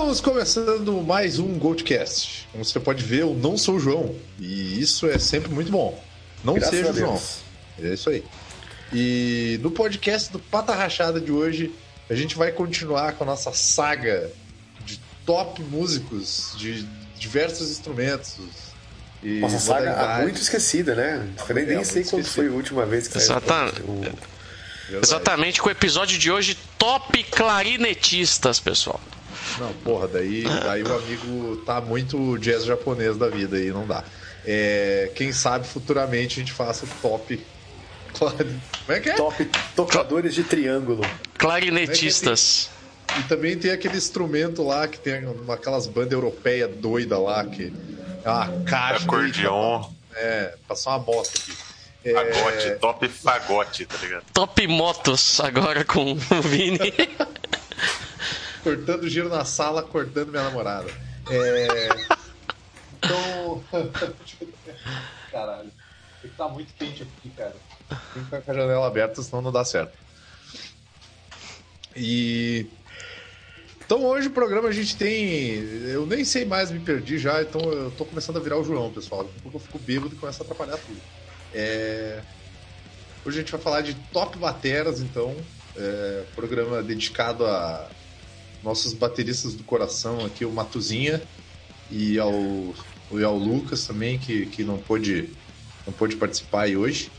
Estamos começando mais um Goldcast. Como você pode ver, eu não sou o João. E isso é sempre muito bom. Não Graças seja a o João. Deus. É isso aí. E no podcast do Pata Rachada de hoje, a gente vai continuar com a nossa saga de top músicos de diversos instrumentos. E Nossa saga modalidades. muito esquecida, né? Eu nem sei quando foi a última vez que Exatamente, com o episódio de hoje, top clarinetistas, pessoal. Não, porra, daí o amigo tá muito jazz japonês da vida aí, não dá. Quem sabe futuramente a gente faça o top. Como é que é? Top tocadores de triângulo. Clarinetistas. E também tem aquele instrumento lá que tem aquelas bandas europeias doidas lá, que é uma caixa. Acordeon. Passar uma moto aqui. Fagote, top fagote, tá ligado? Top motos, agora com o Vini. Cortando giro na sala, cortando minha namorada. Então. Caralho. Tem que tá muito quente aqui, cara. Tem que ficar com a janela aberta, senão não dá certo. Então hoje o programa a gente tem. Eu nem sei mais, me perdi já, então eu tô começando a virar o João, pessoal. Daqui a pouco eu fico bêbado e começo a atrapalhar tudo. Hoje a gente vai falar de top bateras, então. Programa dedicado a nossos bateristas do coração aqui, o Matuzinha e ao Lucas também, que não pôde participar aí hoje.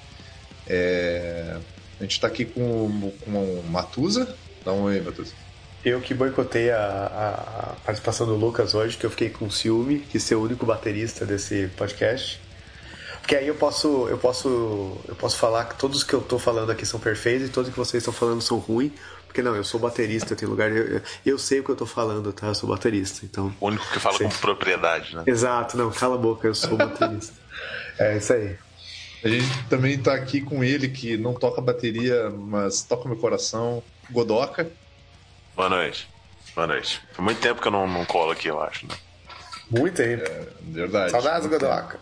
A gente tá aqui com o Matuza. Dá um oi, Matuza. Eu que boicotei a participação do Lucas hoje, que eu fiquei com ciúme de ser o único baterista desse podcast. Porque aí eu posso falar que todos que eu tô falando aqui são perfeitos e todos que vocês estão falando são ruins. Porque não, eu sou baterista, eu tenho lugar. Eu sei o que eu tô falando, tá? Eu sou baterista. Então, o único que fala com propriedade, né? Exato, não, cala a boca, eu sou baterista. É isso aí. A gente também tá aqui com ele, que não toca bateria, mas toca meu coração, Godoka. Boa noite. Boa noite. Foi muito tempo que eu não colo aqui, eu acho, né? Muito tempo. Verdade. Saudades, Godoka.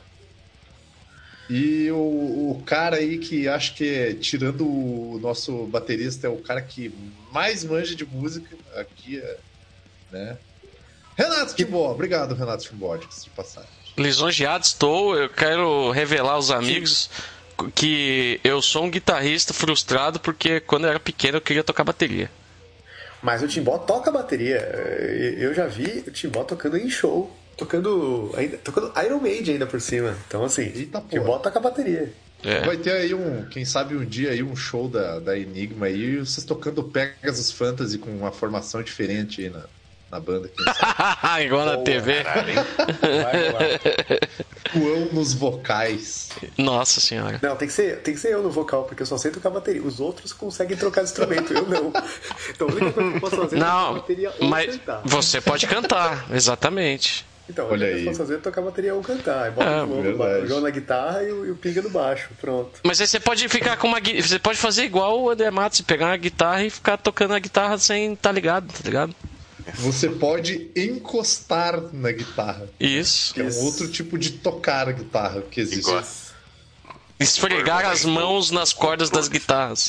E o cara aí que acho que, tirando o nosso baterista, é o cara que mais manja de música aqui, né? Renato Timbó. Obrigado, Renato Timbó, de passagem. Lisonjeado estou, eu quero revelar aos amigos que eu sou um guitarrista frustrado porque quando eu era pequeno eu queria tocar bateria. Mas o Timbó toca bateria. Eu já vi o Timbó tocando em show. Tocando Iron Maiden ainda por cima. Então, assim, Timbó toca bateria. Vai ter aí quem sabe um dia aí um show da Enigma aí, e vocês tocando Pegasus Fantasy com uma formação diferente aí na banda. Igual na TV. Vai lá. João nos vocais. Nossa senhora. Não, tem que ser eu no vocal, porque eu só sei tocar bateria. Os outros conseguem trocar de instrumento, eu não. Então a única coisa que eu posso fazer é tocar bateria ou cantar. Você pode cantar, exatamente. Então, olha aí. Eu posso fazer é tocar bateria ou cantar. Bota o João na guitarra e o Pinga no baixo. Pronto. Mas aí você pode ficar com você pode fazer igual o André Matos, pegar uma guitarra e ficar tocando a guitarra sem estar ligado, tá ligado? Você pode encostar na guitarra. Isso. Que é um outro tipo de tocar a guitarra que existe. Esfregar as mãos nas cordas das guitarras.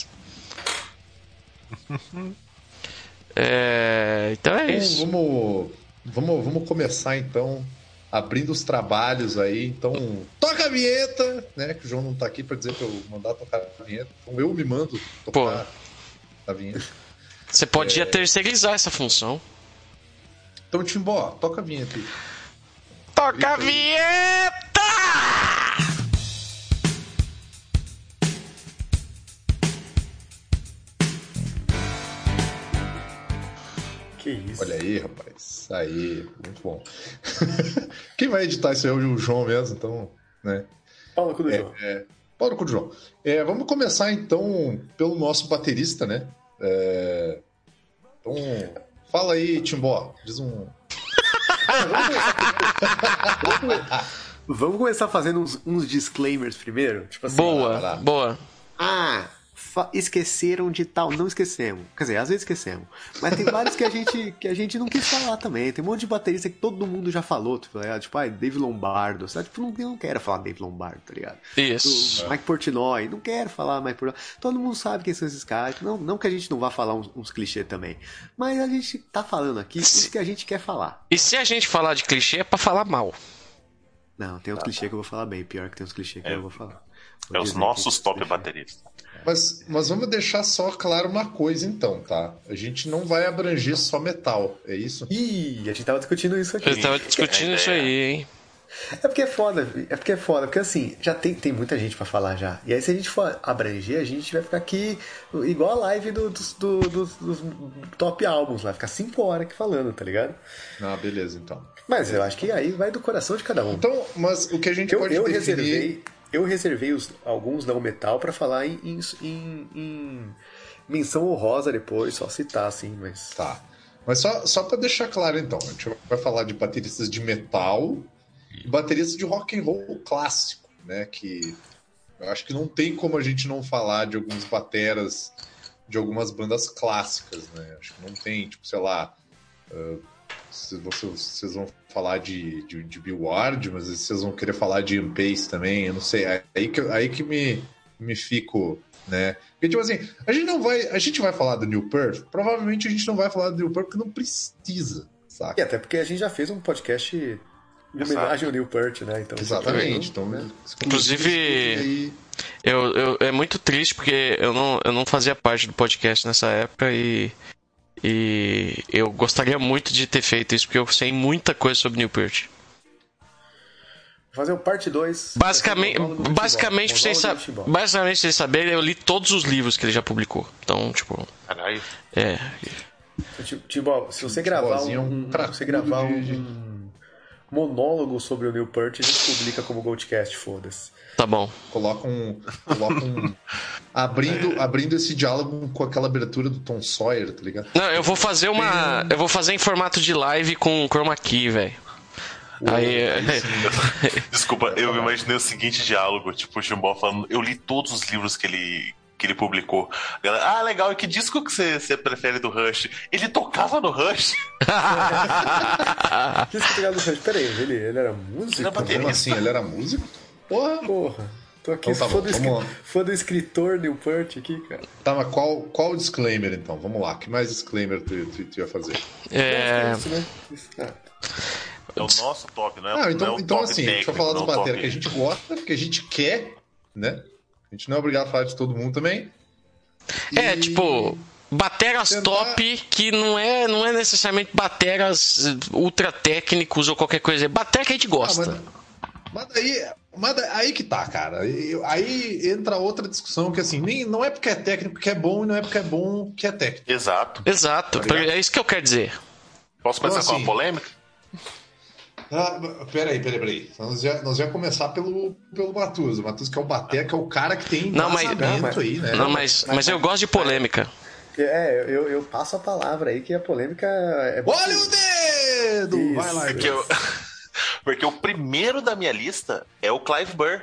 Então é isso. Vamos começar então abrindo os trabalhos aí. Então, toca a vinheta, né? Que o João não tá aqui para dizer para eu mandar tocar a vinheta. Então eu me mando tocar a vinheta. Você podia terceirizar essa função. Então, Timbó, toca a vinheta aí. Toca a vinheta! Que isso? Olha aí, rapaz. Aí, muito bom. Quem vai editar isso aí é o João mesmo, então, né? Pau no cu do João. Pau no cu do João. Vamos começar, então, pelo nosso baterista, né? Então, fala aí, Timbó. Diz um... Vamos começar fazendo uns disclaimers primeiro? Tipo assim, boa. esqueceram de tal. Não esquecemos. Quer dizer, às vezes esquecemos. Mas tem vários que a gente não quis falar também. Tem um monte de baterista que todo mundo já falou, tá ligado? Tipo, Dave Lombardo. Sabe? Tipo, não quero falar Dave Lombardo, tá ligado? Isso. Mike Portnoy. Não quero falar Mike Portnoy. Todo mundo sabe quem são esses caras. Não que a gente não vá falar uns clichês também. Mas a gente tá falando aqui isso que a gente quer falar. E se a gente falar de clichê, é pra falar mal. Não, tem uns clichês que eu vou falar bem. Pior que tem uns clichês que eu não vou falar. É os nossos top bateristas. Mas vamos deixar só claro uma coisa então, tá? A gente não vai abranger só metal, é isso? Ih, a gente tava discutindo isso aqui. Eu tava discutindo isso aí, hein? É porque é foda, porque assim, já tem muita gente pra falar já. E aí se a gente for abranger, a gente vai ficar aqui igual a live dos top álbuns lá, ficar 5 horas aqui falando, tá ligado? Ah, beleza, então. Mas eu acho que aí vai do coração de cada um. Então, mas o que a gente pode definir... Eu reservei alguns não metal pra falar em menção honrosa depois, só citar assim, mas... Tá, mas só pra deixar claro então, a gente vai falar de bateristas de metal e bateristas de rock and roll clássico, né, que eu acho que não tem como a gente não falar de alguns bateras de algumas bandas clássicas, né, acho que não tem, tipo, sei lá... Vocês vão falar de Bill Ward, mas vocês vão querer falar de Ian Pace também, eu não sei, aí que me fico, né? Porque, tipo assim, a gente vai falar do Neil Peart, provavelmente a gente não vai falar do Neil Peart porque não precisa, saca? E até porque a gente já fez um podcast em homenagem ao Neil Peart, né? Então, exatamente, então... Né? Inclusive, é muito triste porque eu não fazia parte do podcast nessa época e eu gostaria muito de ter feito isso, porque eu sei muita coisa sobre Neil Peart. Fazer o parte 2. Basicamente, pra vocês saberem, eu li todos os livros que ele já publicou. Então, tipo... Caralho. Tipo, se você gravar um monólogo sobre o Neil Peart, a gente publica como Goldcast, foda-se. Tá bom. Coloca um abrindo esse diálogo com aquela abertura do Tom Sawyer, tá ligado? Não, eu vou fazer em formato de live com chroma key, velho. Desculpa, eu imaginei o seguinte diálogo, tipo o Jimbó falando, eu li todos os livros que ele publicou. Galera, legal, e que disco que você prefere do Rush? Ele tocava no Rush? Que disco pegava no Rush? Peraí, ele era músico? Como assim? Ele era músico? Porra. Tô aqui então, fã do escritor Neil Peart aqui, cara. Tá, mas qual o disclaimer então? Vamos lá, que mais disclaimer tu ia fazer? É o nosso top, não é? Então assim, deixa eu falar dos bateras que a gente gosta, que a gente quer, né? A gente não é obrigado a falar de todo mundo também. Tipo, bateras top que não é necessariamente bateras ultra técnicos ou qualquer coisa. É batera que a gente gosta. Mas aí que tá, cara. Aí entra outra discussão que assim, não é porque é técnico que é bom e não é porque é bom que é técnico. Exato. Tá, é isso que eu quero dizer. Posso começar com uma polêmica? Peraí. Nós já começar pelo Matuza. O Matuza que é o batera, que é o cara que tem embasamento aí, né? Mas eu gosto de polêmica. Eu passo a palavra aí que a polêmica é... Olha o dedo! Isso. Vai lá, Porque o primeiro da minha lista é o Clive Burr.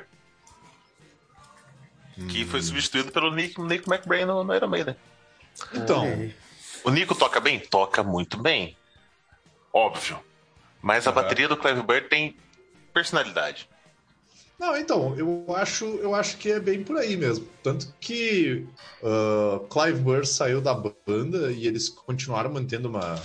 Que foi substituído pelo Nick McBrain no Iron Maiden. Então, o Nico toca bem? Toca muito bem. Óbvio. Mas a bateria do Clive Burr tem personalidade. Não, então, eu acho que é bem por aí mesmo. Tanto que Clive Burr saiu da banda e eles continuaram mantendo uma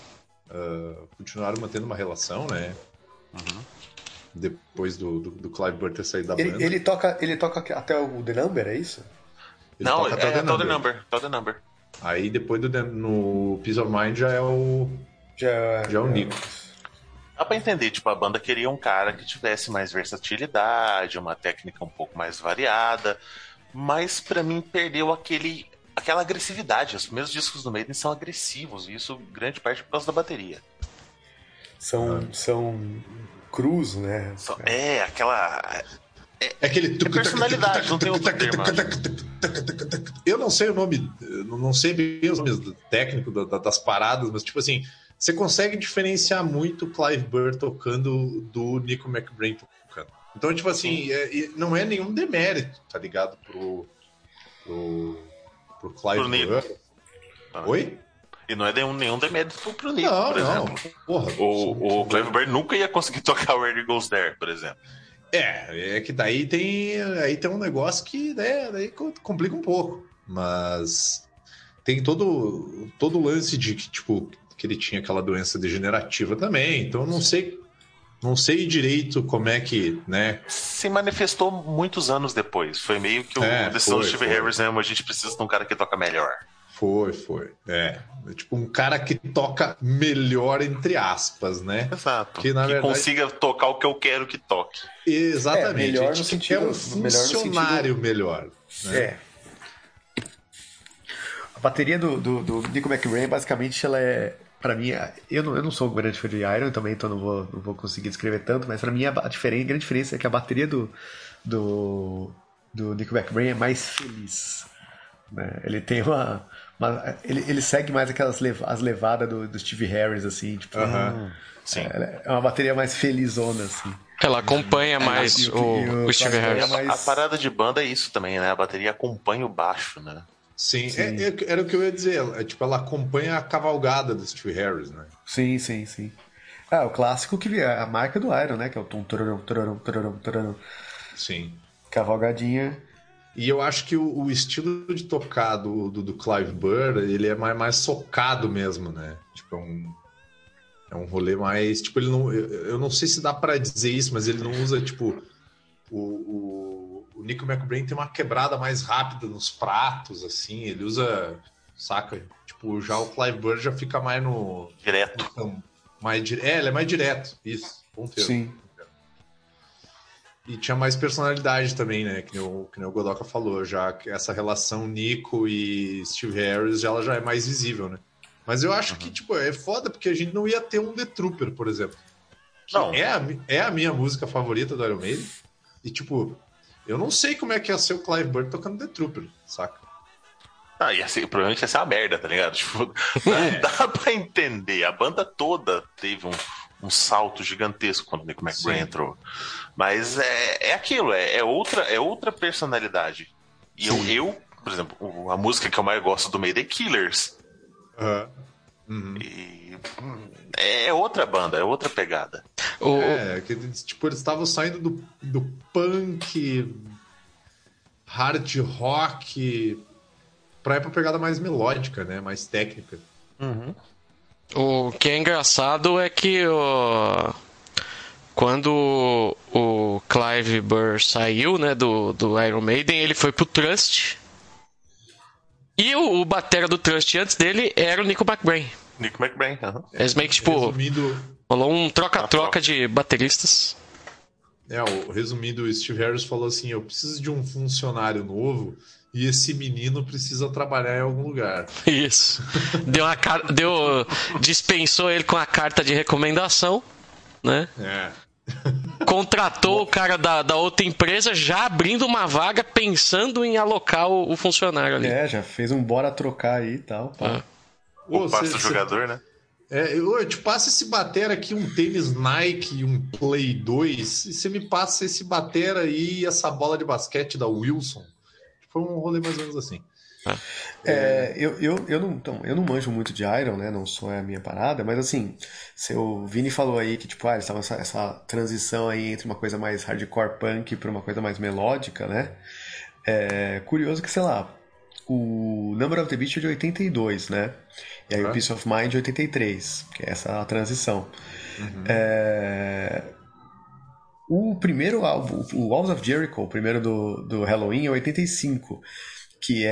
relação, né? Uhum. Depois do Clive Burr ter saído da banda. Ele toca até o The Number, é isso? Não, é The Number. Aí depois no Peace of Mind já é o Nico. Dá pra entender, tipo, a banda queria um cara que tivesse mais versatilidade, uma técnica um pouco mais variada, mas pra mim perdeu aquela agressividade. Os primeiros discos do Maiden são agressivos, e isso grande parte por causa da bateria. São cruz, né? Aquela... É aquele... É personalidade, não tem outro termo. Eu não sei o nome, não sei bem os nomes técnicos das paradas, mas tipo assim... Você consegue diferenciar muito o Clive Burr tocando do Nico McBrain tocando. Então, tipo assim, não é nenhum demérito, tá ligado? pro Clive Burr. Oi? E não é nenhum demérito pro Nico, por exemplo. Porra, o Clive Burr nunca ia conseguir tocar o Where It Goes There, por exemplo. É que daí tem um negócio que, né, daí complica um pouco. Mas tem todo o lance de que, tipo, que ele tinha aquela doença degenerativa também. Então eu não sei direito como é que, né? Se manifestou muitos anos depois. Foi meio que a decisão do Steve Harris, né? A gente precisa de um cara que toca melhor. Foi. Tipo, um cara que toca melhor, entre aspas, né? Exato. Que verdade... consiga tocar o que eu quero que toque. Exatamente. Melhor no sentido... É um funcionário melhor. Né? A bateria do Nico McBrain, basicamente, ela é... Pra mim, eu não sou um grande fã de Iron também, então não vou conseguir descrever tanto, mas pra mim a grande diferença é que a bateria do Nico McBrain é mais feliz. Né? Ele tem ele segue mais as levadas do Steve Harris, assim, tipo. Sim. É uma bateria mais felizona, assim. Ela acompanha mais o Steve Harris. A parada de banda é isso também, né? A bateria acompanha o baixo, né? Sim. Era o que eu ia dizer. Ela acompanha a cavalgada do Steve Harris, né? Sim. O clássico que é a marca do Iron, né? Que é o tum, tururum. Sim. Cavalgadinha. E eu acho que o estilo de tocar do Clive Burr, ele é mais socado mesmo, né? Tipo, é um rolê mais... Tipo, ele não... Eu não sei se dá pra dizer isso, mas ele não usa, tipo... O Nico McBrain tem uma quebrada mais rápida nos pratos, assim. Ele usa... Saca? Tipo, já o Clive Burr já fica mais no... Direto. Ele é mais direto. Isso. Bom termo. Sim. E tinha mais personalidade também, né? Que nem o Godoka falou, já que essa relação Nico e Steve Harris ela já é mais visível, né? Mas eu acho que, tipo, é foda porque a gente não ia ter um The Trooper, por exemplo. Não. É a minha música favorita do Iron Maiden. E, tipo, eu não sei como é que ia ser o Clive Burr tocando The Trooper, saca? Provavelmente ia ser uma merda, tá ligado? Tipo, não dá pra entender. A banda toda teve um salto gigantesco quando o Nico McBrain entrou. Mas é aquilo, é outra personalidade. E eu, por exemplo, a música que eu mais gosto do Maiden é Killers. E é outra banda, é outra pegada. Que, tipo, eles estavam saindo do punk, hard rock, pra ir pra pegada mais melódica, né? Mais técnica. O que é engraçado é que quando o Clive Burr saiu, né, do Iron Maiden, ele foi pro Trust. E o batera do Trust antes dele era o Nico McBrain. Nico McBrain, Eles meio que, tipo, rolou um troca-troca de bateristas. Resumindo, o Steve Harris falou assim, eu preciso de um funcionário novo e esse menino precisa trabalhar em algum lugar. Isso. Dispensou ele com a carta de recomendação, né? Contratou o cara da outra empresa já abrindo uma vaga pensando em alocar o funcionário ali. Já fez um bora trocar aí e tal. O passo do jogador, né? Eu te passo esse batera aqui, um tênis Nike e um Play 2, e você me passa esse batera aí e essa bola de basquete da Wilson. Foi um rolê mais ou menos assim. Eu não manjo muito de Iron, né? Não sou a minha parada, mas assim, o Vini falou aí que tipo, eles estavam essa transição aí entre uma coisa mais hardcore punk para uma coisa mais melódica, né? Curioso que, sei lá, o Number of the Beast é de 82, né? E aí o Peace of Mind de 83, que é essa transição. O primeiro álbum, o Walls of Jericho, o primeiro do Halloween, é 85, que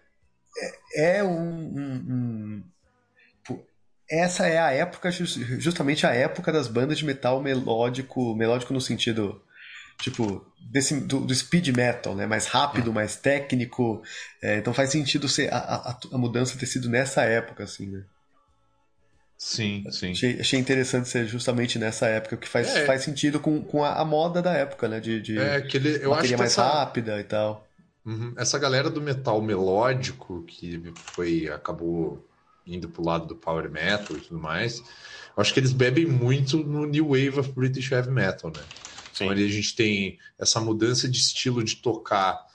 essa é a época, justamente a época das bandas de metal melódico no sentido, tipo, do speed metal, né? Mais rápido, mais técnico. Então faz sentido ser a mudança ter sido nessa época, assim, né? Sim. Achei interessante ser justamente nessa época, que faz sentido com a moda da época, né? Eu acho que mais rápida e tal. Essa galera do metal melódico que acabou indo pro lado do power metal e tudo mais, eu acho que eles bebem muito no New Wave of British Heavy Metal, né? Sim. Então ali a gente tem essa mudança de estilo de tocar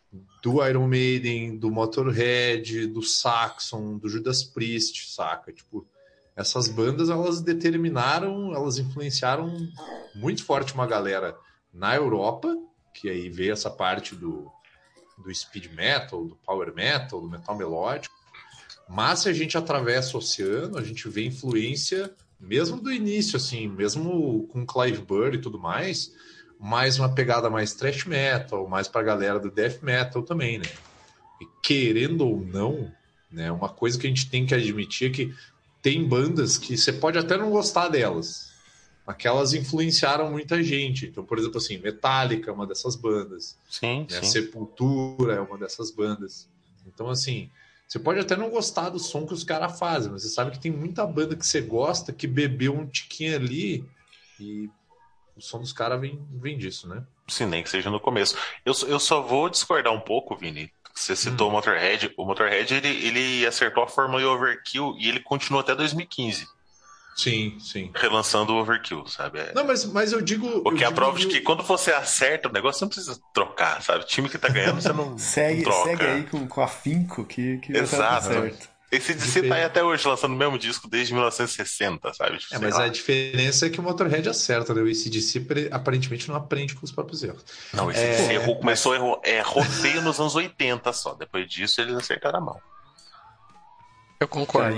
do Iron Maiden, do Motorhead, do Saxon, do Judas Priest, saca? Tipo, essas bandas, elas determinaram, elas influenciaram muito forte uma galera na Europa, que aí veio essa parte do speed metal, do power metal, do metal melódico. Mas se a gente atravessa o oceano, a gente vê influência, mesmo do início, assim, mesmo com Clive Burr e tudo mais uma pegada mais thrash metal, mais pra galera do death metal também, né? E querendo ou não, né, uma coisa que a gente tem que admitir é que tem bandas que você pode até não gostar delas, mas que elas influenciaram muita gente. Então, por exemplo, assim, Metallica é uma dessas bandas. Sim, né? sim. Sepultura é uma dessas bandas. Então, assim, você pode até não gostar do som que os caras fazem, mas você sabe que tem muita banda que você gosta que bebeu um tiquinho ali e o som dos caras vem disso, né? Sim, nem que seja no começo. Eu só vou discordar um pouco, Vini. Você citou o Motorhead. O Motorhead, ele acertou a fórmula de Overkill e ele continuou até 2015. Sim. Relançando o Overkill, sabe? Não, mas eu digo... Porque a prova de que quando você acerta o negócio, você não precisa trocar, sabe? O time que tá ganhando, você não troca. Segue aí com afinco que Exato. Tá certo. Esse DC tá aí até hoje lançando o mesmo disco desde 1960, sabe? Tipo, mas a diferença é que o Motorhead acerta, né? O AC/DC aparentemente não aprende com os próprios erros. Não, o AC/DC começou errou feio nos anos 80 só. Depois disso, eles acertaram a mão. Eu concordo.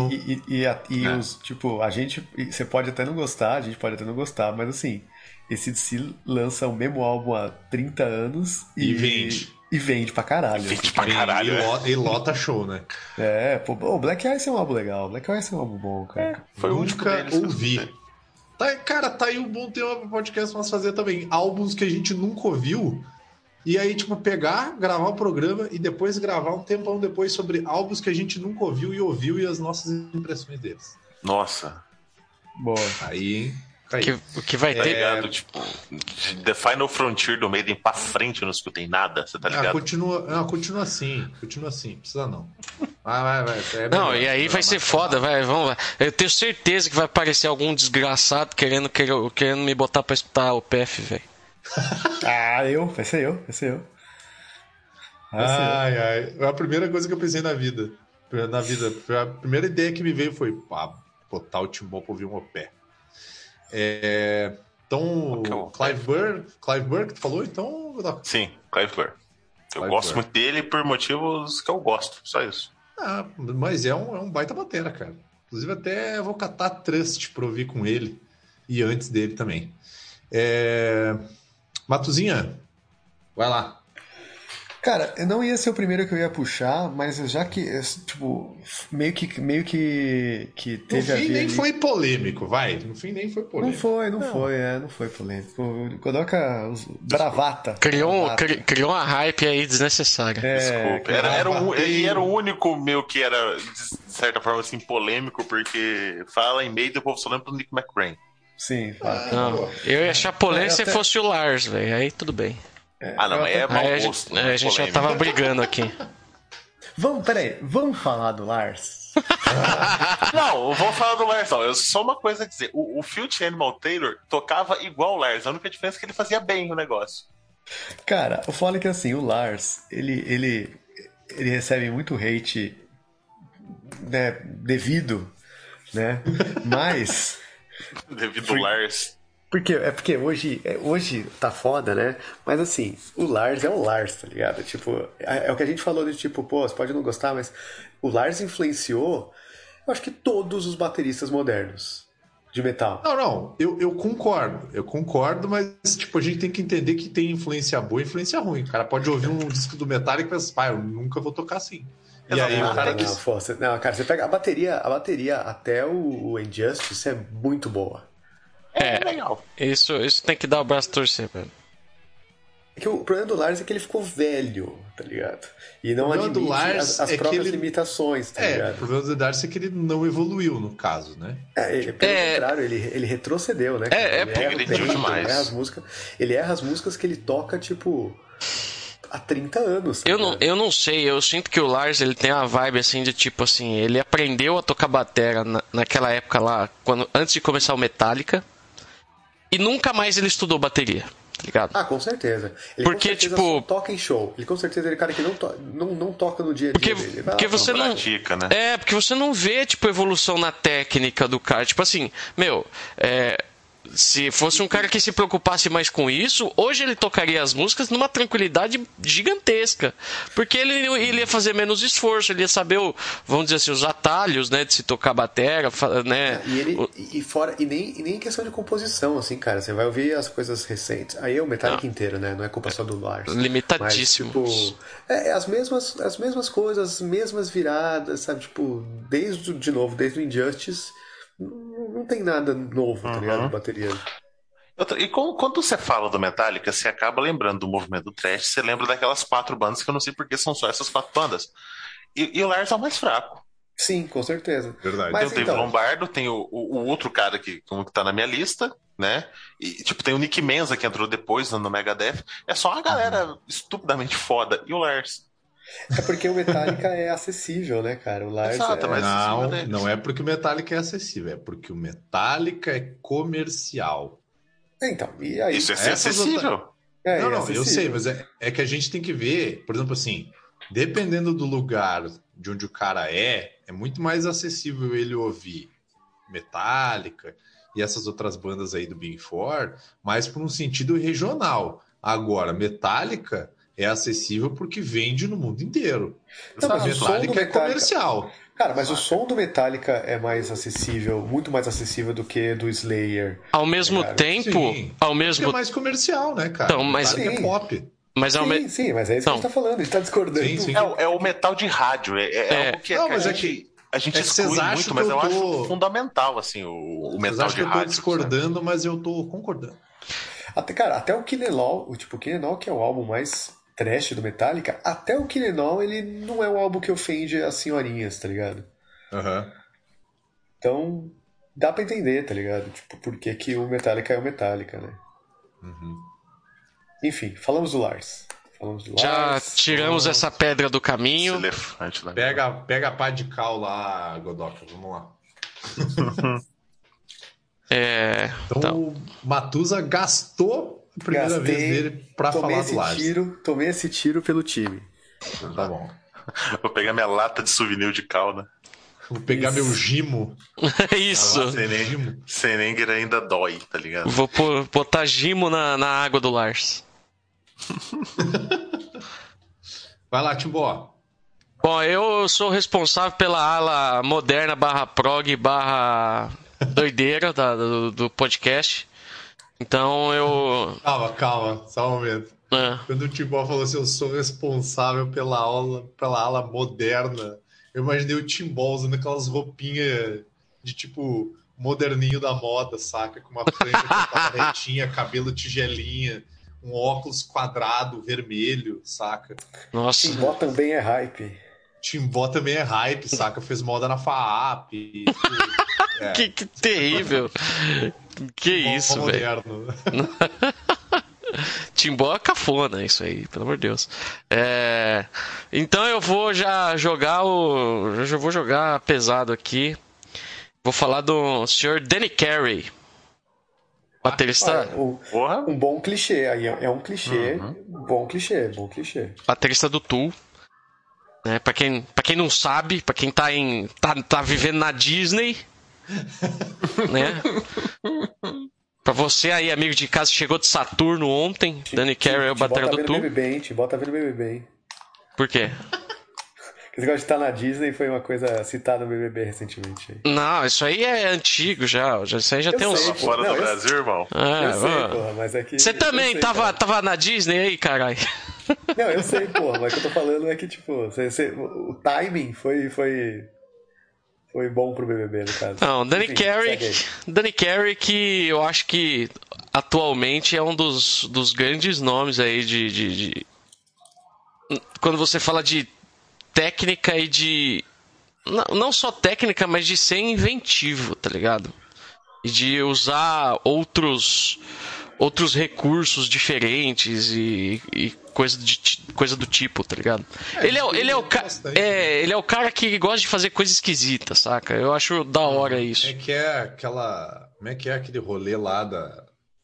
Tipo, a gente... Você pode até não gostar, a gente pode até não gostar, mas assim, esse DC lança o mesmo álbum há 30 anos e vende. E vende pra caralho. E lota show, né? Pô, o Black Ice é um álbum legal. Black Ice é um álbum bom, cara. Foi o único deles. Ouvi. Tá aí um bom tema pro podcast nós fazer também. Álbuns que a gente nunca ouviu. E aí, tipo, pegar, gravar o programa e depois gravar um tempão depois sobre álbuns que a gente nunca ouviu e as nossas impressões deles. Nossa. Boa. Aí... O que vai ter? Ligado, tipo, The Final Frontier do Maiden pra frente, eu não escutei nada, você tá ligado? Continua assim, precisa não. Vai. Não, e aí vai ser foda, vamos lá. Eu tenho certeza que vai aparecer algum desgraçado querendo me botar pra escutar o PF, velho. Vai ser eu. Ai. A primeira coisa que eu pensei na vida, a primeira ideia que me veio foi botar o Timbó pra ouvir um pé. Então, Clive Burr que tu falou, então... Sim, Clive Burr. Eu gosto muito dele por motivos que eu gosto, só isso. Mas é um baita batera, cara. Inclusive até vou catar Trust pra ouvir com ele e antes dele também. Matuzinha, vai lá. Cara, eu não ia ser o primeiro que eu ia puxar, mas já que, tipo, meio que teve a ver... No fim nem foi polêmico, vai. No fim nem foi polêmico. Não foi polêmico. Coloca bravata. Criou uma hype aí desnecessária. Desculpa. Ele era o único meu que era, de certa forma, assim, polêmico, porque fala em meio e o povo só lembra do Nick McBrain. Sim. Não, eu ia achar polêmico se fosse o Lars, velho. Aí tudo bem. Mau gosto. A gente já tava brigando aqui. Vamos falar do Lars? Não vou falar do Lars, não. Eu só uma coisa a dizer. O Filthy Animal Taylor tocava igual o Lars. A única diferença é que ele fazia bem o negócio. Cara, o foda é que assim, o Lars, ele recebe muito hate, né, devido, né? Mas... devido ao Lars... Porque hoje tá foda, né? Mas assim, o Lars é o Lars, tá ligado? Tipo, é o que a gente falou de tipo, pô, você pode não gostar, mas o Lars influenciou, eu acho que todos os bateristas modernos de metal. Não, eu concordo, mas tipo, a gente tem que entender que tem influência boa e influência ruim. O cara pode ouvir um disco do Metallica e pensar, eu nunca vou tocar assim. E aí o cara cara, você pega a bateria até o Injustice é muito boa. Legal. Isso tem que dar o braço a torcer, velho. É que o problema do Lars é que ele ficou velho, tá ligado? E não admite as próprias limitações, tá ligado? O problema do Lars é que ele não evoluiu, no caso, né? Pelo contrário, ele retrocedeu, né? Ele demais. Ele erra as músicas que ele toca, tipo... há 30 anos. Tá eu não sei, eu sinto que o Lars ele tem uma vibe assim de tipo assim, ele aprendeu a tocar batera naquela época lá, antes de começar o Metallica, e nunca mais ele estudou bateria. tá ligado? Ah, com certeza. Ele Porque, com certeza tipo... só toca em show. Ele com certeza é o cara que não toca no dia a dia dele. Porque você não pratica, né? porque você não vê, tipo, evolução na técnica do cara. Tipo assim, se fosse um cara que se preocupasse mais com isso, hoje ele tocaria as músicas numa tranquilidade gigantesca. Porque ele ia fazer menos esforço, ele ia saber, vamos dizer assim, os atalhos, né, de se tocar batera, né? E nem questão de composição, assim, cara. Você vai ouvir as coisas recentes. Aí é o Metallica inteiro, né? Não é culpa só do Lars. Limitadíssimo. Mas, tipo, as mesmas coisas, as mesmas viradas, sabe? Tipo, desde o Injustice, não tem nada novo, tá ligado? Bateria. E quando você fala do Metallica, você acaba lembrando do movimento do thrash, você lembra daquelas 4 bandas que eu não sei porque são só essas 4 bandas. E o Lars é o mais fraco. Sim, com certeza. Verdade. Mas, Tem o Lombardo, tem o outro cara que tá na minha lista, né? E tipo, tem o Nick Menza que entrou depois no Megadeth. É só uma galera estupidamente foda. E o Lars? É porque o Metallica é acessível, né, cara? O Lars Exato, mas não é porque o Metallica é acessível, é porque o Metallica é comercial. Então, e aí? Isso é ser acessível. Não, acessível. eu sei, mas é que a gente tem que ver, por exemplo, assim, dependendo do lugar de onde o cara é muito mais acessível ele ouvir Metallica e essas outras bandas aí do Big Four, mas por um sentido regional. Agora, Metallica é acessível porque vende no mundo inteiro. Não, mas Metallica é comercial. Cara, mas o som do Metallica é mais acessível, muito mais acessível do que do Slayer. Ao mesmo tempo, Sim, ao mesmo é mais comercial, né, cara? Então, mas Metallica é pop. Mas sim, mas é isso que a gente tá falando, a gente tá discordando. Sim. É o metal de rádio, algo que Não, mas a gente exclui muito, mas eu acho fundamental, assim, o metal de rádio. Eu tô discordando, sabe? Mas eu tô concordando. Até o Kill 'Em All, o Kill 'Em All, que é o álbum mais trash do Metallica, até o Kill 'Em All, ele não é um álbum que ofende as senhorinhas, tá ligado? Então, dá pra entender, tá ligado? Tipo, por que o Metallica é o Metallica, né? Enfim, falamos do Lars. Já tiramos essa pedra do caminho. Elefante, né? Pega a pá de cal lá, Godoka, vamos lá. Então, o Matusa gastou a primeira vez dele pra falar do Lars. Tomei esse tiro pelo time. Então, tá bom. Vou pegar minha lata de souvenir de cal, né? Vou pegar meu gimo. Isso. Senenger ainda dói, tá ligado? Vou botar gimo na água do Lars. Vai lá, Timbó. Bom, eu sou responsável pela ala moderna /prog /doideira do podcast. Então eu... Calma, só um momento. Quando o Timbó falou assim, eu sou responsável pela ala moderna, eu imaginei o Timbó usando aquelas roupinhas de tipo moderninho da moda, saca? Com uma franja retinha, cabelo tigelinha, um óculos quadrado, vermelho, saca? Nossa. Timbó também é hype. Timbó também é hype, saca? Fez moda na FAAP. Que terrível. Que Timbó isso, velho. Timbó é cafona, isso aí, pelo amor de Deus. Então eu vou já jogar eu vou jogar pesado aqui. Vou falar do Sr. Danny Carey. Baterista. Um bom clichê. Aí é um clichê. Bom clichê. Baterista do Tool. Né? Pra quem não sabe, pra quem tá vivendo na Disney. Né? Pra você aí, amigo de casa, chegou de Saturno ontem. Danny Carey é o baterista do Tool. Timbó tá vendo BBB, hein? Por quê? Esse negócio de estar na Disney foi uma coisa citada no BBB recentemente. Não, isso aí é antigo já. Isso aí já tem uns... Fora do Brasil, irmão. Eu sei, porra, mas é que... Você também tava na Disney aí, caralho? Não, eu sei, porra, mas o que eu tô falando é que, tipo, o timing foi bom pro BBB, no caso. Não, Danny Carey, que eu acho que atualmente é um dos grandes nomes aí de... Quando você fala de técnica e de... Não só técnica, mas de ser inventivo, tá ligado? E de usar outros recursos diferentes e coisa do tipo, tá ligado? Ele é o cara que gosta de fazer coisa esquisita, saca? Eu acho da hora isso. Como é que é aquele rolê lá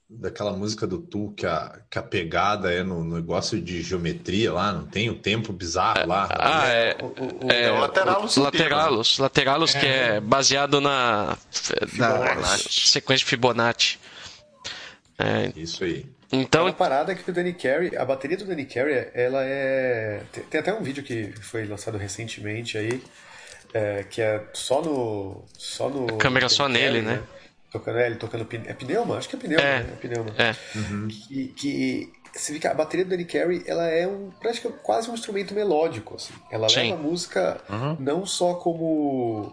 daquela música do Tu que a pegada é no negócio de geometria lá, não tem o tempo bizarro lá? o Lateralos. Lateralos, que é baseado na sequência de Fibonacci. Isso aí. Então, uma parada que o Danny Carey, a bateria do Danny Carey, ela é... Tem até um vídeo que foi lançado recentemente aí, que é só no a câmera só nele, né? Ele tocando pneuma? Acho que é pneuma, né? É pneuma. Uhum. Que você vê que a bateria do Danny Carey, ela é praticamente quase um instrumento melódico, assim. Ela leva a música não só como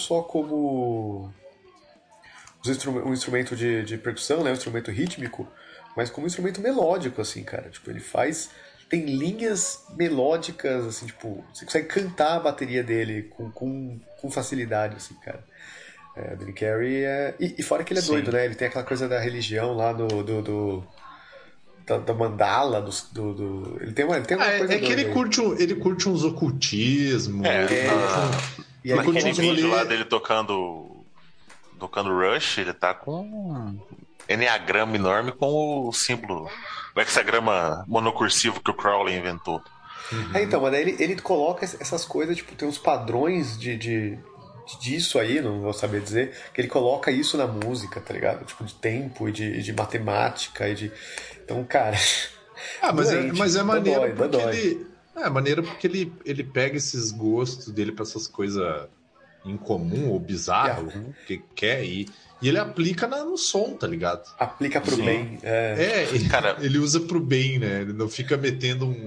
um instrumento de percussão, né? Um instrumento rítmico, mas como um instrumento melódico, assim, cara. Tipo, ele tem linhas melódicas, assim, tipo, você consegue cantar a bateria dele com facilidade, assim, cara. O Danny Carey e fora que ele é doido, né? Ele tem aquela coisa da religião lá da mandala, ele tem uma coisa que ele curte uns ocultismo. E aí, aquele vídeo lá dele tocando Rush, ele tá com um enneagrama enorme com o símbolo, o hexagrama monocursivo que o Crowley inventou. Então, mas daí ele coloca essas coisas, tipo, tem uns padrões disso aí, não vou saber dizer, que ele coloca isso na música, tá ligado? Tipo, de tempo e de matemática Então, cara... mas é maneiro porque ele pega esses gostos dele pra essas coisas incomum ou bizarro, que quer, e ele aplica no som, tá ligado? Aplica pro bem. Cara, ele usa pro bem, né? Ele não fica metendo um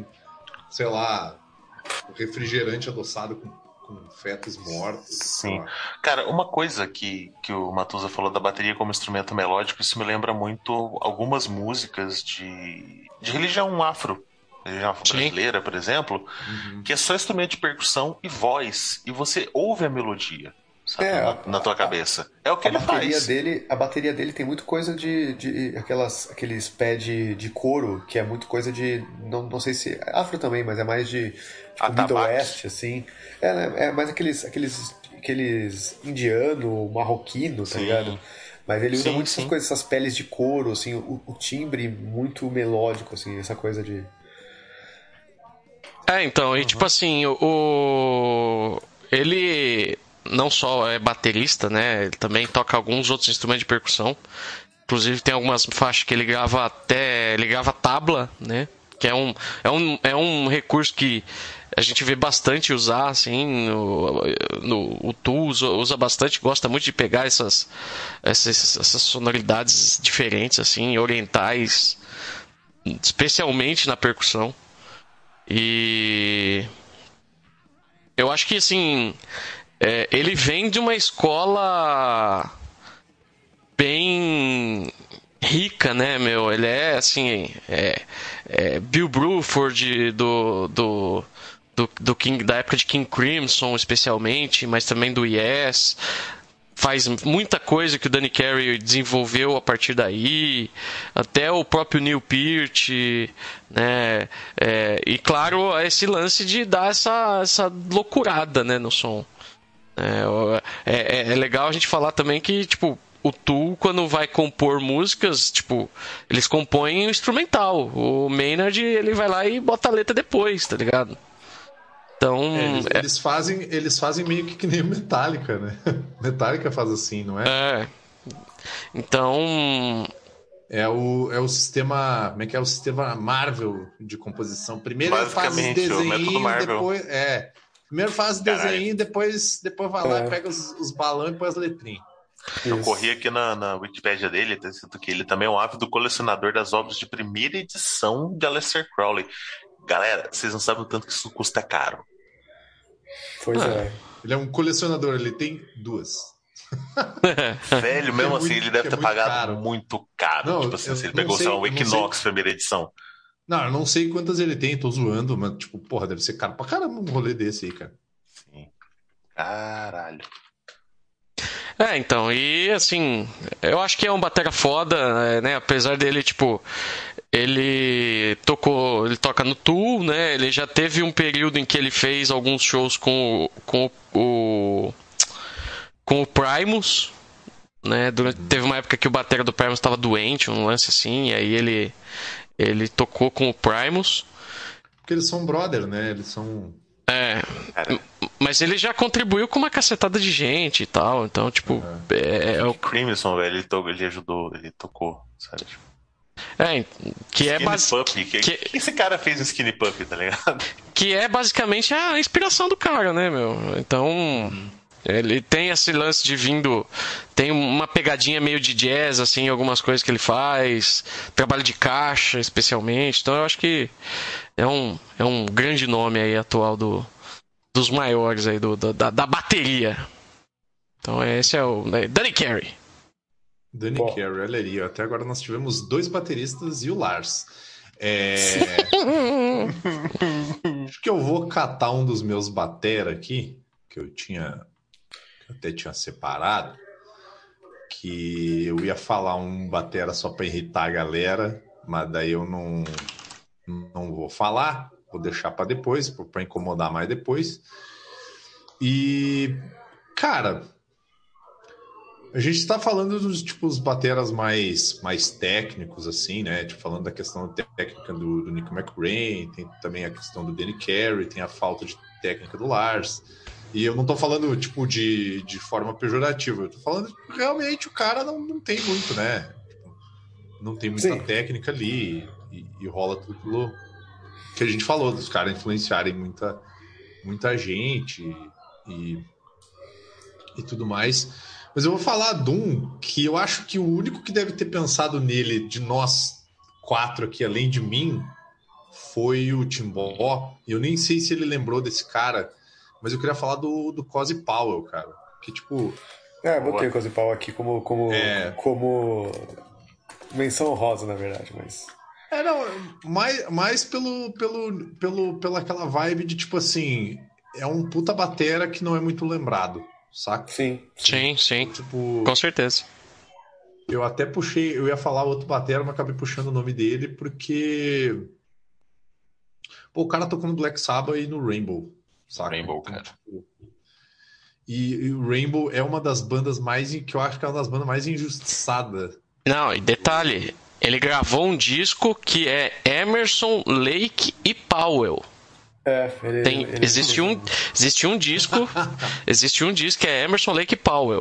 refrigerante adoçado com fetos mortos. Sim. Cara, uma coisa que o Matuza falou da bateria como instrumento melódico, isso me lembra muito algumas músicas de religião afro. Religião brasileira, por exemplo, que é só instrumento de percussão e voz. E você ouve a melodia, sabe, na tua cabeça. É o que ele faz. A bateria dele tem muito coisa de aqueles pés de couro, que é muito coisa de... Não sei se... Afro também, mas é mais de... Tipo, Middle West, assim. É mais aqueles indiano, marroquino, tá ligado? Mas ele usa muito essas coisas, essas peles de couro, assim, o timbre muito melódico, assim, essa coisa de... Então, e tipo assim, ele não só é baterista, né? Ele também toca alguns outros instrumentos de percussão. Inclusive tem algumas faixas que ele grava tabla, né? Que é um recurso que a gente vê bastante usar, assim, o Tu usa bastante, gosta muito de pegar essas sonoridades diferentes, assim, orientais, especialmente na percussão. E eu acho que, assim, ele vem de uma escola bem rica, né, meu? Ele é, assim, Bill Bruford da época de King Crimson, especialmente, mas também do Yes. Faz muita coisa que o Danny Carey desenvolveu a partir daí, até o próprio Neil Peart, né? E claro, esse lance de dar essa loucurada, né, no som. É legal a gente falar também que, tipo, o Tu, quando vai compor músicas, tipo, eles compõem o instrumental. O Maynard, ele vai lá e bota a letra depois, tá ligado? Então, eles fazem meio que nem o Metallica, né? Metallica faz assim, não é? Então... É o sistema... Como é que é o sistema Marvel de composição? Primeiro ele faz desenho, depois... Primeiro faz desenho, depois vai lá, pega os balões e põe as letrinhas. Eu corri aqui na Wikipédia dele, tá escrito que ele também é um ávido colecionador das obras de primeira edição de Aleister Crowley. Galera, vocês não sabem o tanto que isso custa caro. Pois é. Ele é um colecionador, ele tem 2. Velho, mesmo assim, ele deve ter pagado muito caro. Não, tipo assim, ele pegou só um Equinox primeira edição. Não, eu não sei quantas ele tem, tô zoando, mas tipo, porra, deve ser caro pra caramba um rolê desse aí, cara. Sim. Caralho. Então, e assim, eu acho que é um batera foda, né? Apesar dele, tipo, ele toca no Tool, né? Ele já teve um período em que ele fez alguns shows com o Primus, né? Teve uma época que o batera do Primus estava doente, um lance assim, e aí ele tocou com o Primus. Porque eles são brother, né? Eles são... Mas ele já contribuiu com uma cacetada de gente e tal, então, tipo... O Crimson, velho, ele ajudou, ele tocou, sabe? Que é basicamente... que esse cara fez no Skinny Puppy, tá ligado? Que é basicamente a inspiração do cara, né, meu? Então... Ele tem esse lance de vindo... Tem uma pegadinha meio de jazz, assim, em algumas coisas que ele faz. Trabalho de caixa, especialmente. Então eu acho que é um grande nome aí atual dos maiores aí da bateria. Então esse é o Danny Carey. Danny Carey, olha aí. Até agora nós tivemos 2 bateristas e o Lars. Acho que eu vou catar um dos meus batera aqui, que eu até tinha separado, que eu ia falar um batera só para irritar a galera, mas daí eu não vou falar, vou deixar para depois, para incomodar mais depois. E, cara, a gente está falando dos os bateras mais técnicos, assim, né? Tipo, falando da questão técnica do Nick McRae, tem também a questão do Danny Carey, tem a falta de técnica do Lars. E eu não tô falando, tipo, de forma pejorativa. Eu tô falando que realmente o cara não tem muito, né? Tipo, não tem muita técnica ali. E rola tudo que a gente falou, dos caras influenciarem muita gente e tudo mais. Mas eu vou falar de um que eu acho que o único que deve ter pensado nele, de nós 4 aqui, além de mim, foi o Timbó. E eu nem sei se ele lembrou desse cara... Mas eu queria falar do Cozy Powell, cara. Que, tipo... botei o Cozy Powell aqui como menção honrosa, na verdade, mas... mais pela aquela vibe de, tipo assim... É um puta batera que não é muito lembrado, saca? Sim. Tipo, com certeza. Eu até puxei... Eu ia falar outro batera, mas acabei puxando o nome dele, porque... Pô, o cara tocou no Black Sabbath e no Rainbow. Saca? Rainbow, cara. E o Rainbow é uma das bandas que eu acho que é uma das bandas mais injustiçadas. Não, e detalhe, ele gravou um disco que é Emerson, Lake e Powell. Existe um disco que é Emerson, Lake e Powell.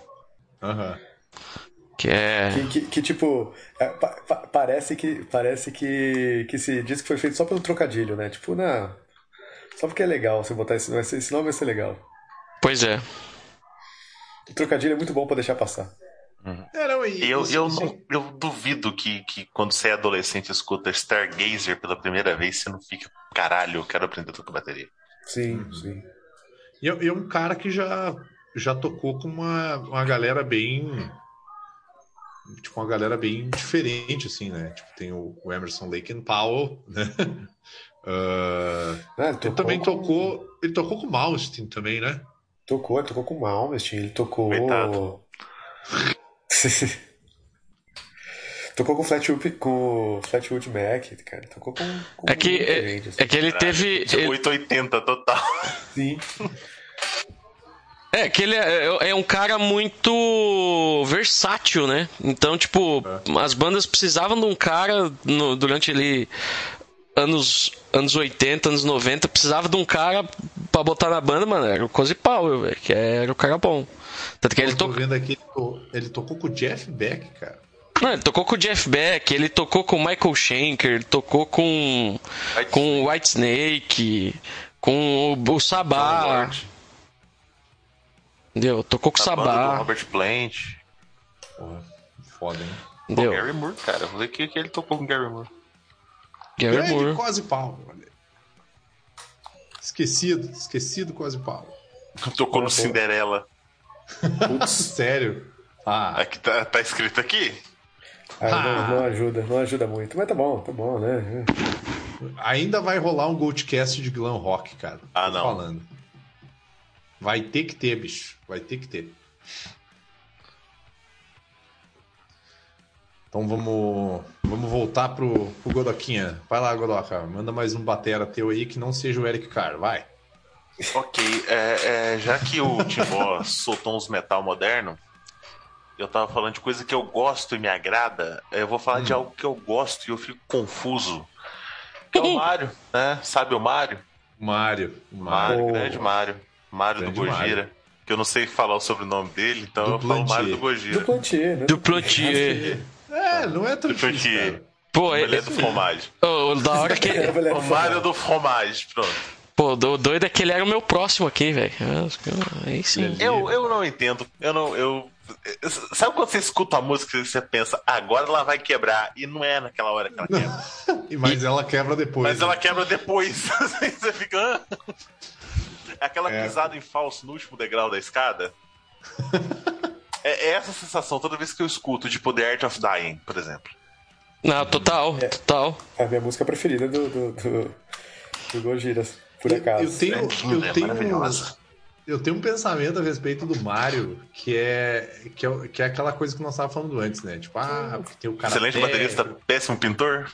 Que é... Que tipo, parece que esse disco foi feito só pelo trocadilho, né? Tipo, não... Só porque é legal você botar esse nome, vai ser legal. Pois é. O trocadilho é muito bom pra deixar passar. Eu duvido que quando você é adolescente e escuta Stargazer pela primeira vez, você não fica, caralho, eu quero aprender a tocar bateria. Sim. E é um cara que já tocou com uma galera bem... Tipo, uma galera bem diferente, assim, né? Tipo, tem o Emerson, Lake and Powell, né? Ele também tocou... Ele tocou com o Malmsteen também, né? Ele tocou com o Malmsteen, ele tocou... Coitado. Tocou com o Flatwood Mac, cara. Tocou com gente, assim. É que ele teve... 880 total. Sim. Que ele é um cara muito versátil, né? Então, tipo, as bandas precisavam de um cara durante ali anos 80, anos 90, precisava de um cara pra botar na banda, mano, era o Cozy Powell, velho, que era o cara bom. Tanto que tô vendo aqui, ele tocou com o Jeff Beck, cara. Não, ele tocou com o Jeff Beck, ele tocou com o Michael Schenker, ele tocou com o Whitesnake, com o Sabá. Entendeu? Tocou com o Sabá. Do Robert Plant. Porra, foda, hein? Entendeu? Gary Moore, cara. Vou ver que ele tocou com o Gary Moore. Gary Moore. Cozy Powell, olha. Esquecido Cozy Powell. Tocou no Cinderela. Sério? Aqui tá escrito aqui. Não ajuda muito. Mas tá bom, né? Ainda vai rolar um Goldcast de glam rock, cara. Não. Falando. Vai ter que ter, bicho. Vai ter que ter. Então vamos voltar pro Godoquinha. Vai lá, Godoca. Manda mais um batera teu aí que não seja o Eric Carr. Vai. Ok. Já que o Timbó soltou uns metal moderno, eu tava falando de coisa que eu gosto e me agrada, eu vou falar de algo que eu gosto e eu fico confuso. Que é o Mario, né? Sabe o Mario? Mario. Grande Mario. Mario do Gojira. Que eu não sei falar o sobrenome dele, então eu falo Mario do Gojira. Duplantier, né? Duplantier. Não é tão difícil, cara. Pô, ele é do fromage. Da hora que... O Mario do fromage, pronto. Pô, o doido é que ele era o meu próximo aqui, velho. Aí sim. Eu não entendo. Sabe quando você escuta a música e você pensa, agora ela vai quebrar, e não é naquela hora que ela quebra. Mas ela quebra depois. Mas ela quebra depois. Você fica... É aquela pisada em falso no último degrau da escada. É essa sensação toda vez que eu escuto, tipo The Art of Dying, por exemplo. Não, total. É a minha música preferida do Gojira, por acaso. Eu tenho um pensamento a respeito do Mario que é aquela coisa que nós estávamos falando antes, né? Tipo, porque tem o cara. Excelente baterista, péssimo pintor.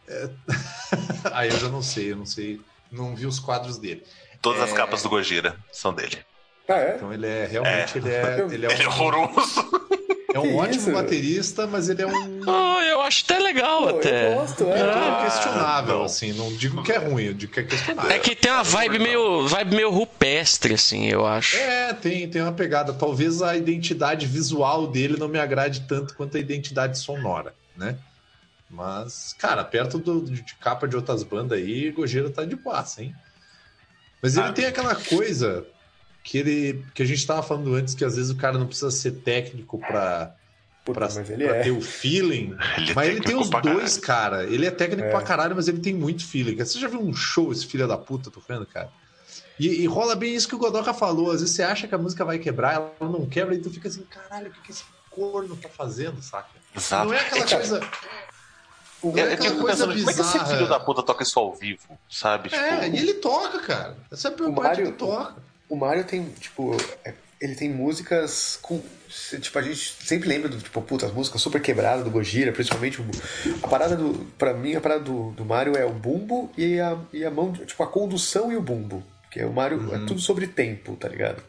Aí eu já não sei. Não vi os quadros dele. Todas as capas do Gojira são dele. Então ele é realmente. Ele é horroroso. É um ótimo baterista, mas ele é um. Eu acho até legal, até. Eu gosto, É questionável, assim. Não digo que é ruim, eu digo que é questionável. É que tem uma vibe meio rupestre, assim, eu acho. Tem uma pegada. Talvez a identidade visual dele não me agrade tanto quanto a identidade sonora, né? Mas, cara, perto de capa de outras bandas aí, Gojira tá de passa, hein? Mas ele tem aquela coisa que a gente tava falando antes, que às vezes o cara não precisa ser técnico pra ter o feeling. Mas ele tem os dois, cara. Ele é técnico pra caralho, mas ele tem muito feeling. Você já viu um show, esse filho da puta tocando, cara? E rola bem isso que o Godoka falou. Às vezes você acha que a música vai quebrar, ela não quebra, e tu fica assim, caralho, o que esse corno tá fazendo, saca? Exato. Não é aquela coisa... Eu fico pensando, como é que esse filho da puta toca isso ao vivo, sabe? E ele toca, cara. Essa é a pior parte, ele toca. O Mario tem, tipo... Ele tem músicas com... Tipo, a gente sempre lembra do, tipo, puta, as músicas super quebradas do Gojira, principalmente a parada do... Pra mim, a parada do Mario é o bumbo e a mão... Tipo, a condução e o bumbo. Porque o Mario é tudo sobre tempo, tá ligado?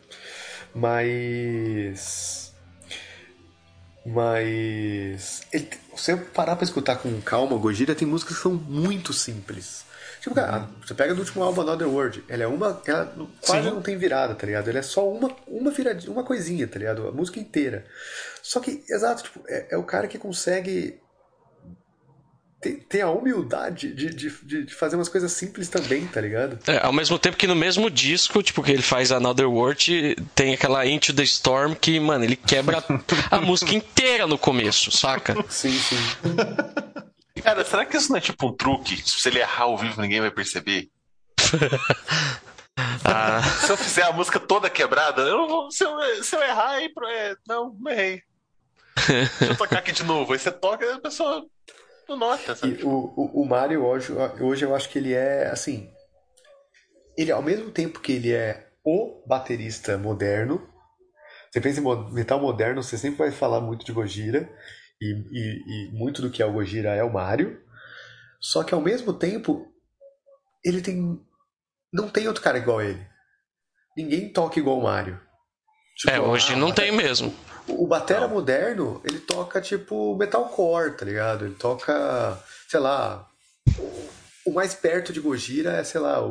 Mas... se você parar pra escutar com calma, o Gojira tem músicas que são muito simples. Tipo, cara, você pega do último álbum Another World, ela quase não tem virada, tá ligado? Ela é só uma viradinha, uma coisinha, tá ligado? A música inteira. Só que, exato, tipo, é o cara que consegue ter a humildade de fazer umas coisas simples também, tá ligado? Ao mesmo tempo que no mesmo disco, tipo, que ele faz Another World, tem aquela Into the Storm que, mano, ele quebra a música inteira no começo, saca? Sim. Cara, será que isso não é tipo um truque? Se ele errar ao vivo, ninguém vai perceber? Se eu fizer a música toda quebrada, se eu errar, aí não errei. Deixa eu tocar aqui de novo. Aí você toca e a pessoa não nota, sabe? E o Mario hoje eu acho que ele é, assim... Ele, ao mesmo tempo que ele é o baterista moderno, você pensa em metal moderno, você sempre vai falar muito de Gojira, e muito do que é o Gojira é o Mario, só que ao mesmo tempo ele não tem outro cara igual a ele. Ninguém toca igual o Mario. Tipo, hoje não tem mesmo. O batera moderno, ele toca tipo metalcore, tá ligado? Ele toca, sei lá, o mais perto de Gojira é, sei lá,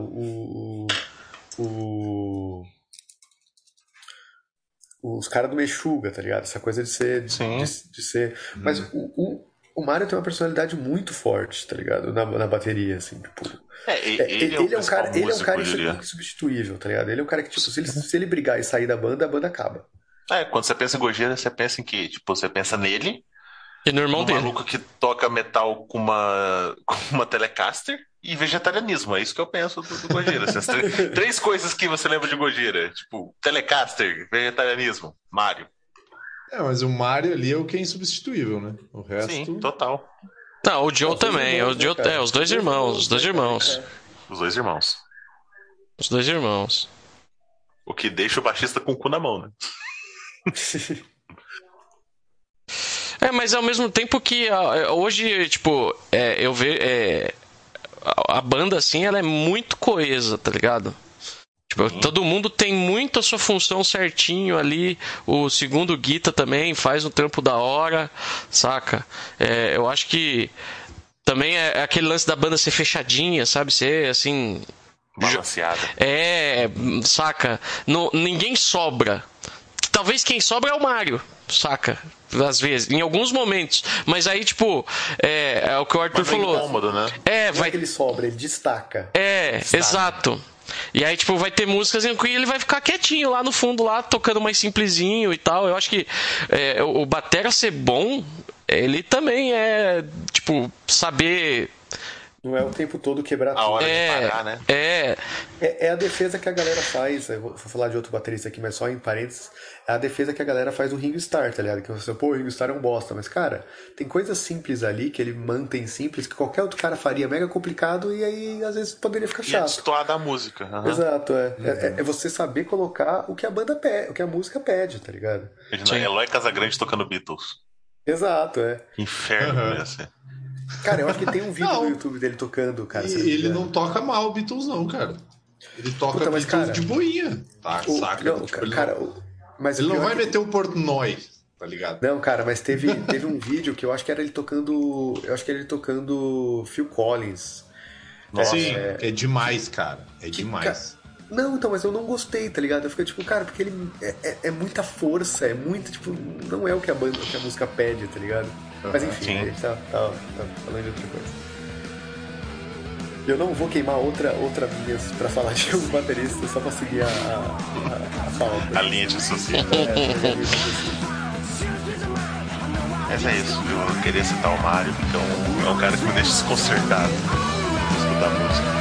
os caras do Meshuggah, tá ligado? Essa coisa de ser... De ser... Mas o Mario tem uma personalidade muito forte, tá ligado? Na bateria, assim, tipo... Ele é um cara insubstituível, tá ligado? Ele é um cara que, tipo, se ele brigar e sair da banda, a banda acaba. Quando você pensa em Gojira, você pensa em que? Tipo, você pensa nele... E no irmão dele. maluco que toca metal com uma Telecaster e vegetarianismo. É isso que eu penso do Gojira. Três coisas que você lembra de Gojira. Tipo, Telecaster, vegetarianismo, Mario. Mas o Mario ali é o que é insubstituível, né? O resto... Sim, total. Não, o Joe também. Os dois irmãos. Os dois irmãos. O que deixa o baixista com o cu na mão, né? Mas ao mesmo tempo que hoje, tipo, eu vejo a banda assim, ela é muito coesa, tá ligado? Tipo, todo mundo tem muito a sua função certinho ali. O segundo guita também faz um trampo da hora, saca? Eu acho que também é aquele lance da banda ser fechadinha, sabe? Ser assim... balanceada. Saca? Ninguém sobra. Talvez quem sobra é o Mário, saca? Às vezes, em alguns momentos. Mas aí, tipo, é o que o Arthur falou. Incômodo, né? Não é que ele sobra, ele destaca. Exato. E aí, tipo, vai ter músicas em que ele vai ficar quietinho lá no fundo, lá, tocando mais simplesinho e tal. Eu acho que o batera ser bom, ele também tipo, saber... Não é o tempo todo quebrar tudo. A hora de parar, né? É a defesa que a galera faz. Eu vou falar de outro baterista aqui, mas só em parênteses. É a defesa que a galera faz do Ringo Starr, tá ligado? Que você, o Ringo Starr é um bosta. Mas, cara, tem coisas simples ali que ele mantém simples que qualquer outro cara faria mega complicado e aí, às vezes, poderia ficar chato. E destoar da música. Uhum. Exato, é você saber colocar o que a banda pede, o que a música pede, tá ligado? Eloy Casagrande tocando Beatles. Exato, Inferno, né? Assim. Cara, eu acho que tem um vídeo no YouTube dele tocando, cara. Ele não toca mal Beatles, não, cara. Ele toca Beatles de boinha. Tá, saca? Não, tipo, cara, mas ele não vai meter o Portnoy, tá ligado? Não, cara, mas teve um vídeo que eu acho que era ele tocando. Eu acho que era ele tocando Phil Collins. Nossa, sim, é demais, cara. É demais. Não, então, mas eu não gostei, tá ligado? Eu fiquei tipo, cara, porque ele é muita força, é muito, tipo, não é o que a música pede, tá ligado? Mas enfim, a gente tá falando de outra coisa. Eu não vou queimar outra minha pra falar de um baterista só pra seguir a pauta. A linha de raciocínio. Mas é isso, eu queria citar o Mário, porque é um cara que me deixa desconcertado de escutar música.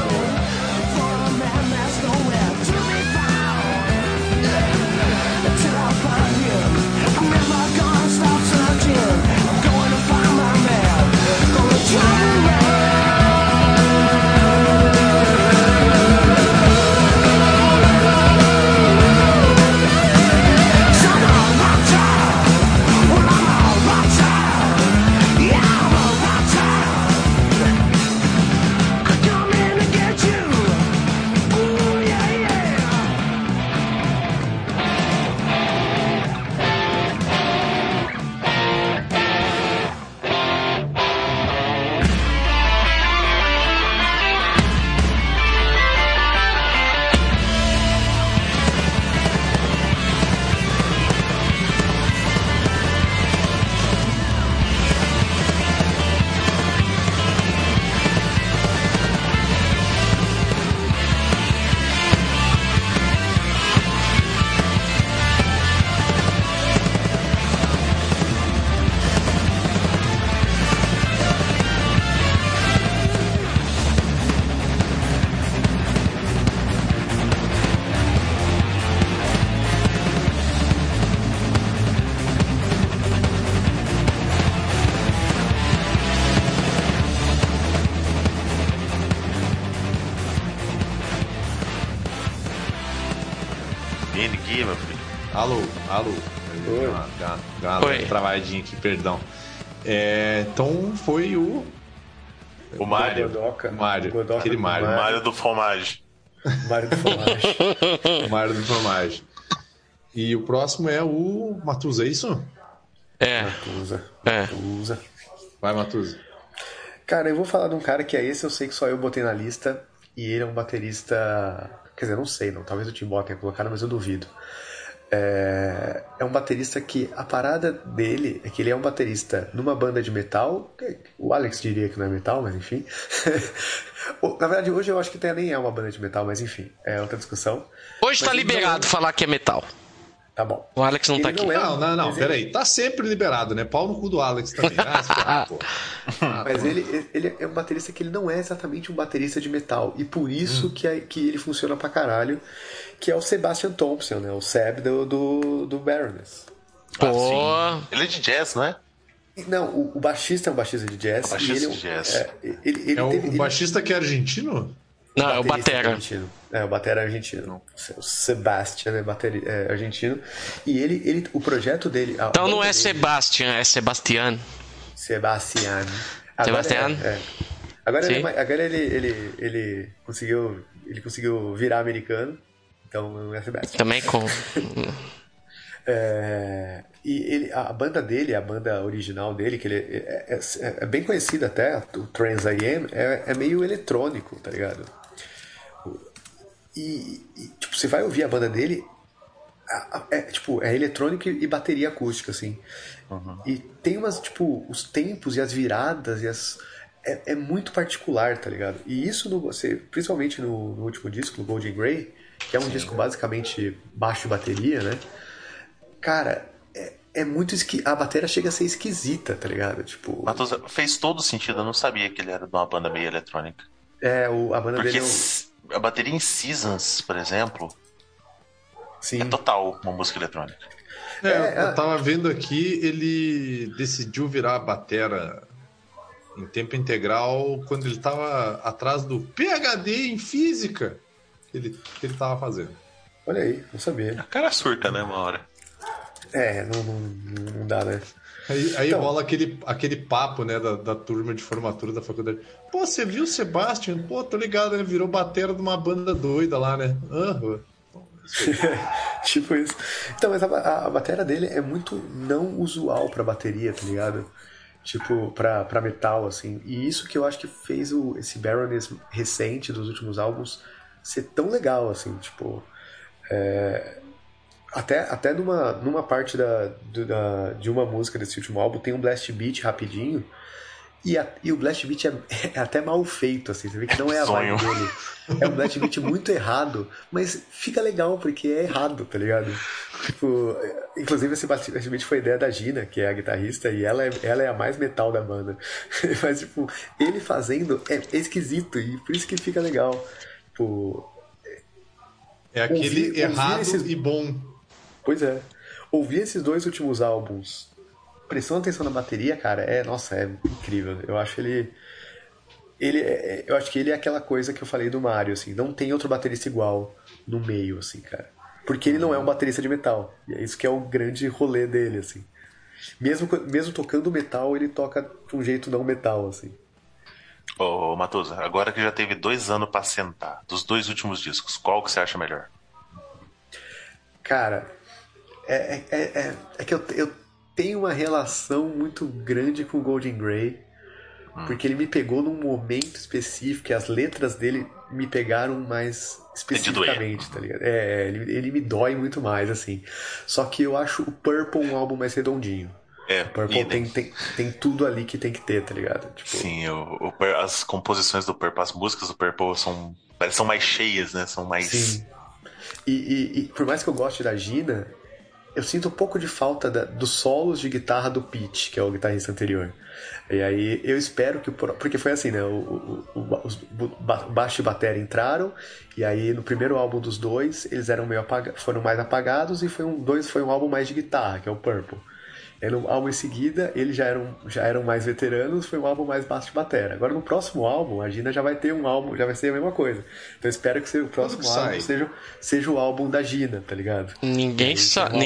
Alô. Oi. Uma travadinha aqui, perdão. Então foi o Mário. Aquele Mário. Mário do Fromage. O Mário do Fromage. E o próximo é o Matuza, é isso? Matuza. Vai, Matuza. Cara, eu vou falar de um cara que eu sei que só eu botei na lista. E ele é um baterista... Quer dizer, não sei, não. Talvez o Tim Bot tenha colocado, mas eu duvido. É um baterista que a parada dele é que ele é um baterista numa banda de metal. O Alex diria que não é metal, mas enfim. Na verdade, hoje eu acho que até nem é uma banda de metal, mas enfim, é outra discussão. Hoje tá liberado falar que é metal. Tá bom. O Alex não tá aqui. Não, peraí. Tá sempre liberado, né? Pau no cu do Alex também. Mas ele é um baterista que ele não é exatamente um baterista de metal. E por isso que ele funciona pra caralho. Que é o Sebastian Thompson, né? O Seb do Baroness. Ele é de jazz, não é? Não, o baixista é um baixista de jazz. O baixista que é argentino? Não, é o batera. O batera é argentino. O Sebastian é argentino. E o projeto dele... Então não é Sebastian, é Sebastian. Sebastian. Sebastian? Agora ele conseguiu conseguiu virar americano. Então não ia ser best. Também com... E a banda dele, a banda original dele, que ele é bem conhecida até, o Trans I.M., é meio eletrônico, tá ligado? E tipo, você vai ouvir a banda dele, é eletrônico e bateria acústica, assim. Uhum. E tem umas, tipo, os tempos e as viradas é muito particular, tá ligado? E isso, principalmente no último disco, no Golden Grey, que é um disco basicamente baixo e bateria, né? Cara, é muito a bateria chega a ser esquisita, tá ligado? Tipo... Matosa, fez todo sentido, eu não sabia que ele era de uma banda meio eletrônica. A banda Porque dele a bateria em Seasons, por exemplo, Sim. é total uma música eletrônica. Eu tava vendo aqui, ele decidiu virar a batera em tempo integral quando ele tava atrás do PhD em física que ele tava fazendo. Olha aí, não sabia. A cara surta, né, uma hora. Não dá, né? Aí então, rola aquele papo, né, da turma de formatura da faculdade. Pô, você viu o Sebastian? Pô, tô ligado, né? Virou batera de uma banda doida lá, né? Aham. Tipo isso. Então, mas a bateria dele é muito não usual pra bateria, tá ligado? Tipo, pra metal, assim. E isso que eu acho que fez esse Baroness recente dos últimos álbuns ser tão legal, assim, tipo... Até numa parte de uma música desse último álbum tem um blast beat rapidinho e o blast beat é até mal feito, assim, você vê que não é a vibe dele. É um blast beat muito errado, mas fica legal porque é errado, tá ligado? Tipo, inclusive esse blast beat foi ideia da Gina, que é a guitarrista, e ela é a mais metal da banda. Mas, tipo, ele fazendo é esquisito e por isso que fica legal. Tipo, é aquele errado e bom. Pois é. Ouvir esses dois últimos álbuns, prestando atenção na bateria, cara, é incrível. Eu acho eu acho que ele é aquela coisa que eu falei do Mario, assim, não tem outro baterista igual no meio, assim, cara. Porque ele não é um baterista de metal. E é isso que é o grande rolê dele, assim. Mesmo tocando metal, ele toca de um jeito não metal, assim. Ô, Matosa, agora que já teve 2 anos pra sentar, dos 2 últimos discos, qual que você acha melhor? Cara... É que eu tenho uma relação muito grande com o Golden Grey, porque ele me pegou num momento específico e as letras dele me pegaram mais especificamente, tá ligado? Ele me dói muito mais, assim. Só que eu acho o Purple um álbum mais redondinho. O Purple tem tudo ali que tem que ter, tá ligado? Tipo... Sim, as composições do Purple, as músicas do Purple são mais cheias, né? São mais... Sim. E por mais que eu goste da Gina... Eu sinto um pouco de falta dos solos de guitarra do Pete, que é o guitarrista anterior. E aí eu espero que... Porque foi assim, né? Os baixo e bateria entraram, e aí no primeiro álbum dos dois, eles foram mais apagados, e foi um álbum mais de guitarra, que é o Purple. E no álbum em seguida, eles já eram mais veteranos, foi um álbum mais baixo de bateria. Agora no próximo álbum, a Gina já vai ter um álbum, já vai ser a mesma coisa. Então eu espero que o próximo álbum seja o álbum da Gina, tá ligado? Ninguém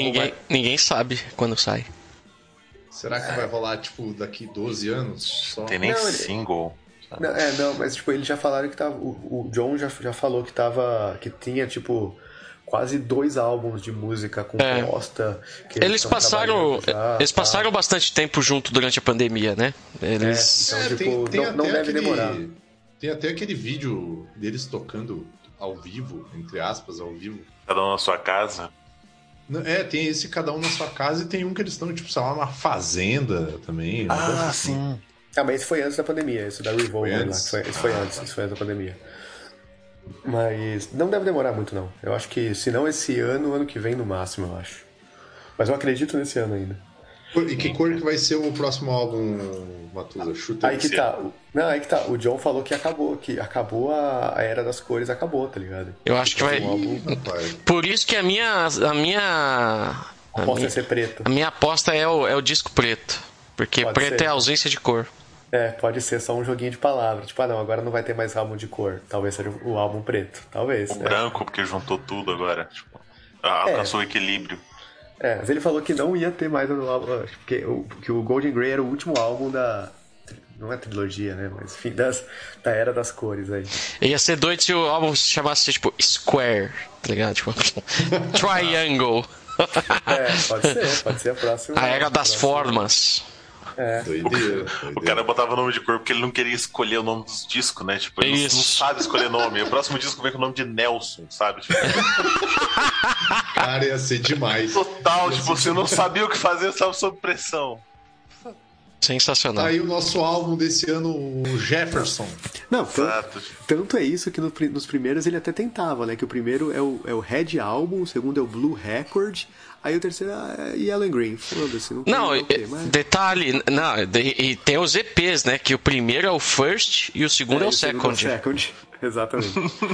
sabe quando sai. Será que vai rolar, tipo, daqui 12 anos só? Tem nem single. Não, mas tipo, eles já falaram que tava... O John já falou que tinha, tipo... Quase 2 álbuns de música composta. Eles passaram bastante tempo junto durante a pandemia, né? Então, não deve demorar. Tem até aquele vídeo deles tocando ao vivo, entre aspas, ao vivo. Cada um na sua casa. Tem esse cada um na sua casa e tem um que eles estão, tipo, sei lá, numa fazenda também. Sim. Mas esse foi antes da pandemia, esse da Revolver lá. Esse foi antes da pandemia. Mas não deve demorar muito, não. Eu acho que, se não esse ano que vem no máximo, eu acho. Mas eu acredito nesse ano ainda. E que cor que vai ser o próximo álbum, Matusa? Chuta aí que tá. Aí que tá. O John falou que acabou a era das cores, acabou, tá ligado? Eu acho que vai... Por isso que a minha aposta é ser preto. A minha aposta é o disco preto. Porque preto é a ausência de cor. Pode ser só um joguinho de palavras. Tipo, não, agora não vai ter mais álbum de cor. Talvez seja o álbum preto. Talvez. O branco, porque juntou tudo agora. Tipo, alcançou o equilíbrio. Mas ele falou que não ia ter mais no álbum. Que o Golden Grey era o último álbum Não é trilogia, né? Mas enfim, da Era das Cores aí. Ia ser doido se o álbum se chamasse, tipo, Square, tá ligado? Tipo, Triangle. Pode ser a próxima. A Era das Formas. Doideira. O cara botava o nome de cor porque ele não queria escolher o nome dos discos, né? Tipo, ele não sabe escolher nome. O próximo disco vem com o nome de Nelson, sabe? Tipo... Cara, ia ser demais. Total, tipo, você não sabia o que fazer, estava sob pressão. Sensacional. Tá aí o nosso álbum desse ano, o Jefferson. Não, tanto é isso que nos primeiros ele até tentava, né? Que o primeiro é o Red Album, o segundo é o Blue Record, aí o terceiro é Yellow and Green. Foda-se, não, detalhe, e tem os EPs, né? Que o primeiro é o First e o segundo é o Second. Exatamente.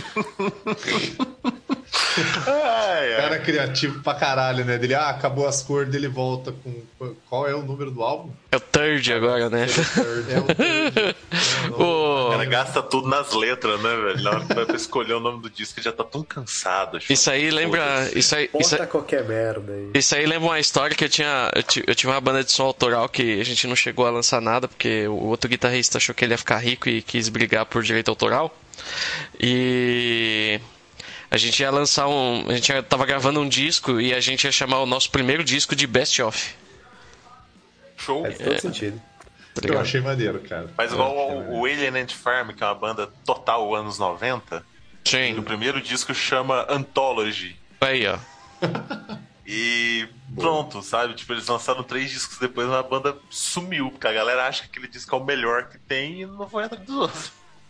Cara criativo pra caralho, né? Dele, acabou as cores, dele volta com... Qual é o número do álbum? É o Third agora, né? É o Third. O cara gasta tudo nas letras, né, velho? Na hora que vai pra escolher o nome do disco, já tá tão cansado. Isso aí lembra... Bota qualquer merda aí. Isso aí lembra uma história que eu tive uma banda de som autoral que a gente não chegou a lançar nada, porque o outro guitarrista achou que ele ia ficar rico e quis brigar por direito autoral. E... a gente ia lançar a gente tava gravando um disco e a gente ia chamar o nosso primeiro disco de Best Of. Show. Faz todo sentido. Eu achei maneiro, cara. Mas igual o Alien Ant Farm, que é uma banda total anos 90. Sim. O primeiro disco chama Anthology. Aí, ó. E pronto, sabe? Tipo, eles lançaram 3 discos depois, a banda sumiu, porque a galera acha que aquele disco é o melhor que tem e não foi atrás dos outros.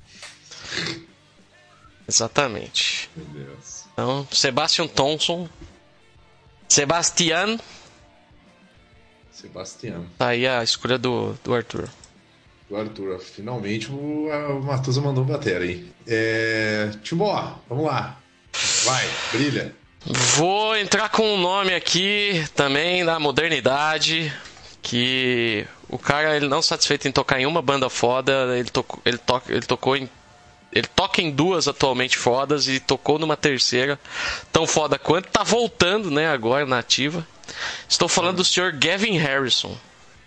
Exatamente. Meu Deus. Então, Sebastian. Tá aí a escolha do Arthur. Do Arthur. Finalmente o Matusa mandou bater aí. Timó, vamos lá. Vai, brilha. Vou entrar com um nome aqui também da modernidade, que o cara, ele não satisfeito em tocar em uma banda foda, ele toca em 2 atualmente fodas e tocou numa terceira tão foda quanto, tá voltando, né, agora na ativa. Estou falando do senhor Gavin Harrison.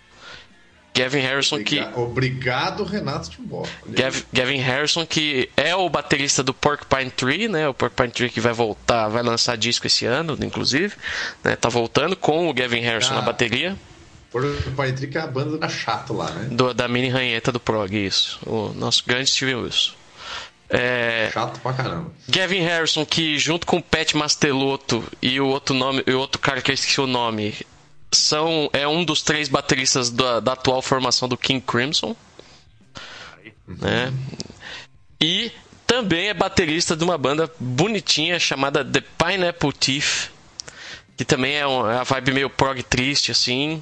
Obrigado, Renato Timbó. Gavin Harrison, que é o baterista do Porcupine Tree, né? O Porcupine Tree que vai lançar disco esse ano, inclusive, né? Tá voltando com o Gavin Harrison na bateria. Porcupine Tree que é a banda da chato lá, né? Da mini ranheta do prog, isso. O nosso grande Steve Wilson. Chato pra caramba. Gavin Harrison, que junto com o Pat Mastelotto e o outro cara que eu esqueci o nome, é um dos 3 bateristas da atual formação do King Crimson, né? E também é baterista de uma banda bonitinha chamada The Pineapple Thief, que também é uma vibe meio prog triste, assim.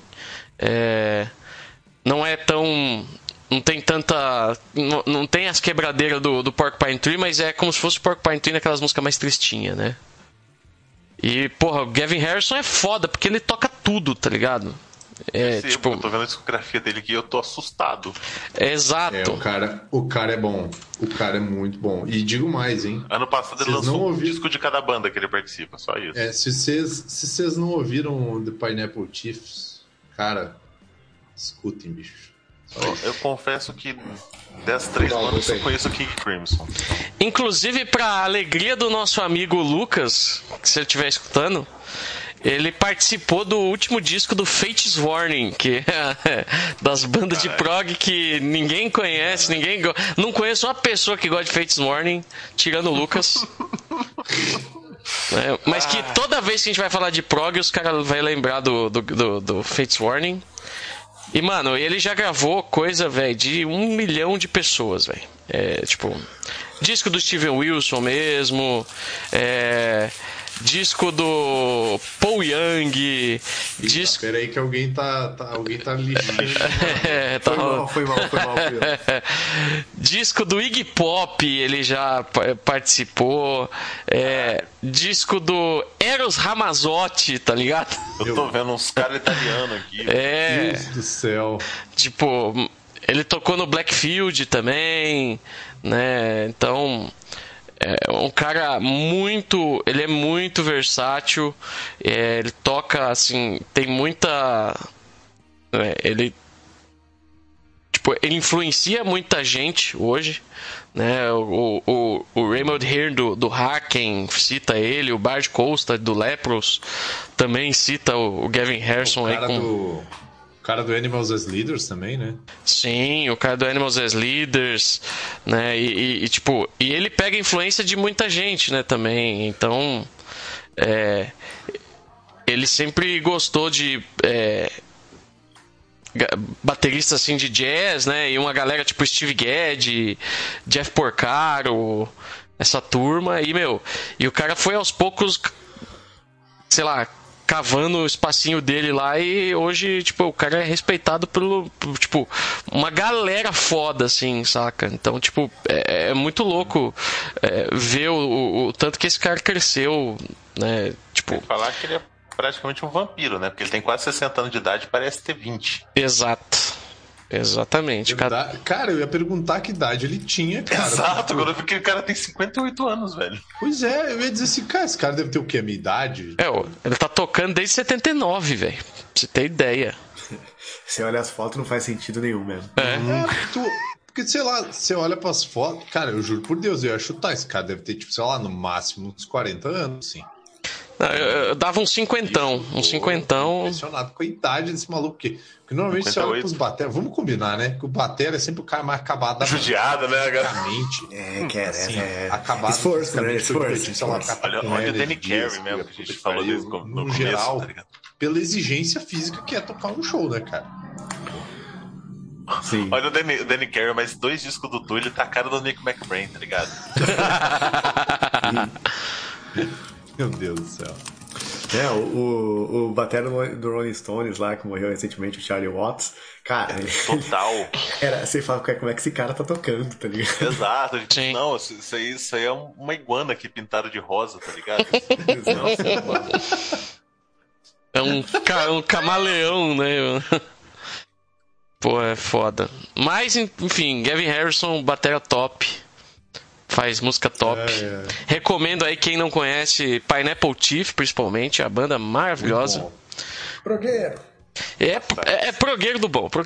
Não é tão... não tem tanta... não tem as quebradeiras do Porcupine Tree, mas é como se fosse o Porcupine Tree naquelas músicas mais tristinhas, né? E, porra, o Gavin Harrison é foda, porque ele toca tudo, tá ligado? Tipo... eu tô vendo a discografia dele aqui e eu tô assustado. Exato. O cara é bom. O cara é muito bom. E digo mais, hein? Ano passado ele lançou um disco de cada banda que ele participa, só isso. Se vocês não ouviram The Pineapple Chiefs, cara, escutem, bicho. Eu confesso que das 3 bandas eu conheço o King Crimson. Inclusive, pra alegria do nosso amigo Lucas, que se ele estiver escutando, ele participou do último disco do Fates Warning, que é das bandas de prog que ninguém conhece, não conheço uma pessoa que gosta de Fates Warning, tirando o Lucas. Mas que toda vez que a gente vai falar de prog, os caras vão lembrar do Fates Warning. E, mano, ele já gravou coisa, velho, de 1 milhão de pessoas, velho. Tipo, disco do Steven Wilson mesmo, disco do Paul Young, disco... Pera aí que alguém tá lixando. Foi mal. Disco do Iggy Pop, ele já participou. Disco do Eros Ramazzotti, tá ligado? Eu tô vendo uns caras italianos aqui. Deus do céu. Tipo, ele tocou no Blackfield também, né? Então... um cara muito... ele é muito versátil. Ele toca, assim... tem muita... ele... tipo, ele influencia muita gente hoje, né? O Raymond Hearn do Haken cita ele, o Bart Costa do Leprous também cita o Gavin Harrison aí com... O cara do Animals as Leaders também, né? Sim, o cara do Animals as Leaders, né? E ele pega influência de muita gente, né, também. Então, ele sempre gostou de bateristas assim de jazz, né? E uma galera tipo Steve Gadd, Jeff Porcaro, essa turma aí, e o cara foi aos poucos, sei lá, cavando o espacinho dele lá, e hoje, tipo, o cara é respeitado por tipo, uma galera foda, assim, saca? Então, tipo, é muito louco ver o tanto que esse cara cresceu, né? Tipo... Tem que falar que ele é praticamente um vampiro, né? Porque ele tem quase 60 anos de idade e parece ter 20. Exato. Exatamente. Cara, eu ia perguntar que idade ele tinha, cara. Exato, agora eu vi que o cara tem 58 anos, velho. Pois é, eu ia dizer assim, cara, esse cara deve ter o quê? A minha idade? Ele tá tocando desde 79, velho. Pra você ter ideia. Você olha as fotos, não faz sentido nenhum mesmo. Porque, sei lá, você olha pras fotos, cara, eu juro por Deus, eu ia chutar, esse cara deve ter, tipo, sei lá, no máximo uns 40 anos, sim. Eu dava um cinquentão. Impressionado com a idade desse maluco. Porque normalmente 58. Você olha pros batera. Vamos combinar, né? Que o batera é sempre o cara mais acabado da judiado, né? Acabado. Esforço, né? Olha o Danny Carey mesmo, que a gente falou desse no começo, geral, tá ligado? Pela exigência física que é tocar um show, né, cara? Sim. Olha o Danny Carey, mas 2 discos do Tu, ele tá a cara do Nick McBrain, tá ligado? Meu Deus do céu. O batera do Rolling Stones lá, que morreu recentemente, o Charlie Watts, cara, total. Você fala como é que esse cara tá tocando, tá ligado? Exato. Sim. Não, isso aí é uma iguana que pintaram de rosa, tá ligado? É um camaleão, né? Pô, é foda. Mas, enfim, Gavin Harrison, batera top. Faz música top. Recomendo aí, quem não conhece, Pineapple Thief, principalmente, a banda maravilhosa. Progueiro. É progueiro do bom,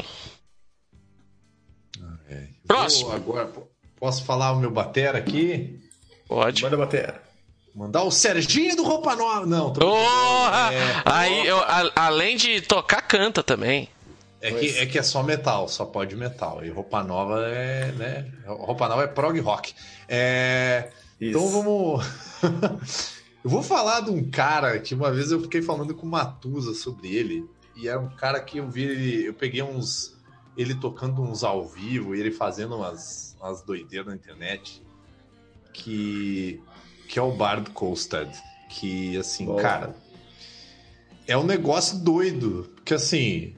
Próximo. Agora, posso falar o meu batera aqui? Pode. Manda batera. Mandar o Serginho do Roupa Nova. Não, aí, além de tocar, canta também. É que é só metal, só pode metal. E Roupa Nova né? Roupa Nova é prog rock. Então vamos. Eu vou falar de um cara que uma vez eu fiquei falando com o Matusa sobre ele. E era um cara que eu vi. Eu peguei ele tocando uns ao vivo e ele fazendo umas doideiras na internet. Que é o Bart Costa. Que, assim, cara. É um negócio doido. Porque, assim.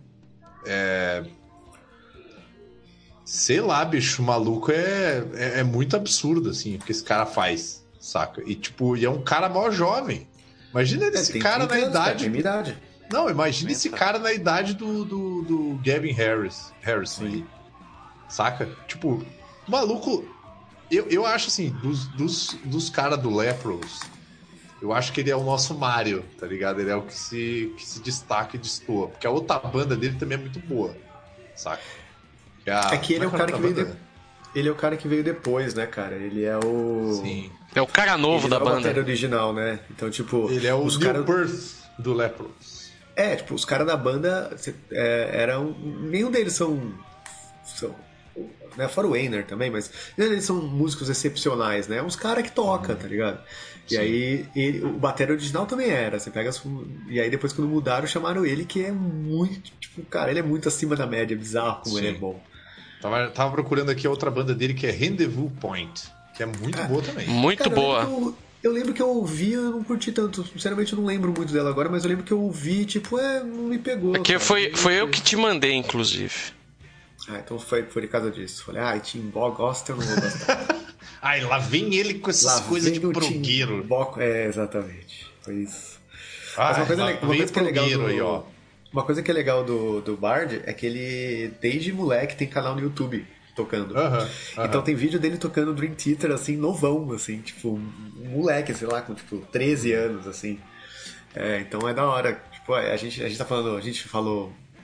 Sei lá, bicho, o maluco é muito absurdo, assim, o que esse cara faz, saca? E, tipo, é um cara mó jovem. Imagina esse cara na idade. Tem idade. Não, imagina esse cara na idade do Gavin Harrison aí. Saca? Tipo, o maluco. Eu acho assim, dos caras do Leprous, eu acho que ele é o nosso Mario, tá ligado? Ele é o que se destaca e destoa. Porque a outra banda dele também é muito boa, saca? Que ele é o cara que veio Ele é o cara que veio depois, né, cara? Ele é o... Sim. É o cara novo da banda. Ele é a bateria original, né? Então, tipo... Ele é o Neil Peart do Leprous. Tipo, os caras da banda eram... Nenhum deles são né, fora o Einer também, mas eles são músicos excepcionais, né? Uns caras que tocam, tá ligado? E aí, o batera original também era. Você pega e aí depois quando mudaram, chamaram ele, que é muito... Tipo, cara, ele é muito acima da média, bizarro como ele é bom. Tava procurando aqui a outra banda dele, que é Rendezvous Point, que é muito boa também. Muito boa. Eu lembro que eu ouvi, eu não curti tanto. Sinceramente, eu não lembro muito dela agora, mas eu lembro que eu ouvi, tipo, não me pegou. Porque foi eu que te mandei, inclusive. Então foi por causa disso. Falei, Timbó gosta, eu não vou gostar. Lá vem ele com essas coisas de progueiro. Exatamente. Foi isso. Mas uma coisa que é legal aí, ó. Uma coisa que é legal do Bard é que ele, desde moleque, tem canal no YouTube tocando. Então tem vídeo dele tocando Dream Theater, assim, novão, assim, tipo, um moleque, sei lá, com, tipo, 13 anos, assim. Então é da hora. Tipo, a gente falou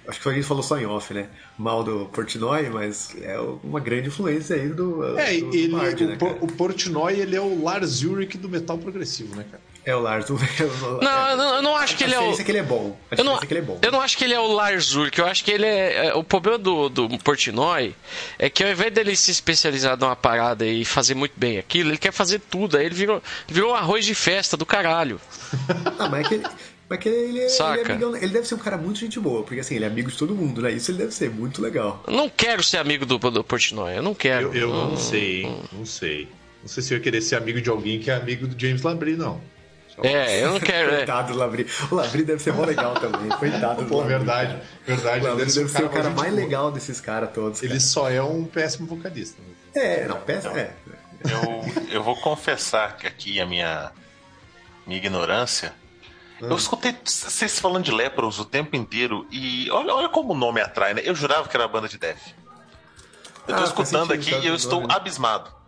acho que a gente falou só em off, né? Mal do Portnoy, mas é uma grande influência aí do Bard, né, o Portnoy, ele é o Lars Ulrich do metal progressivo, né, cara? É o Lars. Não, eu não acho que ele é o... que ele é bom. Eu não acho que ele é o Lars Ulrich. Eu acho que ele é... O problema do Portnoy é que ao invés dele se especializar numa parada e fazer muito bem aquilo, ele quer fazer tudo. Aí ele virou um arroz de festa do caralho. Mas que ele é amigão, ele deve ser um cara muito gente boa, porque assim, ele é amigo de todo mundo, né? Isso ele deve ser muito legal. Eu não quero ser amigo do Portnoy, eu não quero. Eu não sei, hein? Não sei. Não sei se eu ia querer ser amigo de alguém que é amigo do James Labrie, não. Eu não quero. Coitado do Labrie. O Labrie deve ser mó legal também. Coitado do Labrie. Verdade. O Labrie deve ser o cara mais legal desses caras todos. Ele só é um péssimo vocalista. Péssimo. Eu vou confessar que aqui a minha ignorância. Eu escutei vocês falando de Leprous o tempo inteiro e olha como o nome atrai, né? Eu jurava que era a banda de death. Eu tô escutando aqui e eu estou abismado.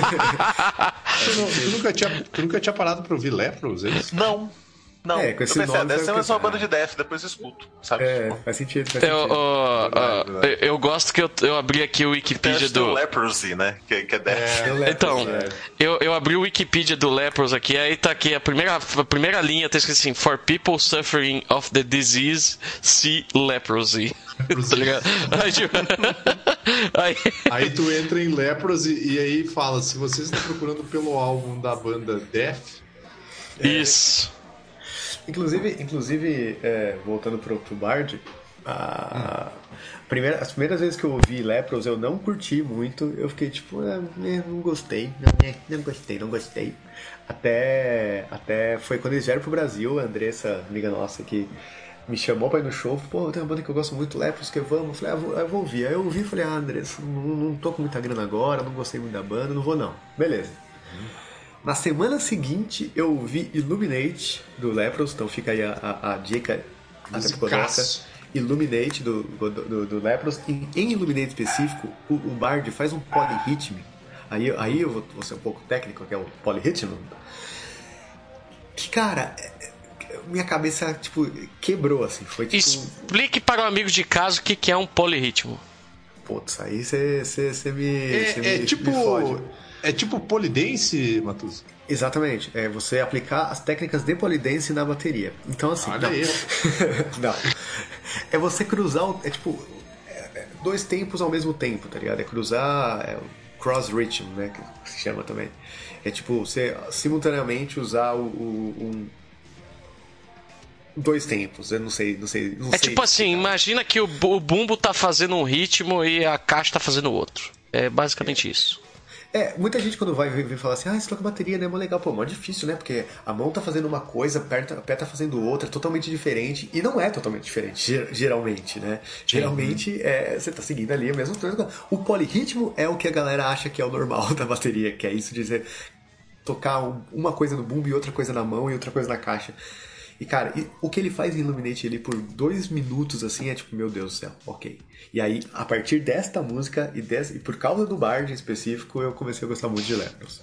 Tu nunca tinha parado pra ouvir Leprous? Não. Com esse nome deve ser mais uma banda de death, depois eu escuto, sabe? Faz sentido. Eu gosto que eu abri aqui o Wikipedia do Leprosy, né? Que é death. Então, eu abri o Wikipedia do Leprous aqui, aí tá aqui a primeira linha, tá escrito assim: For people suffering of the disease, see leprosy. Tá ligado? Aí tu entra em Leprosy e aí fala: se você está procurando pelo álbum da banda Death. Isso. Inclusive, voltando pro Bard, as primeiras vezes que eu ouvi Leprous eu não curti muito, eu fiquei tipo, não gostei, não gostei. Até foi quando eles vieram pro Brasil, a Andressa, amiga nossa, que me chamou pra ir no show, pô, tem uma banda que eu gosto muito, Leprous, que vamos, eu falei, eu vou ouvir. Aí eu ouvi e falei, Andressa, não tô com muita grana agora, não gostei muito da banda, não vou não. Beleza. Na semana seguinte, eu ouvi Illuminate, do Leprous, então fica aí a dica Illuminate, do Leprous. Em Illuminate específico, o Bard faz um polyrhythm. Aí eu vou ser um pouco técnico, que é o polyrhythm. Que, cara, minha cabeça, tipo, quebrou, assim. Foi, tipo... Explique para o amigo de casa o que é um polirritmo. Putz, aí você me fode. É tipo polidense, Matuso? Exatamente. É você aplicar as técnicas de polidense na bateria. Então, assim... Olha aí. Não. É você cruzar... dois tempos ao mesmo tempo, tá ligado? É cruzar... cross rhythm, né? Que se chama também. É tipo, você simultaneamente usar dois tempos, eu não sei. Tipo assim, imagina que o bumbo tá fazendo um ritmo e a caixa tá fazendo outro. É basicamente isso. Muita gente quando vai ver fala assim, você toca bateria, né? É mó legal. Pô, mó difícil, né? Porque a mão tá fazendo uma coisa, o pé tá fazendo outra, totalmente diferente. E não é totalmente diferente, geralmente, né? Geralmente você tá seguindo ali a mesma coisa. O polirritmo é o que a galera acha que é o normal da bateria, que é isso de você tocar uma coisa no bumbo e outra coisa na mão e outra coisa na caixa. E, cara, o que ele faz em Illuminate ali por 2 minutos, assim, é tipo, meu Deus do céu, ok. E aí, a partir desta música e por causa do Bard em específico, eu comecei a gostar muito de Leprous.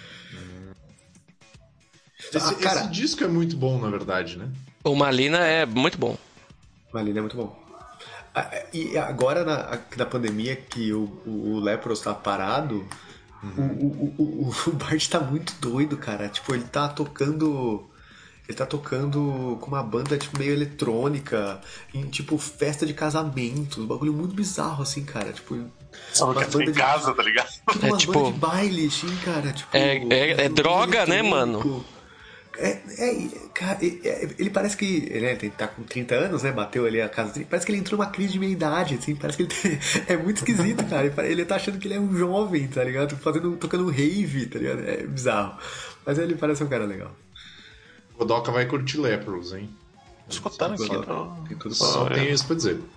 Esse disco é muito bom, na verdade, né? O Malina é muito bom. Malina é muito bom. E agora, na pandemia, que o Leprous tá parado, o Bard tá muito doido, cara. Tipo, ele tá tocando com uma banda tipo, meio eletrônica, em tipo festa de casamento, um bagulho muito bizarro, assim, cara. Tipo, só que é em casa, tá ligado? Tipo, uma banda de baile, assim, cara. Tipo, é droga, né, mano? Cara, ele parece que ele tá com 30 anos, né? Bateu ali a casa dele. Parece que ele entrou numa crise de meia-idade, assim. Parece que ele é muito esquisito, cara. Ele tá achando que ele é um jovem, tá ligado? Tocando rave, tá ligado? É bizarro. Mas ele parece um cara legal. O Godoka vai curtir Leprous, hein? Escutando aqui. Tem tudo só tem isso pra dizer.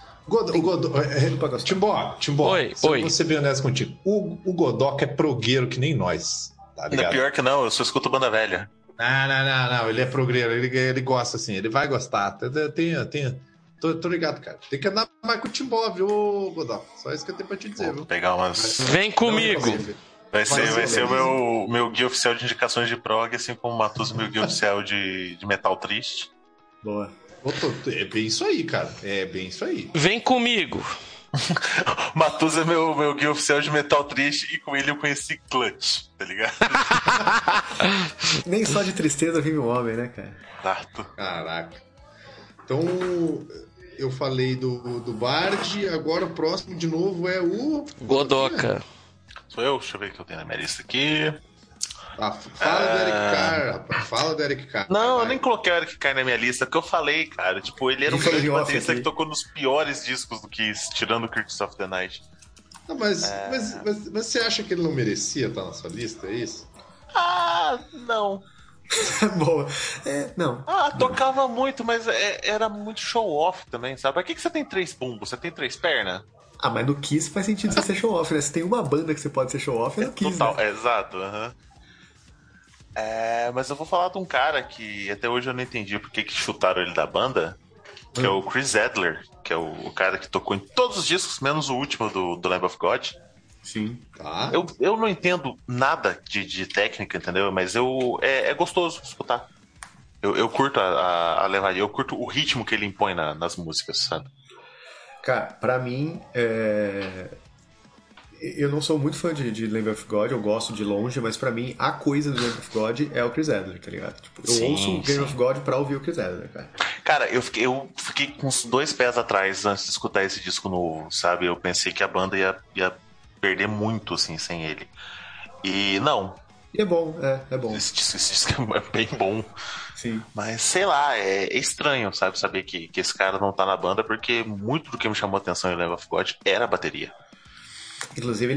Timbó, Oi. Vou ser bem honesto contigo. O Godoka é progueiro que nem nós. Tá ligado? Não é pior que não, eu só escuto banda velha. Não. Ele é progueiro, ele gosta assim, ele vai gostar. Tô ligado, cara. Tem que andar mais com o Timbó, viu, Godoka? Só isso que eu tenho pra te dizer, viu? Pegar umas. Vem comigo! Vai ser o meu guia oficial de indicações de prog, assim como o Matuso, meu guia oficial de metal triste. Boa. É bem isso aí, cara. É bem isso aí. Vem comigo. Matuza é meu guia oficial de Metal Triste e com ele eu conheci Clutch, tá ligado? Nem só de tristeza vive um homem, né, cara? Exato. Caraca. Então, eu falei do Bard, agora o próximo de novo é o... Godoka. Sou eu? Deixa eu ver o que eu tenho na minha lista aqui. Fala do Eric Carr, rapaz. Fala do Eric Carr. Não, eu nem coloquei o Eric Carr na minha lista, porque eu falei, cara. Tipo, ele era um grande baterista que tocou nos piores discos do Kiss, tirando o Curse of the Night. Não, mas você acha que ele não merecia estar na sua lista, é isso? Não. Boa. Não. Tocava muito, mas era muito show-off também, sabe? Pra que você tem 3 bumbos? Você tem 3 pernas? Mas no Kiss faz sentido você ser show-off, né? Se tem uma banda que você pode ser show-off, é no Kiss, total, né? Exato, aham. Mas eu vou falar de um cara que até hoje eu não entendi por que chutaram ele da banda, que é o Chris Adler, que é o cara que tocou em todos os discos, menos o último do Lamb of God. Sim. Tá. Eu não entendo nada de técnica, entendeu? Mas é gostoso escutar. Eu curto a levaria, eu curto o ritmo que ele impõe nas músicas, sabe? Cara, pra mim, eu não sou muito fã de Lamb of God, eu gosto de longe, mas pra mim a coisa do Lamb of God é o Chris Adler, tá ligado? Tipo, eu ouço o Lamb of God pra ouvir o Chris Adler, cara. Cara, eu fiquei com os 2 pés atrás antes de escutar esse disco novo, sabe? Eu pensei que a banda ia perder muito, assim, sem ele. E não. E é bom, é bom. Esse disco é bem bom. Sim. Mas, sei lá, é estranho, sabe? Saber que esse cara não tá na banda, porque muito do que me chamou a atenção em Lamb of God era a bateria. Inclusive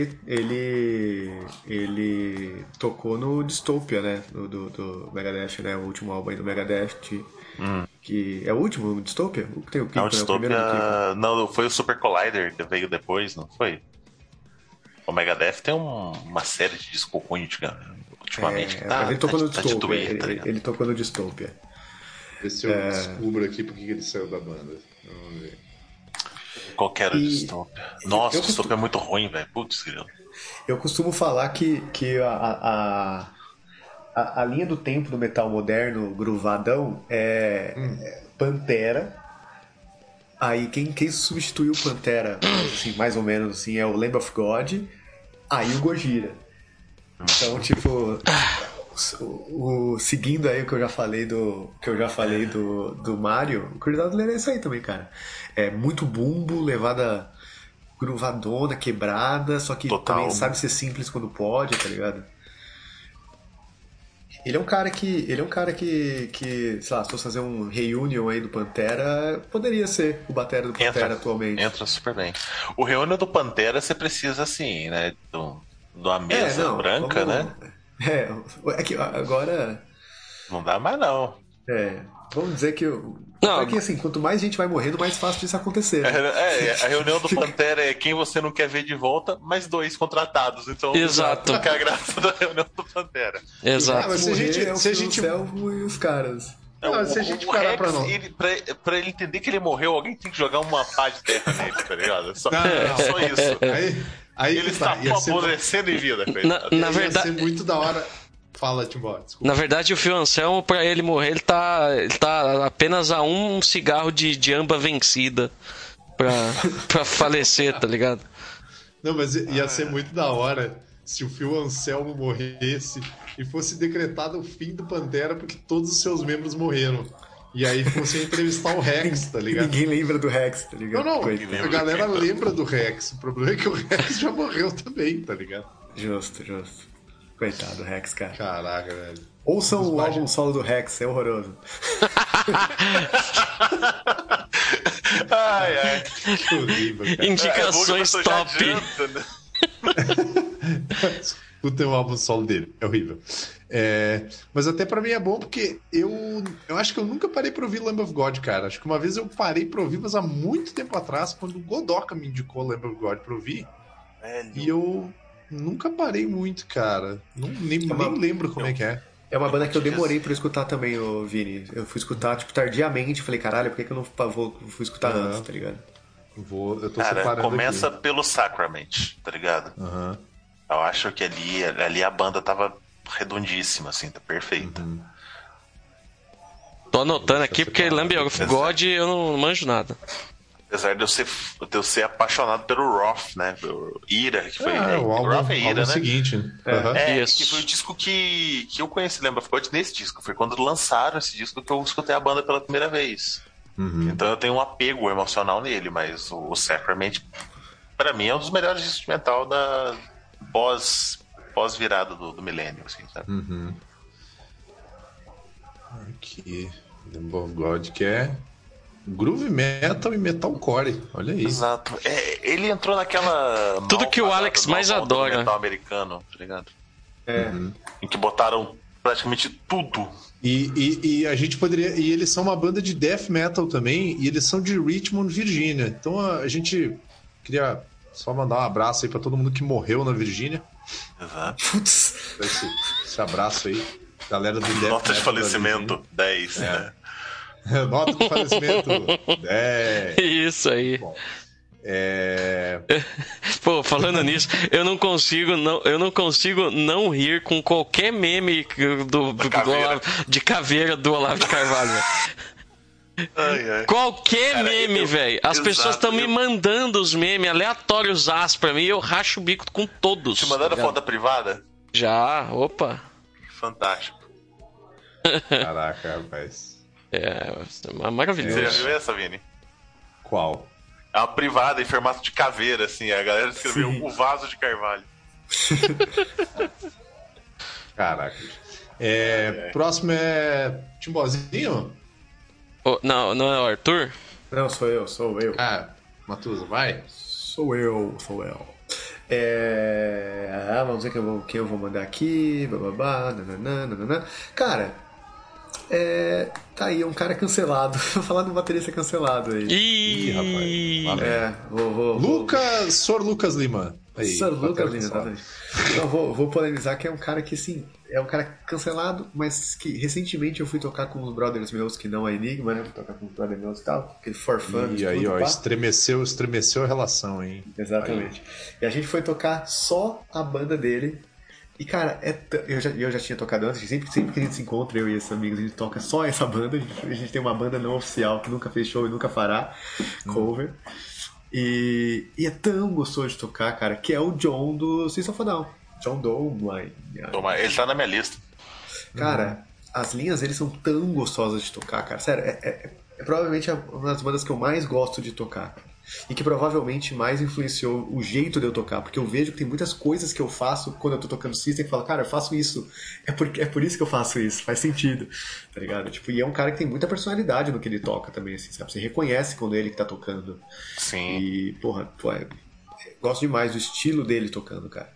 ele tocou no Dystopia, né? Do Megadeth, né? O último álbum aí do Megadeth. Que é o último, o Dystopia? Tem o Clip, Não, Dystopia, né? Não, foi o Super Collider que veio depois, não foi? O Megadeth tem uma série de discos ruins ultimamente. Mas ele tocou no Dystopia. Doer, ele tocou no Dystopia. Vê se eu descubro aqui porque ele saiu da banda. Vamos ver. Qual que era o Dystopia? Nossa, o Dystopia é muito ruim, velho. Putz, eu costumo falar que a linha do tempo do metal moderno, groovadão, é Pantera. Aí quem substituiu o Pantera, assim, mais ou menos assim, é o Lamb of God. Aí o Gojira. Então, tipo, seguindo aí o que eu já falei do Mario, o Chris Adler é isso aí também, cara. É muito bumbo, levada groovadona, quebrada, só que total. Também sabe ser simples quando pode, tá ligado? Ele é um cara que sei lá, se fosse fazer um reunion aí do Pantera, poderia ser o batera do Pantera atualmente. Entra super bem. O reunion do Pantera você precisa, assim, né, de uma mesa branca, né? É que agora... Não dá mais, não. Vamos dizer que... Porque, assim, quanto mais gente vai morrendo, mais fácil disso acontecer. Né? A reunião do Pantera é quem você não quer ver de volta, mais 2 contratados. Então, exato. Que é a graça da reunião do Pantera. Exato. Mas se a gente e os caras... Se a gente parar Rex, pra não... pra ele entender que ele morreu, alguém tem que jogar uma pá de terra nele, tá ligado? Só isso. Aí ele está apodrecendo em vida. Na verdade... Ia ser muito da hora... Fala, Timbó, desculpa. Na verdade, o Phil Anselmo, pra ele morrer, ele tá apenas a um cigarro de amba vencida pra falecer, tá ligado? Não, mas ia ser muito da hora se o Phil Anselmo morresse e fosse decretado o fim do Pantera porque todos os seus membros morreram. E aí fosse entrevistar o Rex, tá ligado? Ninguém lembra do Rex, tá ligado? Não, a galera lembra do Rex. O problema é que o Rex já morreu também, tá ligado? Justo. Coitado do Rex, cara. Caraca, velho. Ouçam o álbum solo do Rex, é horroroso. Ai. Que horrível, cara. Indicações top. Escutem o álbum solo dele, é horrível. Mas até pra mim é bom porque eu acho que eu nunca parei pra ouvir Lamb of God, cara. Acho que uma vez eu parei pra ouvir, mas há muito tempo atrás, quando o Godoka me indicou Lamb of God pra ouvir. E eu nunca parei muito, cara. Nem lembro como é que é. É uma banda que eu demorei pra escutar também, ô Vini. Eu fui escutar, tipo, tardiamente. Falei, caralho, por que eu não fui escutar antes, tá ligado? Eu tô separando começa aqui. pelo Sacrament, tá ligado? Eu acho que ali a banda tava redondíssima, assim, tá perfeita. Tô anotando aqui porque Lamb of God eu não manjo nada. Apesar de eu ser apaixonado pelo Roth, né? Pelo Ira, que foi. O álbum, Roth é Ira, né? seguinte. Isso. Que foi o disco que eu conheci Lamb of God nesse disco. Foi quando lançaram esse disco que eu escutei a banda pela primeira vez. Então eu tenho um apego emocional nele, mas o Sacrament, pra mim, é um dos melhores discos de metal da pós-virada do milênio, assim, sabe? Aqui, Lamb of God, que é groove metal e metalcore, olha aí. Exato. Ele entrou naquela... Tudo que o Alex mais adora. Metal americano, tá ligado? Em que botaram praticamente tudo. E a gente poderia... E eles são uma banda de death metal também, e eles são de Richmond, Virgínia. Então a gente queria só mandar um abraço aí pra todo mundo que morreu na Virgínia. Exato. Putz. Esse abraço aí. Galera do death metal. Nota de falecimento, 10, né? Nota de falecimento, 10. Isso aí. Bom, Pô, falando nisso, eu não consigo não rir com qualquer meme de caveira do Olavo de Carvalho. Qualquer meme, velho. As pessoas estão me mandando os memes aleatórios pra mim e eu racho o bico com todos. Te mandaram foto privada? Já, opa. Fantástico. Caraca, rapaz. É maravilhoso. Você já viu essa, Vini? Qual? É uma privada em formato de caveira, assim. A galera escreveu o vaso de Carvalho. Caraca. Próximo é Timbozinho? Não é o Arthur? Não, sou eu. Ah, Matusa, vai. Sou eu. Vamos ver quem eu vou mandar aqui. Bababá, nananã. Cara, tá aí, um cara cancelado. Vou falar de um baterista cancelado aí. Ih, rapaz. Sr. Lucas Lima. Sr. Lucas Lima, exatamente. Então, vou polemizar que é um cara que, sim, é um cara cancelado, mas que recentemente eu fui tocar com os brothers meus, que não é Enigma, né? Fui tocar com os brothers meus e tal, aquele for fun. E aí, ó, estremeceu a relação, hein? Exatamente. Aí. E a gente foi tocar só a banda dele. E, cara, eu já tinha tocado antes, sempre que a gente se encontra, eu e esses amigos, a gente toca só essa banda. A gente tem uma banda não oficial que nunca fez show e nunca fará, cover. E é tão gostoso de tocar, cara, que é o John do System of a Down. John Dolmayan. Ele tá na minha lista. Cara, as linhas deles são tão gostosas de tocar, cara. Sério, é provavelmente uma das bandas que eu mais gosto de tocar. E que provavelmente mais influenciou o jeito de eu tocar. Porque eu vejo que tem muitas coisas que eu faço quando eu tô tocando System e falo, cara, eu faço isso. É por isso que eu faço isso. Faz sentido. Tá ligado? Tipo, e é um cara que tem muita personalidade no que ele toca também, assim, sabe? Você reconhece quando é ele que tá tocando. Sim. E, porra, gosto demais do estilo dele tocando, cara.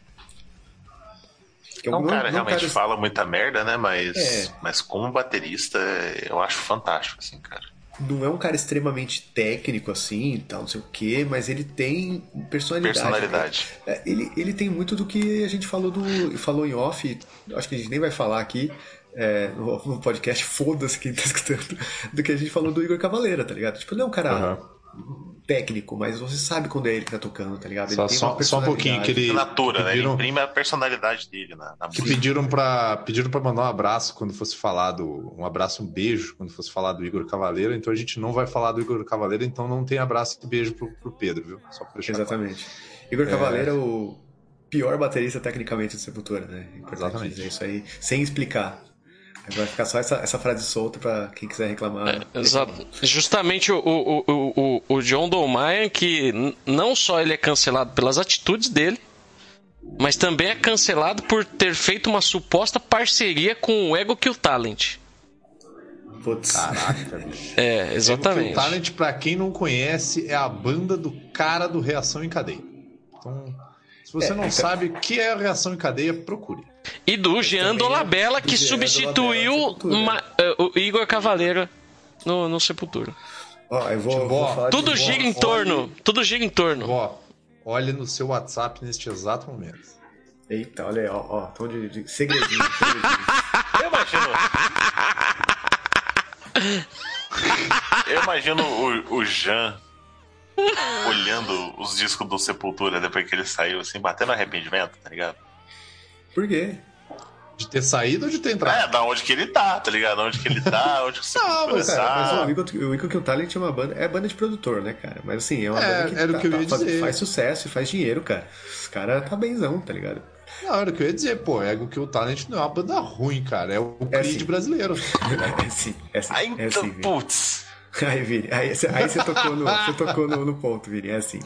Um cara realmente fala muita merda, né? Mas como baterista, eu acho fantástico, assim, cara. Não é um cara extremamente técnico assim, tal, não sei o quê, mas ele tem personalidade. Ele tem muito do que a gente falou em off, acho que a gente nem vai falar aqui no podcast, foda-se quem tá escutando, do que a gente falou do Igor Cavaleira, tá ligado? Tipo, ele é um cara técnico, mas você sabe quando é ele que tá tocando, tá ligado? Ele tem uma personalidade. Só um pouquinho, que ele... né? Ele imprime a personalidade dele na que pediram pra mandar um abraço quando fosse falar um beijo quando fosse falar do Igor Cavaleira, então a gente não vai falar do Igor Cavaleira, então não tem abraço e beijo pro Pedro, viu? Só pra deixar Exatamente. Claro. Igor Cavaleira é o pior baterista tecnicamente do Sepultura, né? Exatamente. Dizer isso aí, sem explicar. Vai ficar só essa frase solta pra quem quiser reclamar. Exato. Justamente o John Dolmayan, que não só ele é cancelado pelas atitudes dele, mas também é cancelado por ter feito uma suposta parceria com o Ego Kill Talent. Putz. Caraca, bicho. Exatamente. Ego Kill Talent, pra quem não conhece, é a banda do cara do Reação em Cadeia. Então, se você não sabe o que é a Reação em Cadeia, procure. E do Jean Dolabella, que substituiu o Igor Cavaleira no Sepultura. Eu vou falar tudo gira em torno. Olhe no seu WhatsApp neste exato momento. Eita, olha aí, ó, tom de segredinho. Eu imagino o Jean olhando os discos do Sepultura depois que ele saiu, assim, batendo arrependimento, tá ligado? Por quê? De ter saído ou de ter entrado? Da onde que ele tá ligado? Da onde que ele tá, onde que você Não, pode Mas o Eagle Kill Talent é uma banda. É banda de produtor, né, cara? Mas assim, é uma banda que, era o que eu ia dizer. faz sucesso e faz dinheiro, cara. Os caras tá benzão, tá ligado? Não, era o que eu ia dizer, pô. Ego Kill Talent não é uma banda ruim, cara. É o Creed sim. brasileiro. É sim. Aí, então, putz. Aí, Vini, aí você tocou no ponto, Vini. É assim.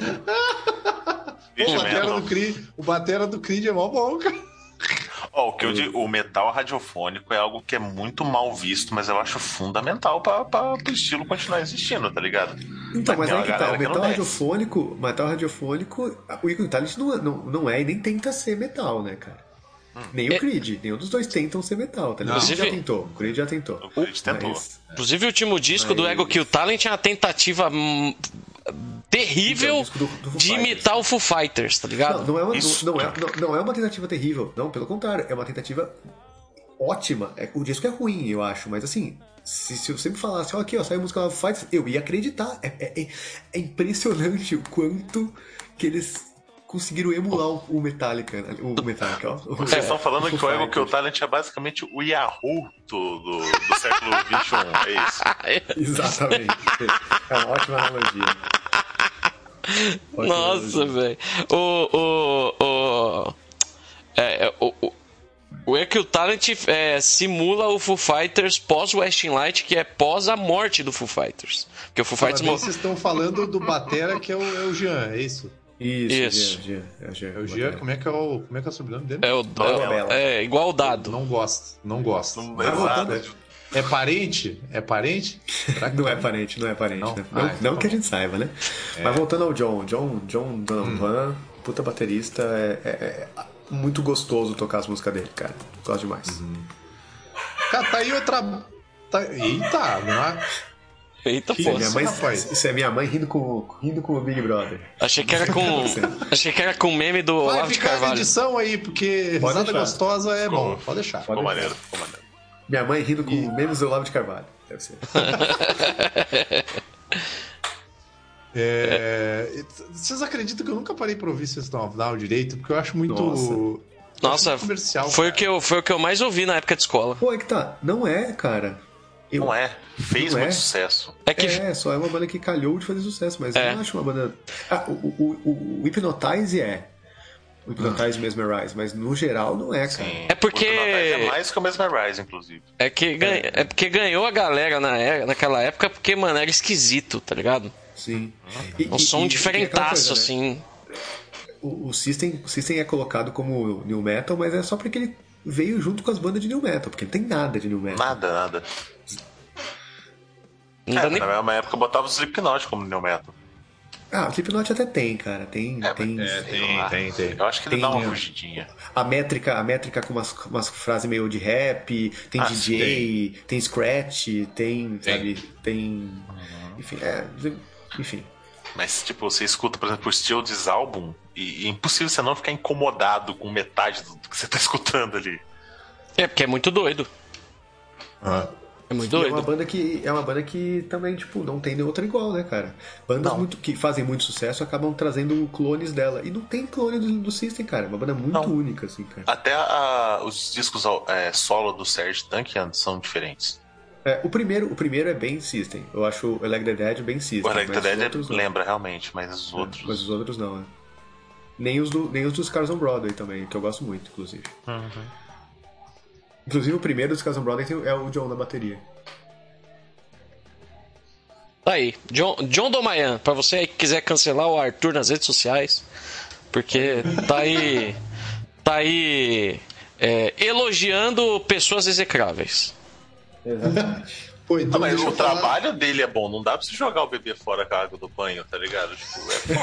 O batera do Creed é mó bom, cara. O que eu digo, o metal radiofônico é algo que é muito mal visto, mas eu acho fundamental para o estilo continuar existindo, tá ligado? Então, mas aí que tá, o metal radiofônico, o Eagle Talent não é e nem tenta ser metal, né, cara? Nem o Creed, nenhum dos dois tentam ser metal, tá ligado? O Creed já tentou. O Creed tentou. Inclusive, o último disco do Ego Kill Talent é uma tentativa terrível de imitar o Foo Fighters, tá ligado? Não é uma tentativa terrível, não, pelo contrário, é uma tentativa ótima. O disco é ruim, eu acho, mas assim, se você me falasse, aqui, saiu a música do Foo Fighters, eu ia acreditar. É impressionante o quanto que eles conseguiram emular o Metallica. Ó. Vocês estão falando que o Ego Kill Talent é basicamente o Yahoo do século XXI, é isso? Exatamente. É uma ótima analogia. Nossa, velho. O Ego Kill Talent simula o Foo Fighters pós-Westin Light, que é pós a morte do Foo Fighters. Porque o Foo Fighters Vocês estão falando do batera que é o Jean, é isso? Isso. É o Jean, como é que é o sobrenome dele? É igual o Dado. Não gosto. Exato. É parente? Não é parente. Não que a gente saiba, né? Mas voltando ao John Donovan, puta baterista, é muito gostoso tocar as músicas dele, cara. Gosto demais. Cara, tá aí outra... Eita, não é? Eita, pô. Isso é minha mãe rindo com o Big Brother. Achei que era com o meme do Olavo de Carvalho. Vai ficar edição aí, porque risada gostosa é bom. Pode deixar. Ficou maneiro. Minha mãe rindo com memes do Olavo de Carvalho. Deve ser. Vocês acreditam que eu nunca parei pra ouvir System of Down direito? Porque eu acho muito... Nossa, comercial, foi o que eu mais ouvi na época de escola. Pô, é que tá. Não é, cara. Não é. Fez muito sucesso. Só é uma banda que calhou de fazer sucesso, mas eu não acho uma banda... O Hypnotize o Hypnotize Mesmerize, mas no geral não é, cara. É porque... O Hypnotize é mais que o Mesmerize, inclusive. É porque ganhou a galera naquela época porque, mano, era esquisito, tá ligado? Sim. Um som diferentaço, coisa, assim. Né? O System é colocado como New Metal, mas é só porque ele veio junto com as bandas de New Metal, porque não tem nada de New Metal. Nada. Na mesma época eu botava o Slipknot como New Metal. O Slipknot até tem, cara. Tem. Eu acho que ele dá uma fugidinha. A métrica com umas frases meio de rap, tem DJ, tem scratch, sabe? Tem. Enfim. Mas, tipo, você escuta, por exemplo, o Steel's álbum e é impossível você não ficar incomodado com metade do que você tá escutando ali. Porque é muito doido. É muito doido. É uma banda que também, tipo, não tem nenhuma outra igual, né, cara? Bandas que fazem muito sucesso acabam trazendo clones dela. E não tem clone do System, cara. É uma banda muito única, assim, cara. Até os discos solo do Serj Tankian são diferentes. O primeiro é bem System. Eu acho o Electric Dead bem System. O Electric Dead lembra realmente, mas os outros... Mas os outros não, né? Nem os dos Cars on Broadway também, que eu gosto muito, inclusive. Inclusive o primeiro dos Cars on Broadway é o John na bateria. Tá aí, John Domayan, pra você aí que quiser cancelar o Arthur nas redes sociais, porque tá aí elogiando pessoas execráveis. Exatamente. Pô, então mas o trabalho dele é bom, não dá pra você jogar o bebê fora com a água do banho, tá ligado? Tipo, é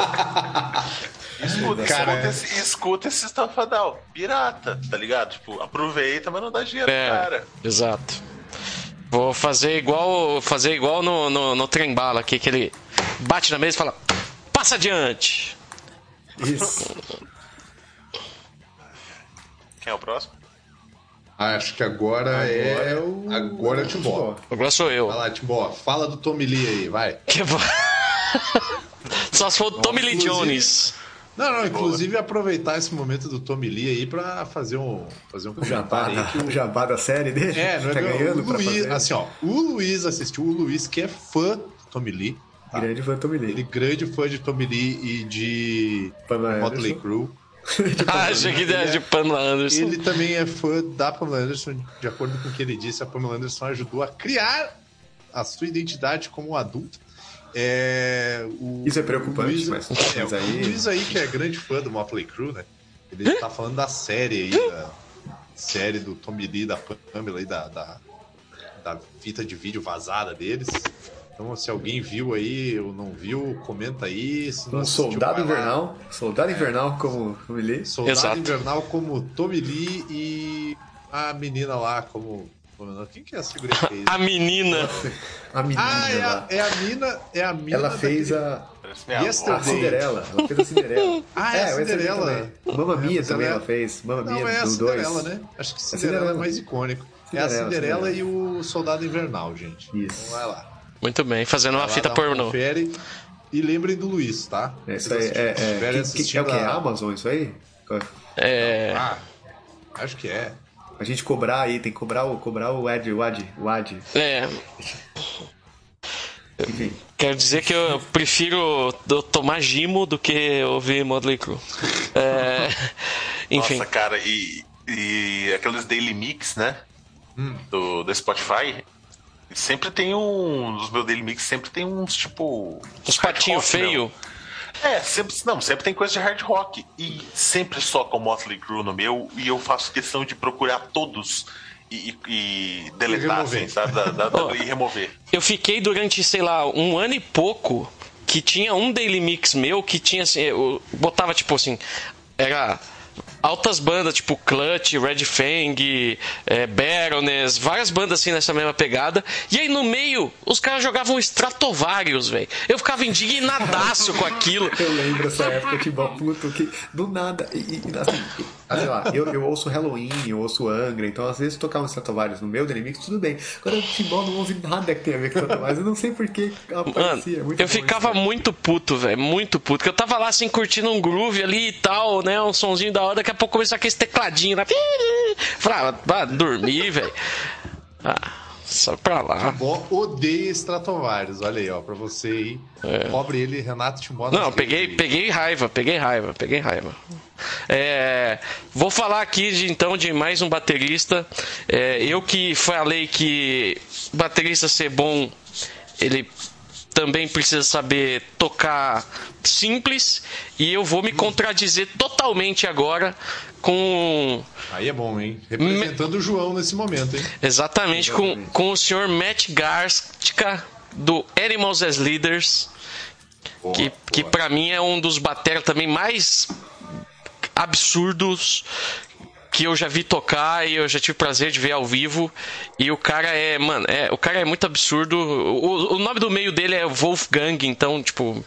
foda. Escuta esse Stafadal, pirata, tá ligado? Tipo, aproveita, mas não dá dinheiro pro cara. Exato. Vou fazer igual no trem-bala aqui, que ele bate na mesa e fala: passa adiante. Isso. Quem é o próximo? Acho que agora é o Timbó. Agora sou eu. Vai lá, Timbó. Fala do Tommy Lee aí, vai. Só se for o Tommy Lee Jones. Não, inclusive aproveitar esse momento do Tommy Lee aí pra fazer um comentário aí. O jabá da série dele? Não tá ganhando o Luiz, assim, ó, o Luiz assistiu, o Luiz que é fã do Tommy Lee. Tá? Grande fã do Tommy Lee. Ele grande fã de Tommy Lee e de Motley Crue. Achei que ideia de Pamela Anderson. Ele também é fã da Pamela Anderson. De acordo com o que ele disse, a Pamela Anderson ajudou a criar a sua identidade como adulto. Isso é preocupante, mas aí... O Luiz aí, que é grande fã do Motley Crue, né? Ele tá falando da série aí, da série do Tommy Lee, da Pamela aí, da fita de vídeo vazada deles. Então, se alguém viu aí ou não viu, comenta aí. Se não assistiu, Soldado Invernal. Soldado Invernal como Tommy Lee. Soldado Invernal como Tommy Lee e a menina lá como... Quem que é a figurante? A menina. A menina. É a mina. Ela fez a Cinderela. Ela fez a Cinderela. É a Cinderela. Mamma Mia também ela fez. Mamma Mia é a do Cinderela, 2. né? Acho que Cinderela é mais icônico. É a Cinderela e o Soldado Invernal, gente. Isso. Então vai lá. Muito bem, fazendo uma fita pornô. Confere. E lembrem do Luiz, tá? Isso aí é o que? É Amazon isso aí? Acho que é. A gente cobrar aí, tem que cobrar o ad. Enfim. Quero dizer que eu prefiro tomar Gimo do que ouvir Motley Crue. Enfim. Nossa, cara, e aqueles Daily Mix, né? Do Spotify. Sempre tem nos meus Daily Mix, sempre tem uns tipo... Uns patinhos feios. Sempre tem coisa de hard rock. E sempre só com Motley Crue no meu. E eu faço questão de procurar todos e deletar, assim, sabe? E remover. Eu fiquei durante, sei lá, 1 ano e pouco que tinha um Daily Mix meu que tinha assim, eu botava tipo assim, era altas bandas tipo Clutch, Red Fang, Baroness, várias bandas assim nessa mesma pegada. E aí no meio os caras jogavam Stratovarius, velho. Eu ficava indignadaço com aquilo. Eu lembro essa época de puto que do nada assim, sei lá, eu ouço Halloween, eu ouço Angra, então às vezes tocar um Stratovarius no meu Daily Mix, tudo bem. Agora o Timbal não ouve nada que tem a ver com Stratovarius, eu não sei porque aparecia. Mano, eu ficava muito puto, velho, muito puto, que eu tava lá assim curtindo um groove ali e tal, né, um sonzinho da hora, daqui a pouco começou aquele tecladinho lá, falava, dormir, velho. Só pra lá. Timbó odeia Stratovarius, olha aí, ó, pra você aí. Cobre ele, Renato Timbó. Não, peguei raiva. Vou falar aqui então de mais um baterista. Eu que falei que baterista ser bom, ele também precisa saber tocar simples, e eu vou me contradizer totalmente agora com... Aí é bom, hein? Representando o João nesse momento, hein? Exatamente. Com o senhor Matt Garska, do Animals as Leaders, que pra mim é um dos bateras também mais absurdos que eu já vi tocar e eu já tive prazer de ver ao vivo. E o cara o cara é muito absurdo. O nome do meio dele é Wolfgang, então, tipo,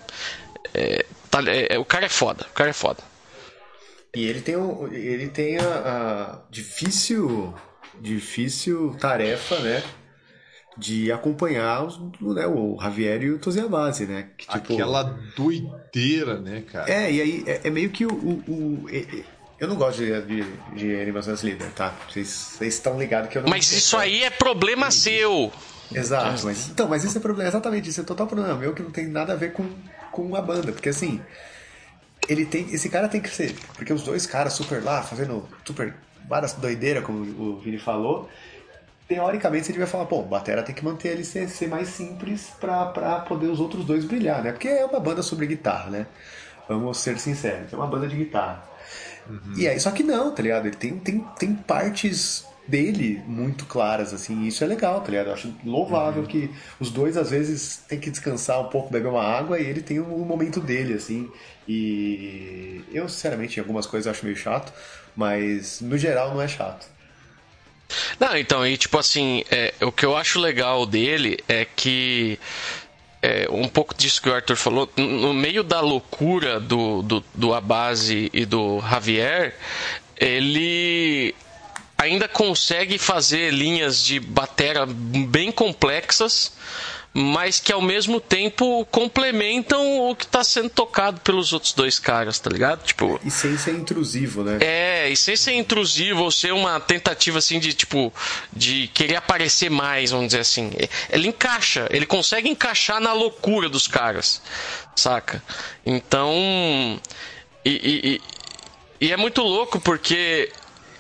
o cara é foda. E ele tem a difícil tarefa, né, de acompanhar o Javier e o Toziabase, né? Que, tipo, aquela doideira, né, cara? E aí é meio que eu não gosto de animações líder, tá? Vocês estão ligados que eu não... Mas isso aí é problema seu. Exato, mas isso é problema, exatamente, isso é total problema meu, que não tem nada a ver com a banda, porque assim, esse cara tem que ser, porque os dois caras super lá, fazendo super várias doideiras, como o Vini falou, teoricamente você devia falar, pô, o batera tem que manter ele ser mais simples pra poder os outros dois brilhar, né? Porque é uma banda sobre guitarra, né? Vamos ser sinceros, é uma banda de guitarra. E aí, só que não, tá ligado? Ele tem partes dele muito claras, assim, e isso é legal, tá ligado? Eu acho louvável que os dois, às vezes, tem que descansar um pouco, beber uma água, e ele tem um momento dele, assim, e eu, sinceramente, em algumas coisas acho meio chato, mas, no geral, não é chato. Não, então, e tipo assim, o que eu acho legal dele é que um pouco disso que o Arthur falou, no meio da loucura do Abasi e do Javier, ele ainda consegue fazer linhas de batera bem complexas, mas que ao mesmo tempo complementam o que tá sendo tocado pelos outros dois caras, tá ligado? Tipo, e sem ser intrusivo, né? e sem ser intrusivo ou ser uma tentativa assim de tipo de querer aparecer mais, vamos dizer assim. Ele consegue encaixar na loucura dos caras, saca? Então, e é muito louco porque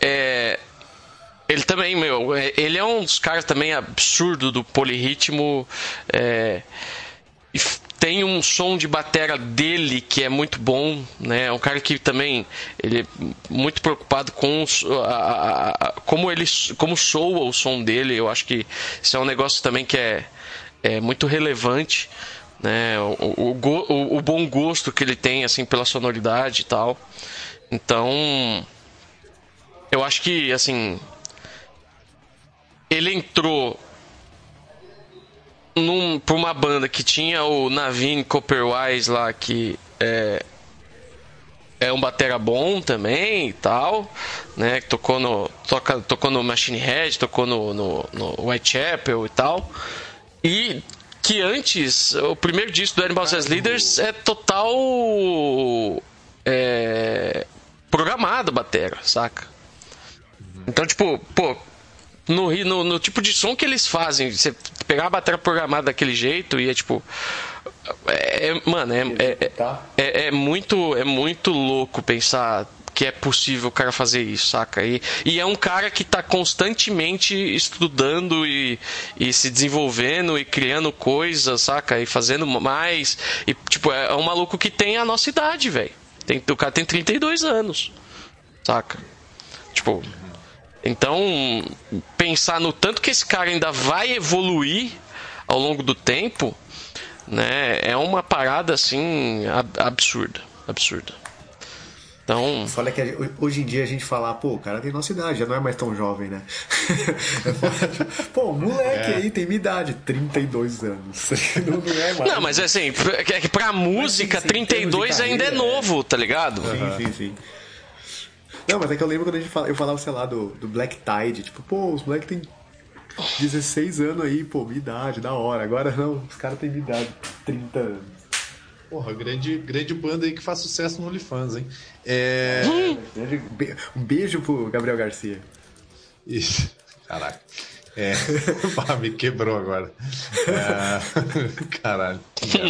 ele também, ele é um dos caras também absurdo do polirritmo. Tem um som de batera dele que é muito bom, né? É um cara que também ele é muito preocupado com como soa o som dele. Eu acho que isso é um negócio também que é muito relevante, né? O bom gosto que ele tem assim pela sonoridade e tal. Então, eu acho que assim ele entrou por uma banda que tinha o Naveen Copperwise lá, que é um batera bom também e tal, né? Que tocou no Machine Head, tocou no Whitechapel e tal. E que antes, o primeiro disco do Animals as Leaders é total programado batera, saca? Então, tipo, pô, no tipo de som que eles fazem, você pegar a bateria programada daquele jeito e é tipo. Mano, é muito louco pensar que é possível o cara fazer isso, saca? E é um cara que tá constantemente estudando e se desenvolvendo e criando coisas, saca? E fazendo mais. E, tipo, é um maluco que tem a nossa idade, velho. O cara tem 32 anos, saca? Tipo. Então, pensar no tanto que esse cara ainda vai evoluir ao longo do tempo, né, é uma parada assim absurda. Então, olha que hoje em dia a gente fala, pô, o cara tem nossa idade, já não é mais tão jovem, né? Pô, moleque aí tem minha idade, 32 anos. Não é mais. Não, mas assim, é que pra música, 32 ainda é novo, tá ligado? Sim. Não, mas é que eu lembro quando eu falava, sei lá, do Black Tide, tipo, pô, os moleques têm 16 anos aí, pô, minha idade, da hora. Agora não, os caras têm minha idade, 30 anos. Porra, grande banda aí que faz sucesso no OnlyFans, hein? Um beijo pro Gabriel Garcia. Isso, caraca. Me quebrou agora. Caralho.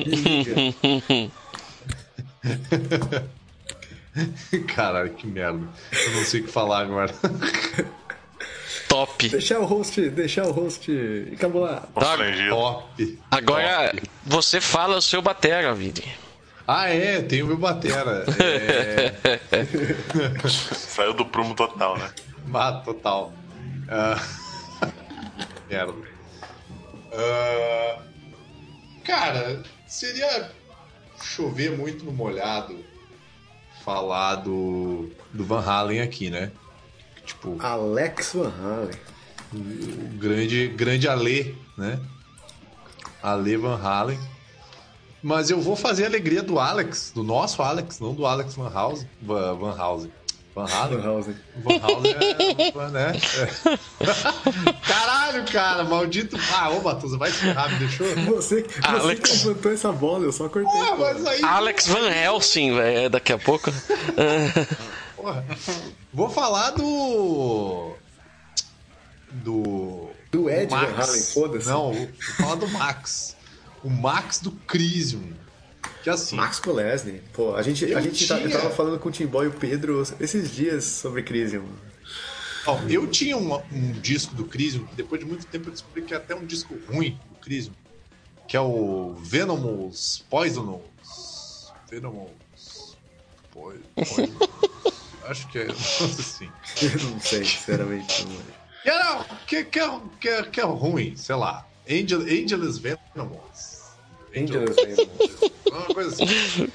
Caralho, que merda. Eu não sei o que falar agora. Top. Deixar o host encabular. Top. Agora, você fala o seu batera, Vini. Tem o meu batera. Saiu do prumo total, né? Total. Merda. Cara, seria chover muito no molhado falar do Van Halen aqui, né? Tipo, Alex Van Halen. O grande Ale, né? Ale Van Halen. Mas eu vou fazer a alegria do Alex, do nosso Alex, não do Alex Van Halen. Van Halen. Né? Caralho, cara, maldito. Ô Batuza, vai se ferrar, me deixou? Você que levantou essa bola, eu só cortei. Mas aí... Alex Van Helsing, velho, daqui a pouco. Porra. Vou falar do Ed Max. Van Halen, foda-se. Não, vou falar do Max. O Max do Crisium. Que assim, Max Kolesny. Pô, eu tava falando com o Tim Boy e o Pedro esses dias sobre Crisium. Eu tinha um disco do Crisium, que depois de muito tempo eu descobri que é até um disco ruim do Crisium, que é o Venomous Poisonous. Acho que é assim. Eu não sei, sinceramente. Que é ruim, sei lá. Angelus Venomous. Angelus Venomous. Uma coisa assim.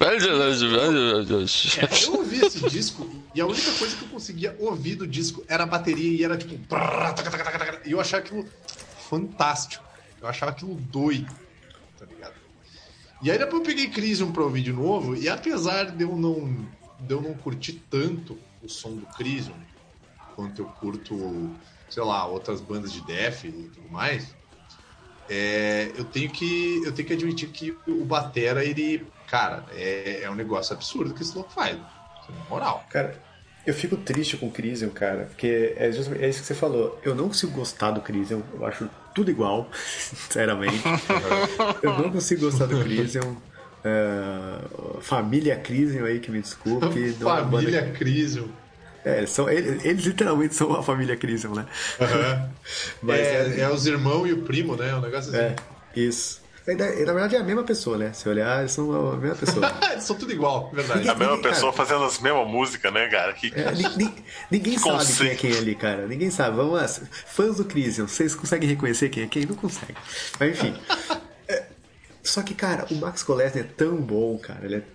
Eu ouvi esse disco e a única coisa que eu conseguia ouvir do disco era a bateria e era tipo. E eu achava aquilo fantástico. Eu achava aquilo doido. Tá ligado? E aí depois eu peguei Crisium pra ouvir de novo e apesar de eu não curtir tanto o som do Crisium quanto eu curto, sei lá, outras bandas de death e tudo mais, eu tenho que admitir que o batera, ele, cara, é um negócio absurdo que esse louco faz, na moral. Cara, eu fico triste com o Crisium, cara, porque é isso que você falou. Eu não consigo gostar do Crisium, eu acho tudo igual, sinceramente. Eu não consigo gostar do Crisium. Família Crisium aí, que me desculpe. Família Crisium. Eles literalmente são a família Crisium, né? Uhum. Mas é os irmãos e o primo, né? Um negócio assim. Isso. Na verdade é a mesma pessoa, né? Se olhar, eles são a mesma pessoa. Eles são tudo igual, verdade. A mesma pessoa fazendo as mesmas músicas, né, cara? Ninguém sabe quem é quem ali, cara. Ninguém sabe. Vamos lá. Fãs do Crisium, vocês conseguem reconhecer quem é quem? Não conseguem. Mas enfim. Só que, cara, o Max Kolesny é tão bom, cara. Ele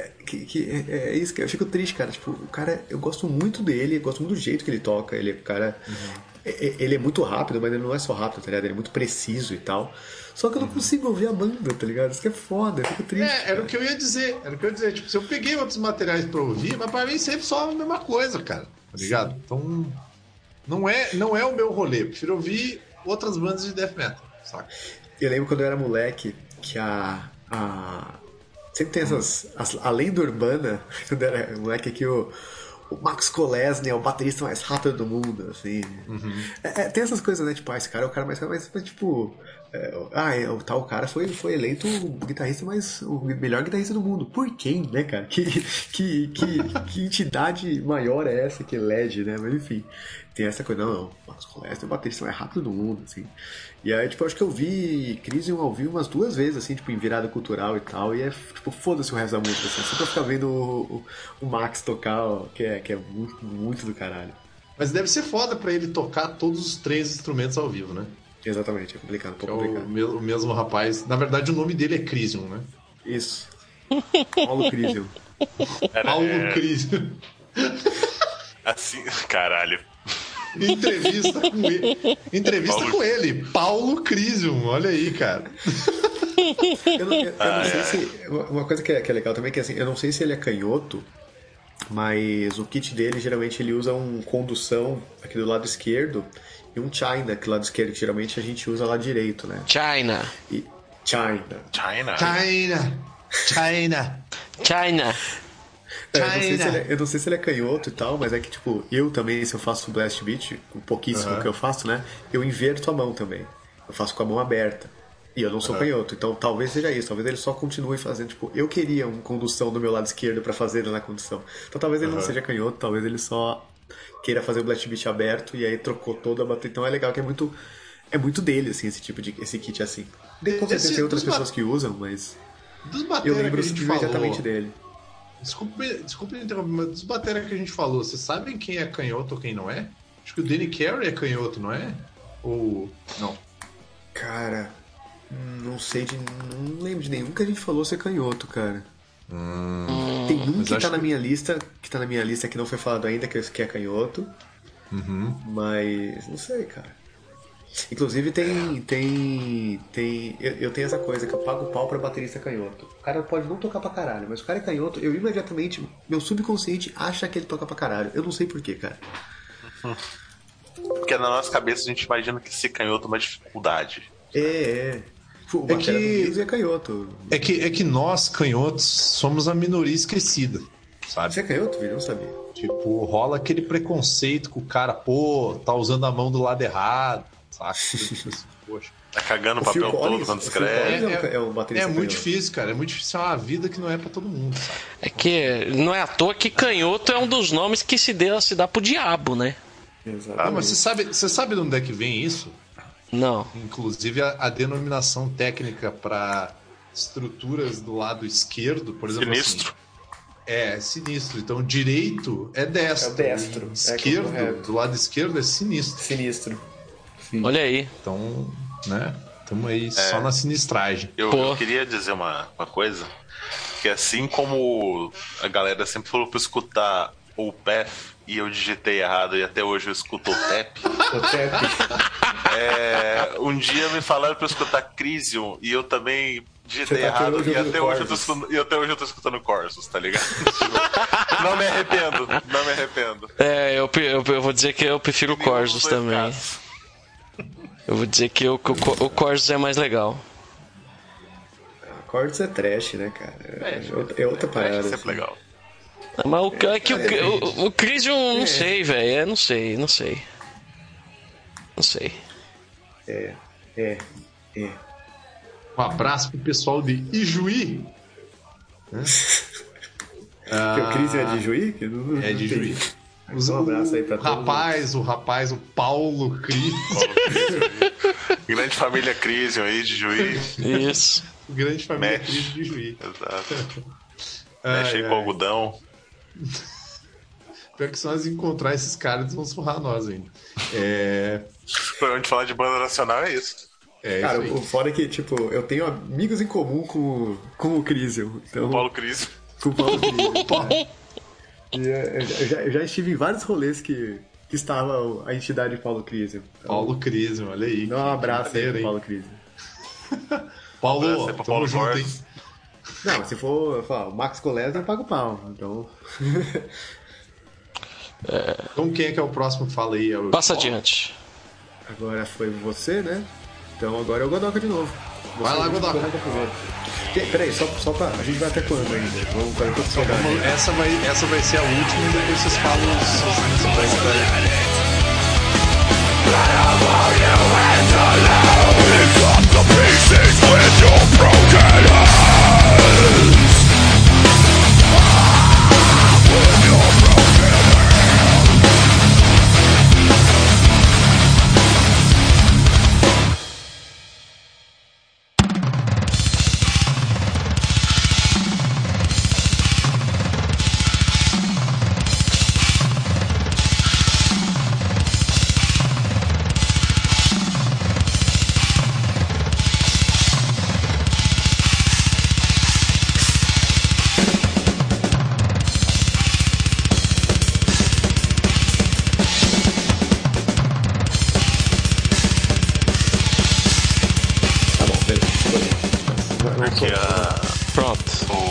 é isso que eu fico triste, cara. Tipo, o cara, eu gosto muito dele, eu gosto muito do jeito que ele toca. Ele é, cara, ele é muito rápido, mas ele não é só rápido, tá ligado? Ele é muito preciso e tal. Só que eu não consigo ouvir a banda, tá ligado? Isso que é foda, eu fico triste. Era o que eu ia dizer. Tipo, se eu peguei outros materiais pra ouvir, mas pra mim sempre só a mesma coisa, cara. Tá ligado? Então, não é o meu rolê. Eu prefiro ouvir outras bandas de death metal, saca? Eu lembro quando eu era moleque que sempre tem a lenda urbana, quando eu era moleque, que o Max Kolesny é o baterista mais rápido do mundo, assim. Tem essas coisas, né? Tipo, esse cara é o cara mais rápido, mas tipo... o tal cara foi eleito o melhor guitarrista do mundo. Por quem, né, cara? Que entidade maior é essa que elege, né? Mas enfim, tem essa coisa, não, o Max Kolesny é o baterista mais rápido do mundo, assim. E aí, tipo, eu acho que eu vi Crisium ao vivo umas 2 vezes, assim, tipo, em virada cultural e tal, e tipo, foda-se o resto da música, assim, só pra ficar vendo o Max tocar, ó, que é muito, muito do caralho. Mas deve ser foda pra ele tocar todos os 3 instrumentos ao vivo, né? Exatamente, é complicado, um pouco complicado. O mesmo rapaz, na verdade o nome dele é Crisium, né? Isso. Paulo Crisium. Paulo Crisium. Assim, caralho. Entrevista com ele, Paulo Crisium, olha aí, cara. Eu não sei se... Uma coisa que é legal também é que, assim, eu não sei se ele é canhoto, mas o kit dele, geralmente, ele usa um condução aqui do lado esquerdo e um China, que do lado esquerdo, que geralmente a gente usa lá direito, né? China. Eu não sei se ele é canhoto e tal, mas é que, tipo, eu também, se eu faço blast beat, o pouquíssimo que eu faço, né? Eu inverto a mão também. Eu faço com a mão aberta. E eu não sou canhoto, então talvez seja isso. Talvez ele só continue fazendo, tipo, eu queria uma condução do meu lado esquerdo pra fazer ele na condução. Então talvez ele não seja canhoto, talvez ele só queira fazer o blast beat aberto e aí trocou toda a bateria. Então é legal que é muito dele, assim, esse kit assim. Com certeza tem outras pessoas que usam, mas eu lembro imediatamente dele. Desculpe interromper, mas dos batera que a gente falou, vocês sabem quem é canhoto ou quem não é? Acho que o Danny Carey é canhoto, não é? Ou não? Cara, não lembro de nenhum que a gente falou ser canhoto, cara. Tem um que tá na minha lista, que não foi falado ainda, que é canhoto. Mas não sei, cara. Inclusive eu tenho essa coisa que eu pago pau pra baterista canhoto. O cara pode não tocar pra caralho, mas o cara é canhoto, eu imediatamente, meu subconsciente acha que ele toca pra caralho. Eu não sei porquê, cara. Porque na nossa cabeça a gente imagina que ser canhoto é uma dificuldade. O batera do Muse é canhoto. É que nós, canhotos, somos a minoria esquecida, sabe? Você é canhoto, Vini? Eu não sabia. Tipo, rola aquele preconceito com o cara, tá usando a mão do lado errado, sabe? Poxa. Tá cagando o papel todo quando escreve. É muito difícil, cara. É muito difícil. É uma vida que não é pra todo mundo, sabe? É que não é à toa que canhoto é um dos nomes que se dá pro diabo, né? Exatamente. Mas você sabe de onde é que vem isso? Não. Inclusive a denominação técnica para estruturas do lado esquerdo, por exemplo. Sinistro. Assim, sinistro. Então direito é destro. É o destro. Esquerdo, do lado esquerdo é sinistro. Sinistro. Sim. Olha aí. Então, né? Estamos aí só na sinistragem. Eu queria dizer uma coisa. Que assim como a galera sempre falou pra escutar o Path e eu digitei errado e até hoje eu escuto o TEP. Um dia me falaram pra eu escutar Crisium e eu também digitei errado e até hoje eu tô escutando Corsus, tá ligado? Não me arrependo. Eu vou dizer que eu prefiro Corsus também. Eu vou dizer que o Corsos é mais legal. Corsos é trash, né, cara? É outra parada. É sempre assim. legal. Mas o Crisium, não sei, velho. Não sei. Um abraço pro pessoal de Ijuí. Porque o Crisium é de Juí? É de Juí. Um abraço aí pra todos. O rapaz, o Paulo Cris. Grande família Crisium aí de Juí. Isso. Grande família Mexe. Cris de Juí. Exato. Mexe aí com algodão. Pior que se nós encontrar esses caras, eles vão surrar nós ainda. Pra onde falar de banda nacional é isso. Cara, isso aí. o foda é que, tipo, eu tenho amigos em comum com o Crisium. Então, O Paulo Crisium. com o Paulo Crisium. E eu já estive em vários rolês que estava a entidade Paulo Crisium. Então, Paulo Crisium, olha aí. dá um abraço aí pro hein? Paulo Crisium. Paulo, Abraço aí pro Paulo tamo junto, hein? Corsos. Não, mas se for, eu falo, o Max Colesio eu pago pau. Então. Então quem é que é o próximo? Fala aí. Passa adiante. Agora foi você, né? Então agora é o Godoka de novo. Vai lá, Godoka. primeiro. Peraí, só pra. A gente vai até quando ainda? Vamos para quando Então, chegar. essa vai ser a última e depois vocês falam os principais. Tá bom, beleza. Porque Pronto.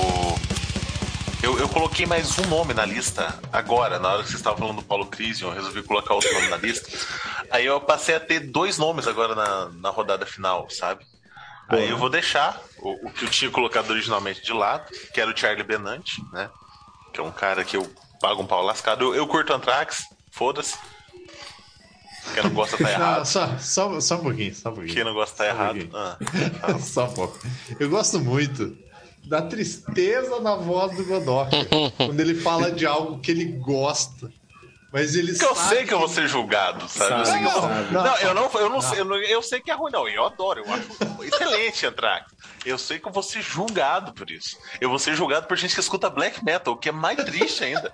eu coloquei mais um nome na lista agora, na hora que vocês estavam falando do Paulo Crisium, eu resolvi colocar outro nome na lista. Aí eu passei a ter 2 nomes agora na rodada final, sabe? Aí eu vou deixar o que eu tinha colocado originalmente de lado, que era o Charlie Benante, né? Que é um cara que eu pago um pau lascado. Eu curto Anthrax, foda-se. Quem não gosta tá errado. Só um pouquinho. Quem não gosta tá errado. Só um pouco. Eu gosto muito da tristeza na voz do Godoka quando ele fala de algo que ele gosta. Mas ele Porque eu sabe sei que eu vou ser julgado, sabe? Sabe, Eu sei que é ruim, não. Eu adoro, eu acho excelente Anthrax. Eu sei que eu vou ser julgado por isso. Eu vou ser julgado por gente que escuta black metal, o que é mais triste ainda.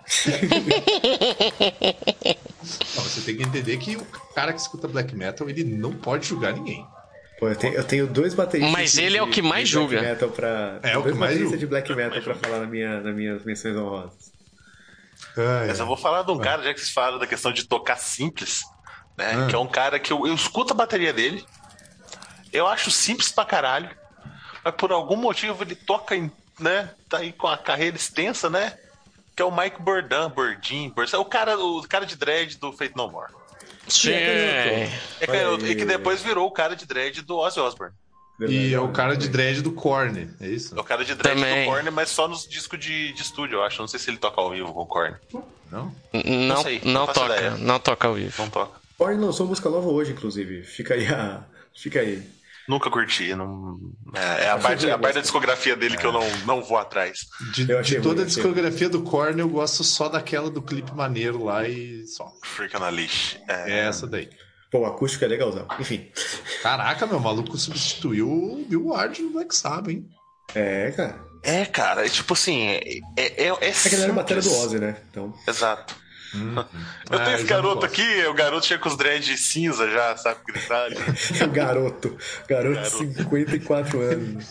Não, você tem que entender que o cara que escuta black metal, ele não pode julgar ninguém. Pô, eu tenho 2 bateristas. Mas ele é o que mais de julga. Black metal pra, É o que dois mais bateristas julga. de black metal pra falar nas minhas menções honrosas. Mas eu vou falar de um cara, já que vocês falaram da questão de tocar simples, né? Que é um cara que eu escuto a bateria dele, eu acho simples pra caralho, mas por algum motivo ele toca, né? Tá aí com a carreira extensa, né? Que é o Mike Bordin, o cara de dread do Fate No More. Sim. É canhoto, e que depois virou o cara de dread do Ozzy Osbourne. E é o cara de dread do Korn, é isso? É o cara de dread Também. do Korn, mas só nos discos de estúdio, eu acho. Não sei se ele toca ao vivo com o Korn. Não? Não, sei, não não faço toca. ideia. Não toca ao vivo. Não toca. Korn lançou música nova hoje, inclusive. Fica aí. Nunca curti. Não... É a parte da discografia dele que eu não vou atrás. De Eu achei toda a ruim, discografia do Korn, eu gosto só daquela do clipe maneiro lá e só. Freak on a Leash. É essa daí. Pô, o acústico é legalzão. Enfim. Caraca, meu maluco substituiu o Bill Ward no Black Sabbath, hein? É, cara. É, cara, é tipo assim. É É que ele era a bateria do simples. Ozzy, né? Então. Exato. Eu tenho esse eu já não garoto gosto. aqui, o garoto chega com os dreads cinza já, sabe, gritando. É o garoto. Garoto de 54 anos.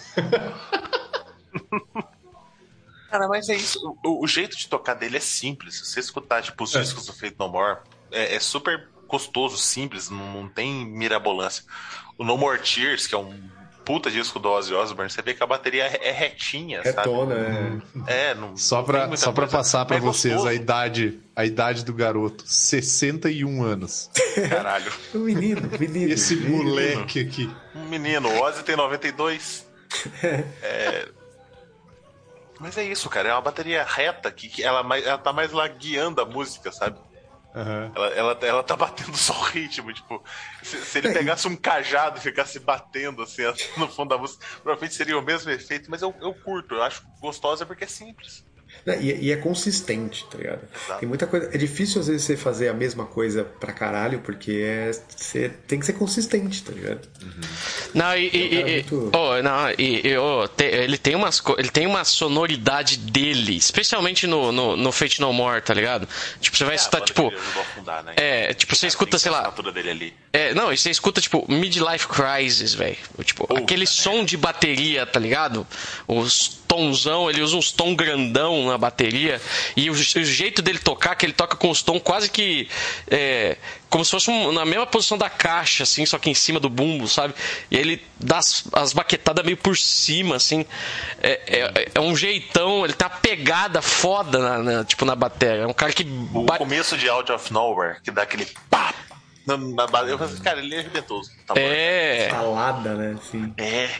Cara, mas é isso. O jeito de tocar dele é simples. Se você escutar, tipo, os discos do Fate No More, é super gostoso, simples, não tem mirabolância. O No More Tears, que é um puta disco do Ozzy Osbourne, você vê que a bateria é retinha, Retona, sabe? Não Só tem pra muita coisa. passar pra Mas é vocês gostoso. a a idade do garoto, 61 anos. Caralho. Um menino. Esse moleque aqui. Um menino. O Ozzy tem 92. Mas é isso, cara. É uma bateria reta que ela tá mais lá guiando a música, sabe? Uhum. Ela tá batendo só o ritmo, tipo, se ele pegasse um cajado e ficasse batendo assim no fundo da música, provavelmente seria o mesmo efeito, mas eu curto, eu acho gostosa porque é simples. E é consistente, tá ligado? Exato. Tem muita coisa. É difícil às vezes você fazer a mesma coisa pra caralho, porque você tem que ser consistente, tá ligado? Não, ele tem uma sonoridade dele, especialmente no Fate No More, tá ligado? Tipo, você vai escutar, tipo. Afundar, né? Tipo, você escuta, sei lá. Dele ali. Não, e você escuta, tipo, Midlife Crisis, velho. Tipo, aquele som de bateria, tá ligado? Os tonzão, ele usa uns tom grandão na bateria. E o jeito dele tocar, que ele toca com os tons quase que. Como se fosse na mesma posição da caixa, assim, só que em cima do bumbo, sabe? E ele dá as baquetadas meio por cima, assim. É um jeitão, ele tem uma pegada foda na bateria. É um cara que. O começo de Out of Nowhere, que dá aquele pá! Eu falei, cara, ele é arrebentoso. Tá Salada, né? Sim.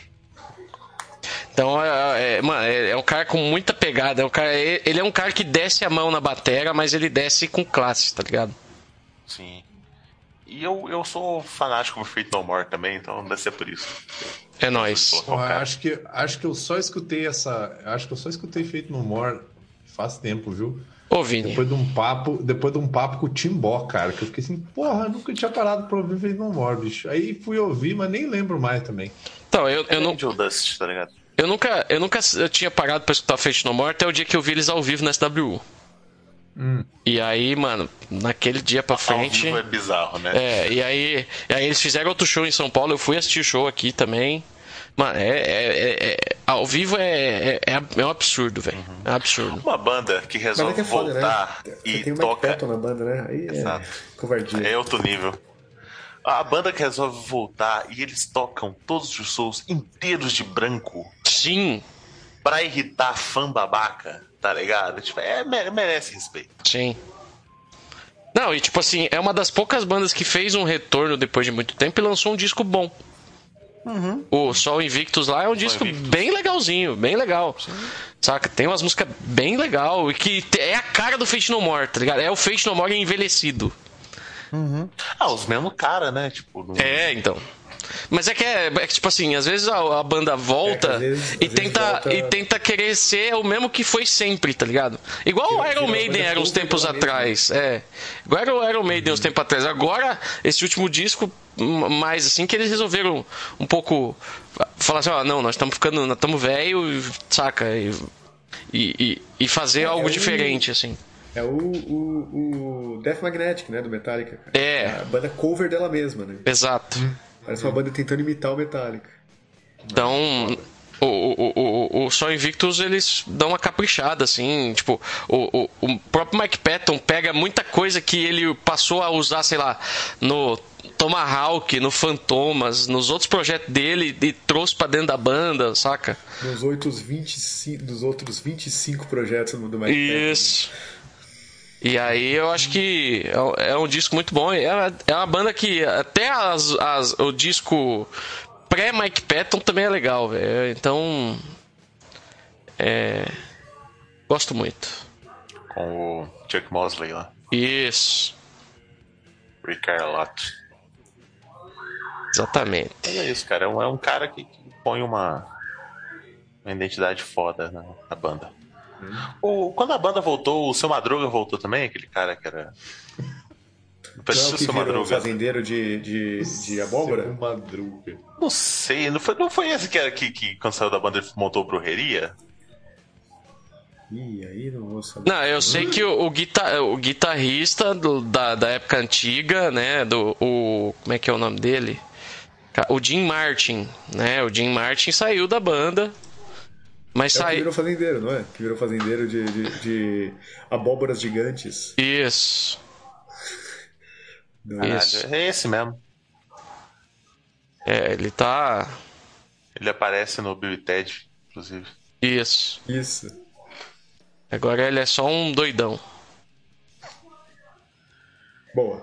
Então, mano, é um cara com muita pegada. Ele é um cara que desce a mão na bateria, mas ele desce com classe, tá ligado? Sim. E eu sou fanático por Fate No More também, então deve ser por isso. É nóis. Acho que eu só escutei Fate No More faz tempo, viu? Ô, Vini. Depois de um papo com o Timbó, cara, que eu fiquei assim, porra, eu nunca tinha parado pra ouvir Fate No More, bicho. Aí fui ouvir, mas nem lembro mais também. Então, eu não. Angel Dust, tá ligado? Eu nunca tinha parado pra escutar Fate No More até o dia que eu vi eles ao vivo na SWU. E aí, mano, naquele dia pra frente. Ao vivo é bizarro, né? E aí eles fizeram outro show em São Paulo, eu fui assistir o show aqui também. Mano, ao vivo é um absurdo, velho. É um absurdo. Uma banda que resolve voltar, né? E tem o toca. Mike Patton na banda, né? Aí Exato. Covardia. É outro nível. A banda que resolve voltar e eles tocam todos os shows inteiros de branco. Sim. Pra irritar fã babaca, tá ligado? Tipo, merece respeito. Sim. Não, e tipo assim, é uma das poucas bandas que fez um retorno depois de muito tempo e lançou um disco bom. O Sol Invictus lá é um disco bem legalzinho, bem legal. Sim. Saca? Tem umas músicas bem legal e que é a cara do Fate No More, tá ligado? É o Fate No More envelhecido. Os mesmos cara, né? Tipo, então. Mas é que tipo assim, às vezes a banda volta e tenta querer ser o mesmo que foi sempre, tá ligado? Igual o Iron Maiden era uns tempos atrás. Igual era o Iron Maiden uns tempos atrás. Agora, esse último disco, mais assim, que eles resolveram um pouco falar assim, não, nós estamos velho, saca? E fazer algo diferente, assim. É o Death Magnetic, né, do Metallica. Cara. A banda cover dela mesma, né? Exato. Parece uma banda tentando imitar o Metallica. Então, o Sol Invictus, eles dão uma caprichada, assim, tipo, o próprio Mike Patton pega muita coisa que ele passou a usar, sei lá, no Tomahawk, no Fantomas, nos outros projetos dele e trouxe pra dentro da banda, saca? Dos outros 25 projetos do Mike Patton. Isso. E aí eu acho que é um disco muito bom. É uma banda que até o disco pré-Mike Patton também é legal, velho. Então, gosto muito. Com o Chuck Mosley lá. Isso. Rick Carlotti. Exatamente. Mas é isso, cara. É um cara que põe uma identidade foda na banda. Quando a banda voltou, o Seu Madruga voltou também? Aquele cara que era... Não, que virou fazendeiro de abóbora? Seu Madruga. Não sei, não foi esse que era que quando saiu da banda ele montou Brujeria? Ih, aí não vou saber. Não, eu sei que o guitarrista da época antiga, né, como é que é o nome dele? O Jim Martin, né? O Jim Martin saiu da banda. Mas que virou fazendeiro, não é? Que virou fazendeiro de abóboras gigantes. Isso. Isso. É esse mesmo. Ele tá... Ele aparece no Bill e Ted, inclusive. Isso. Isso. Agora ele é só um doidão. Boa.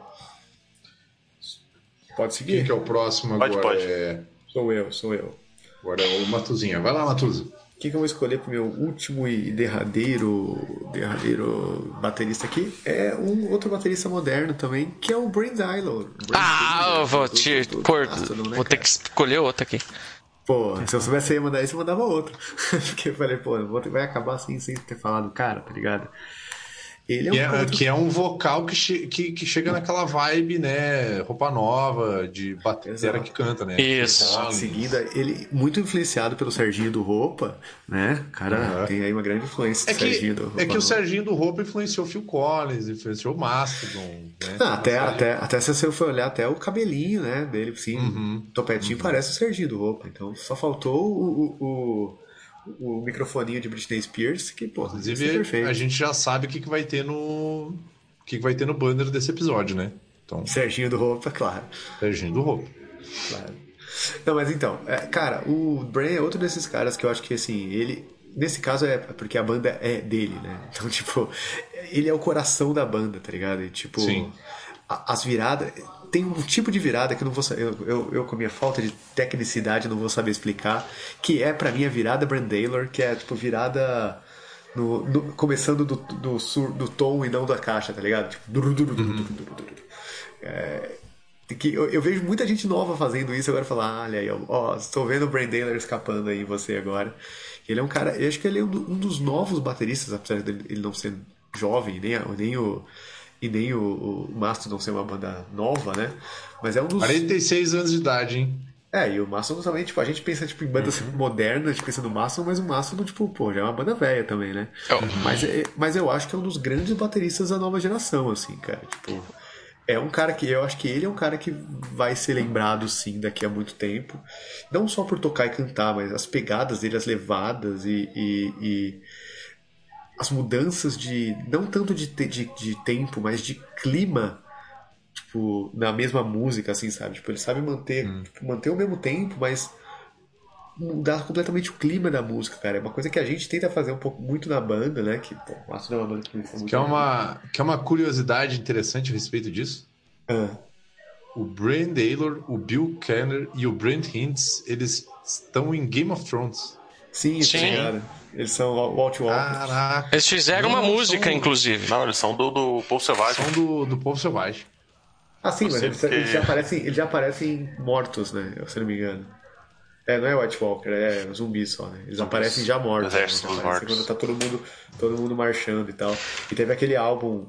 Pode seguir? Quem que é o próximo agora? Pode. Sou eu. Agora é o Matuzinha. Vai lá, Matuza. Quem que eu vou escolher pro meu último e derradeiro baterista aqui é um outro baterista moderno também, que é o Brent Dylor. Eu vou vou ter que escolher outro aqui. Pô, se eu soubesse ia mandar esse, eu mandava outro. Porque eu falei, pô, vai acabar assim sem ter falado cara, tá ligado? Ele é que é um vocal que chega naquela vibe, né? Roupa nova, de batera que canta, né? Isso. Em seguida, ele muito influenciado pelo Serginho do Roupa, né? O cara tem aí uma grande influência do Serginho do Roupa. É que o Serginho do Roupa influenciou o Phil Collins, influenciou o Mastodon, né? Até se você for olhar, até o cabelinho, né, dele, sim, topetinho parece o Serginho do Roupa. Então só faltou o microfoninho de Britney Spears, que, pô, inclusive a gente já sabe o que vai ter no banner desse episódio, né? Então, Serginho do Roupa, claro. Serginho do Roupa. Claro. Não, mas então, cara, o Brian é outro desses caras que eu acho que, assim, ele... Nesse caso é porque a banda é dele, né? Então, tipo, ele é o coração da banda, tá ligado? E, tipo, sim. As viradas... Tem um tipo de virada que eu não vou saber... Eu com a minha falta de tecnicidade, não vou saber explicar, que é, pra mim, a virada Brent Dylor, que é, tipo, virada... começando do tom e não da caixa, tá ligado? Tipo... Que eu vejo muita gente nova fazendo isso agora falar, olha aí, estou vendo o Brent Dylor escapando aí em você agora. Ele é um cara, eu acho que ele é um dos novos bateristas, apesar de ele não ser jovem, nem o Mastodon ser uma banda nova, né? Mas é um dos... 46 anos de idade, hein? E o Mastodon também, tipo, a gente pensa tipo, em bandas modernas, a gente pensa no Mastodon, mas o Mastodon, tipo, pô, já é uma banda velha também, né? Mas eu acho que é um dos grandes bateristas da nova geração, assim, cara. Tipo, é um cara que eu acho que ele é um cara que vai ser lembrado, sim, daqui a muito tempo. Não só por tocar e cantar, mas as pegadas dele, as levadas e as mudanças não tanto de tempo, mas de clima, tipo, na mesma música, assim, sabe? Tipo, ele sabe manter o mesmo tempo, mas mudar completamente o clima da música, cara. É uma coisa que a gente tenta fazer um pouco muito na banda, né? Que, pô, o Mastodon é uma banda que muito que é uma curiosidade interessante a respeito disso. O Brent Dylor, o Bill Kenner e o Brent Hintz, eles estão em Game of Thrones. Sim. Cara. Eles são Walt Walker. Caraca. Eles fizeram uma música, inclusive. Não, eles são do Povo Selvagem. São do Povo Selvagem. Sim, mas eles já aparecem mortos, né? Se não me engano. Não é White Walker, é zumbi só, né? Eles aparecem já mortos. Exército dos mortos. Quando tá todo mundo marchando e tal. E teve aquele álbum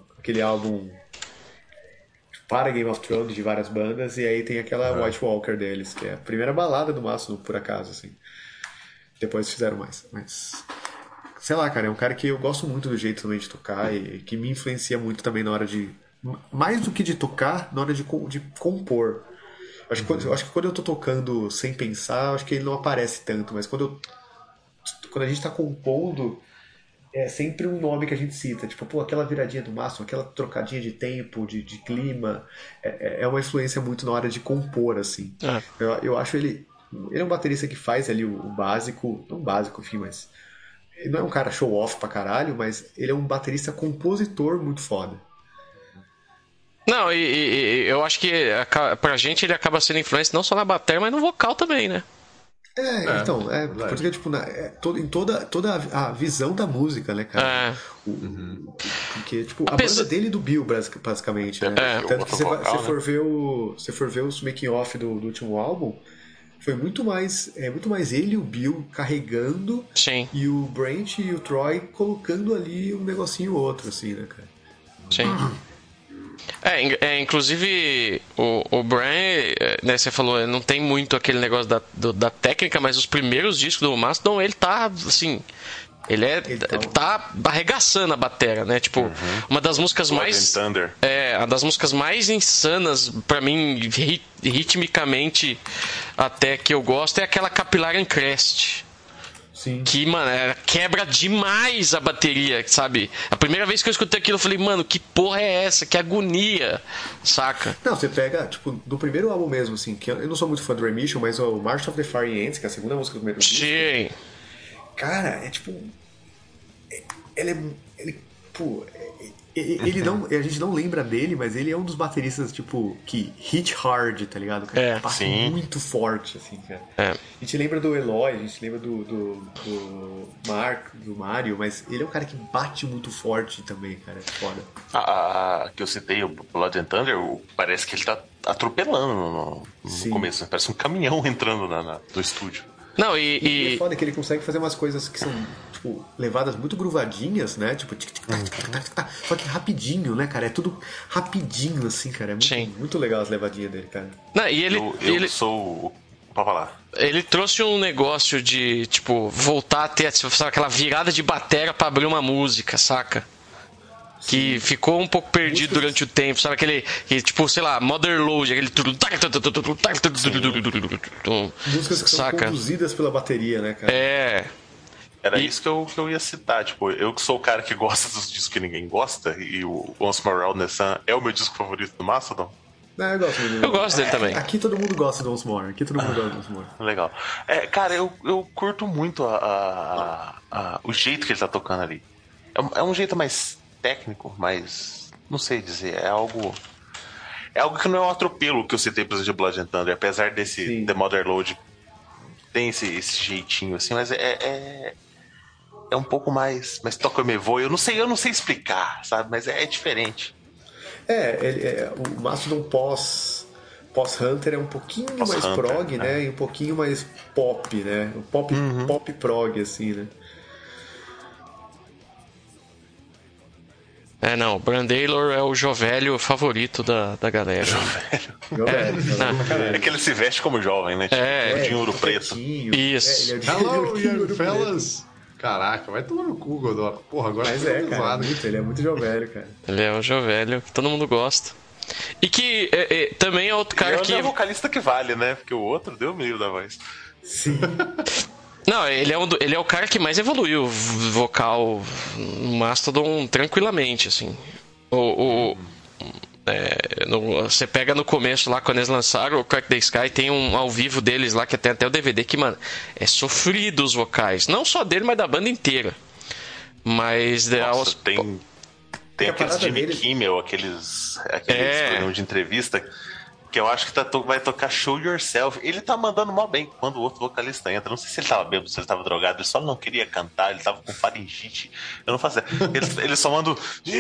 para Game of Thrones de várias bandas, e aí tem aquela White Walker deles, que é a primeira balada do Mastodon, por acaso, assim. Depois fizeram mais, mas... Sei lá, cara, é um cara que eu gosto muito do jeito também de tocar e que me influencia muito também na hora de... Mais do que de tocar, na hora de compor. Eu acho que quando eu tô tocando sem pensar, acho que ele não aparece tanto, mas quando a gente tá compondo, é sempre um nome que a gente cita, tipo, pô, aquela viradinha do Mastodon, aquela trocadinha de tempo, de clima, é uma influência muito na hora de compor, assim. Eu acho ele é um baterista que faz ali o básico, não básico, enfim, mas ele não é um cara show-off pra caralho, mas ele é um baterista compositor muito foda. Não, e eu acho que pra gente ele acaba sendo influência não só na bateria, mas no vocal também, né? Porque, tipo, em toda a visão da música, né, cara? Porque, tipo, a banda dele e do Bill, basicamente, né? Tanto que você for ver os making-off do último álbum, foi muito mais ele e o Bill carregando. Sim. E o Brent e o Troy colocando ali um negocinho ou outro, assim, né, cara? Sim. Inclusive o Brian, né, você falou, não tem muito aquele negócio da técnica, mas os primeiros discos do Mastodon, ele tá, assim, ele tá arregaçando a bateria, né, tipo, uma das músicas mais... uma das músicas mais insanas, pra mim, ritmicamente, até que eu gosto, é aquela Capillar and Crest. Sim. Que, mano, quebra demais a bateria, sabe? A primeira vez que eu escutei aquilo, eu falei, mano, que porra é essa? Que agonia, saca? Não, você pega, tipo, do primeiro álbum mesmo, assim, que eu não sou muito fã do Remission, mas o March of the Fire Ants, que é a segunda música do primeiro disco. Sim. Cara, é tipo... Ele não, a gente não lembra dele, mas ele é um dos bateristas, tipo, que hit hard, tá ligado? Cara, bate muito forte, assim, cara. A gente lembra do Eloy, a gente lembra do Mario, mas ele é um cara que bate muito forte também, cara. É foda. Que eu citei, o Blood and Thunder, parece que ele tá atropelando no começo, né? Parece um caminhão entrando no estúdio. Não, e é foda que ele consegue fazer umas coisas que são, tipo, levadas muito gruvadinhas, né? Tipo, só que rapidinho, né, cara? É tudo rapidinho, assim, cara. É muito legal as levadinhas dele, cara. Não, e eu sou... Pra falar. Ele trouxe um negócio de, tipo, voltar a ter, sabe, aquela virada de batera pra abrir uma música, saca? Que ficou um pouco perdido durante o tempo, sabe? Aquele, tipo, sei lá, Motherload, aquele... Músicas que são conduzidas pela bateria, né, cara? Era isso que eu ia citar, tipo, eu que sou o cara que gosta dos discos que ninguém gosta, e o Once More Round the Sun é o meu disco favorito do Mastodon. Eu gosto dele também. Aqui todo mundo gosta do Once More. Legal. Cara, eu curto muito o jeito que ele tá tocando ali. É um jeito mais técnico, mas não sei dizer, é algo que não é um atropelo que eu citei, por exemplo, de Blood and Thunder, apesar desse The Motherload tem esse jeitinho assim, mas é um pouco mais toca me voa, eu não sei explicar, sabe, mas é diferente. O Mastodon pós-Hunter é um pouquinho mais prog, né, e um pouquinho mais pop, né, pop prog, assim, né. O Brandailor é o Jovelho favorito da galera. É que ele se veste como jovem, né? Tipo, de ouro preto. Isso. Hello, young fellas. Caraca, vai tomar no cu, Godó. Porra, agora mas cara, ele é muito Jovelho, cara. Ele é o Jovelho, que todo mundo gosta. E que também é outro cara que... é o vocalista que vale, né? Porque o outro deu meio da voz. Sim. Não, ele é o cara que mais evoluiu o vocal no Mastodon tranquilamente, assim. Você pega no começo lá, quando eles lançaram o Crack the Sky, tem um ao vivo deles lá, que tem até o DVD, que, mano, é sofrido os vocais. Não só dele, mas da banda inteira. Mas... Tem aqueles Jimmy Kimmel, aqueles programas de entrevista... que eu acho que vai tocar Show Yourself. Ele tá mandando mal bem quando o outro vocalista entra. Não sei se ele tava bêbado, se ele tava drogado. Ele só não queria cantar, ele tava com faringite. Eu não fazia. Ele só manda.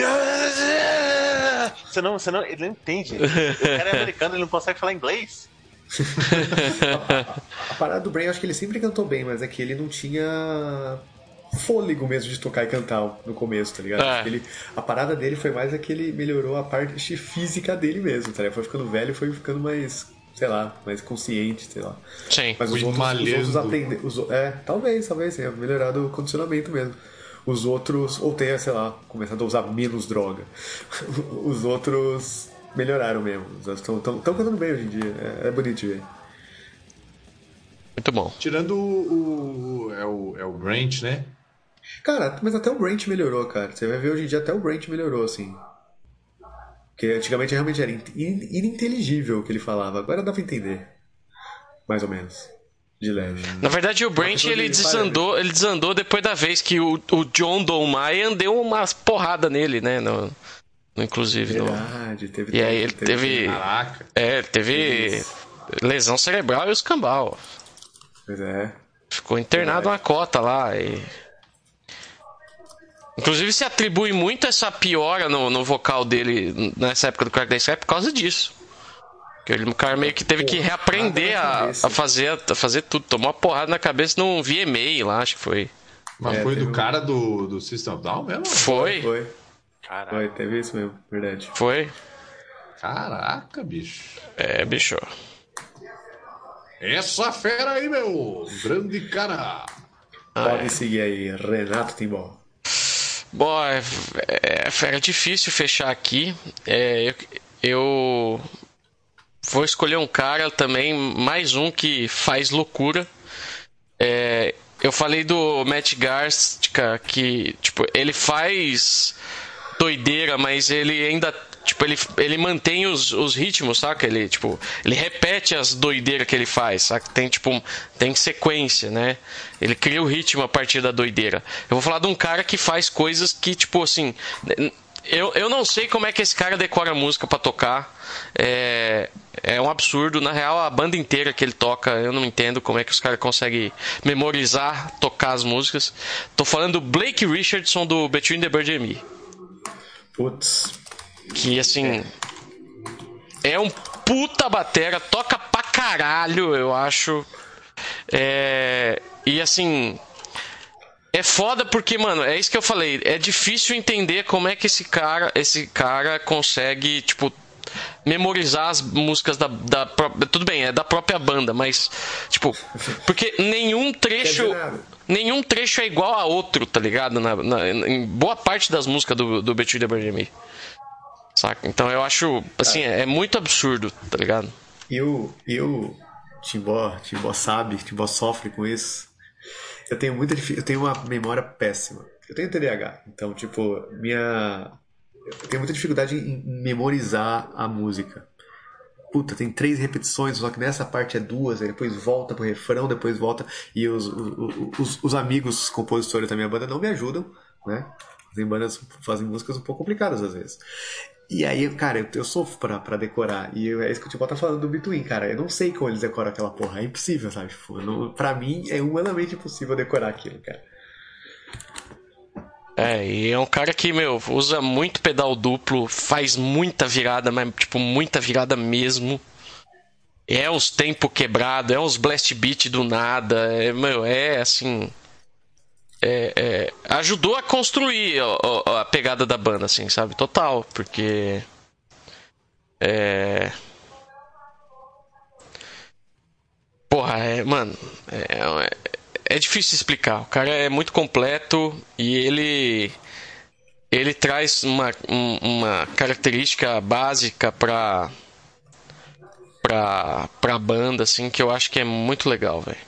Senão, ele não entende. O cara é americano, ele não consegue falar inglês. A parada do Brain, eu acho que ele sempre cantou bem, mas é que ele não tinha fôlego mesmo de tocar e cantar no começo, tá ligado? A parada dele foi mais que ele melhorou a parte física dele mesmo, tá ligado? Foi ficando velho, foi ficando mais, sei lá, mais consciente, sei lá. Sim. Mas os outros atendem. Talvez tenha melhorado o condicionamento mesmo. Os outros, ou tenha, sei lá, começado a usar menos droga. Os outros melhoraram mesmo. Estão cantando bem hoje em dia. É bonito de ver. Muito bom. Tirando o Brent, né? Cara, mas até o Brent melhorou, cara. Você vai ver hoje em dia até o Brent melhorou, assim. Porque antigamente realmente era ininteligível o que ele falava. Agora dá pra entender. Mais ou menos. De leve. Na verdade, o Brent ele desandou depois da vez que o John Dolmayan deu umas porrada nele, né? Inclusive. Verdade, teve. E aí ele teve. Caraca. Teve lesão cerebral e os cambal. Pois é. Ficou internado uma cota lá. Inclusive se atribui muito essa piora no vocal dele nessa época do Crack the Sky por causa disso. O cara meio que teve que reaprender a fazer tudo. Tomou uma porrada na cabeça num VMA lá, acho que foi. Mas foi do cara do System of Down mesmo? Foi. Caraca. Foi, teve isso mesmo, verdade. Foi. Caraca, bicho. Bicho. Essa fera aí, meu! Grande cara! Pode seguir aí, Renato Timbó. Bom, é difícil fechar aqui. Eu vou escolher um cara também, mais um que faz loucura. Eu falei do Matt Garstka, que tipo, ele faz doideira, mas ele ainda tipo, ele mantém os ritmos, saca? Ele repete as doideiras que ele faz, saca? Tem sequência, né? Ele cria o ritmo a partir da doideira. Eu vou falar de um cara que faz coisas que, tipo assim, Eu não sei como é que esse cara decora música pra tocar. É um absurdo. Na real, a banda inteira que ele toca, eu não entendo como é que os caras conseguem memorizar, tocar as músicas. Tô falando do Blake Richardson do Between the Bird and Me. Putz. Que, assim... É um puta batera, toca pra caralho, eu acho. E, assim... É foda porque, mano, é isso que eu falei. É difícil entender como é que esse cara consegue, tipo, memorizar as músicas da própria... Tudo bem, é da própria banda, mas, tipo... Porque nenhum trecho é igual a outro, tá ligado? Em boa parte das músicas do Between the Bird and Me. Saca? Então eu acho, assim, é muito absurdo, tá ligado? E o Timbó sabe, Timbó sofre com isso. Eu tenho uma memória péssima. Eu tenho TDAH, então, tipo, eu tenho muita dificuldade em memorizar a música. Puta, tem 3 repetições, só que nessa parte é 2, aí depois volta pro refrão, depois volta. E os amigos compositores da minha banda não me ajudam, né? Fazem músicas um pouco complicadas às vezes. E aí, cara, eu sofro pra decorar. E é isso que o Tibó tá falando do Between, cara. Eu não sei como eles decoram aquela porra. É impossível, sabe? Tipo, pra mim é humanamente impossível decorar aquilo, cara. E é um cara que, meu, usa muito pedal duplo, faz muita virada, mas, tipo, muita virada mesmo. É os tempos quebrados, é os blast beat do nada. Assim... ajudou a construir a pegada da banda, assim, sabe? Total, porque porra, mano, é difícil explicar. O cara é muito completo e ele traz uma característica básica pra banda, assim, que eu acho que é muito legal, velho.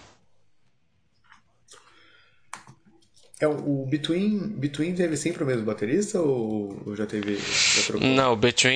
O Between teve sempre o mesmo baterista ou já trocou? Não, o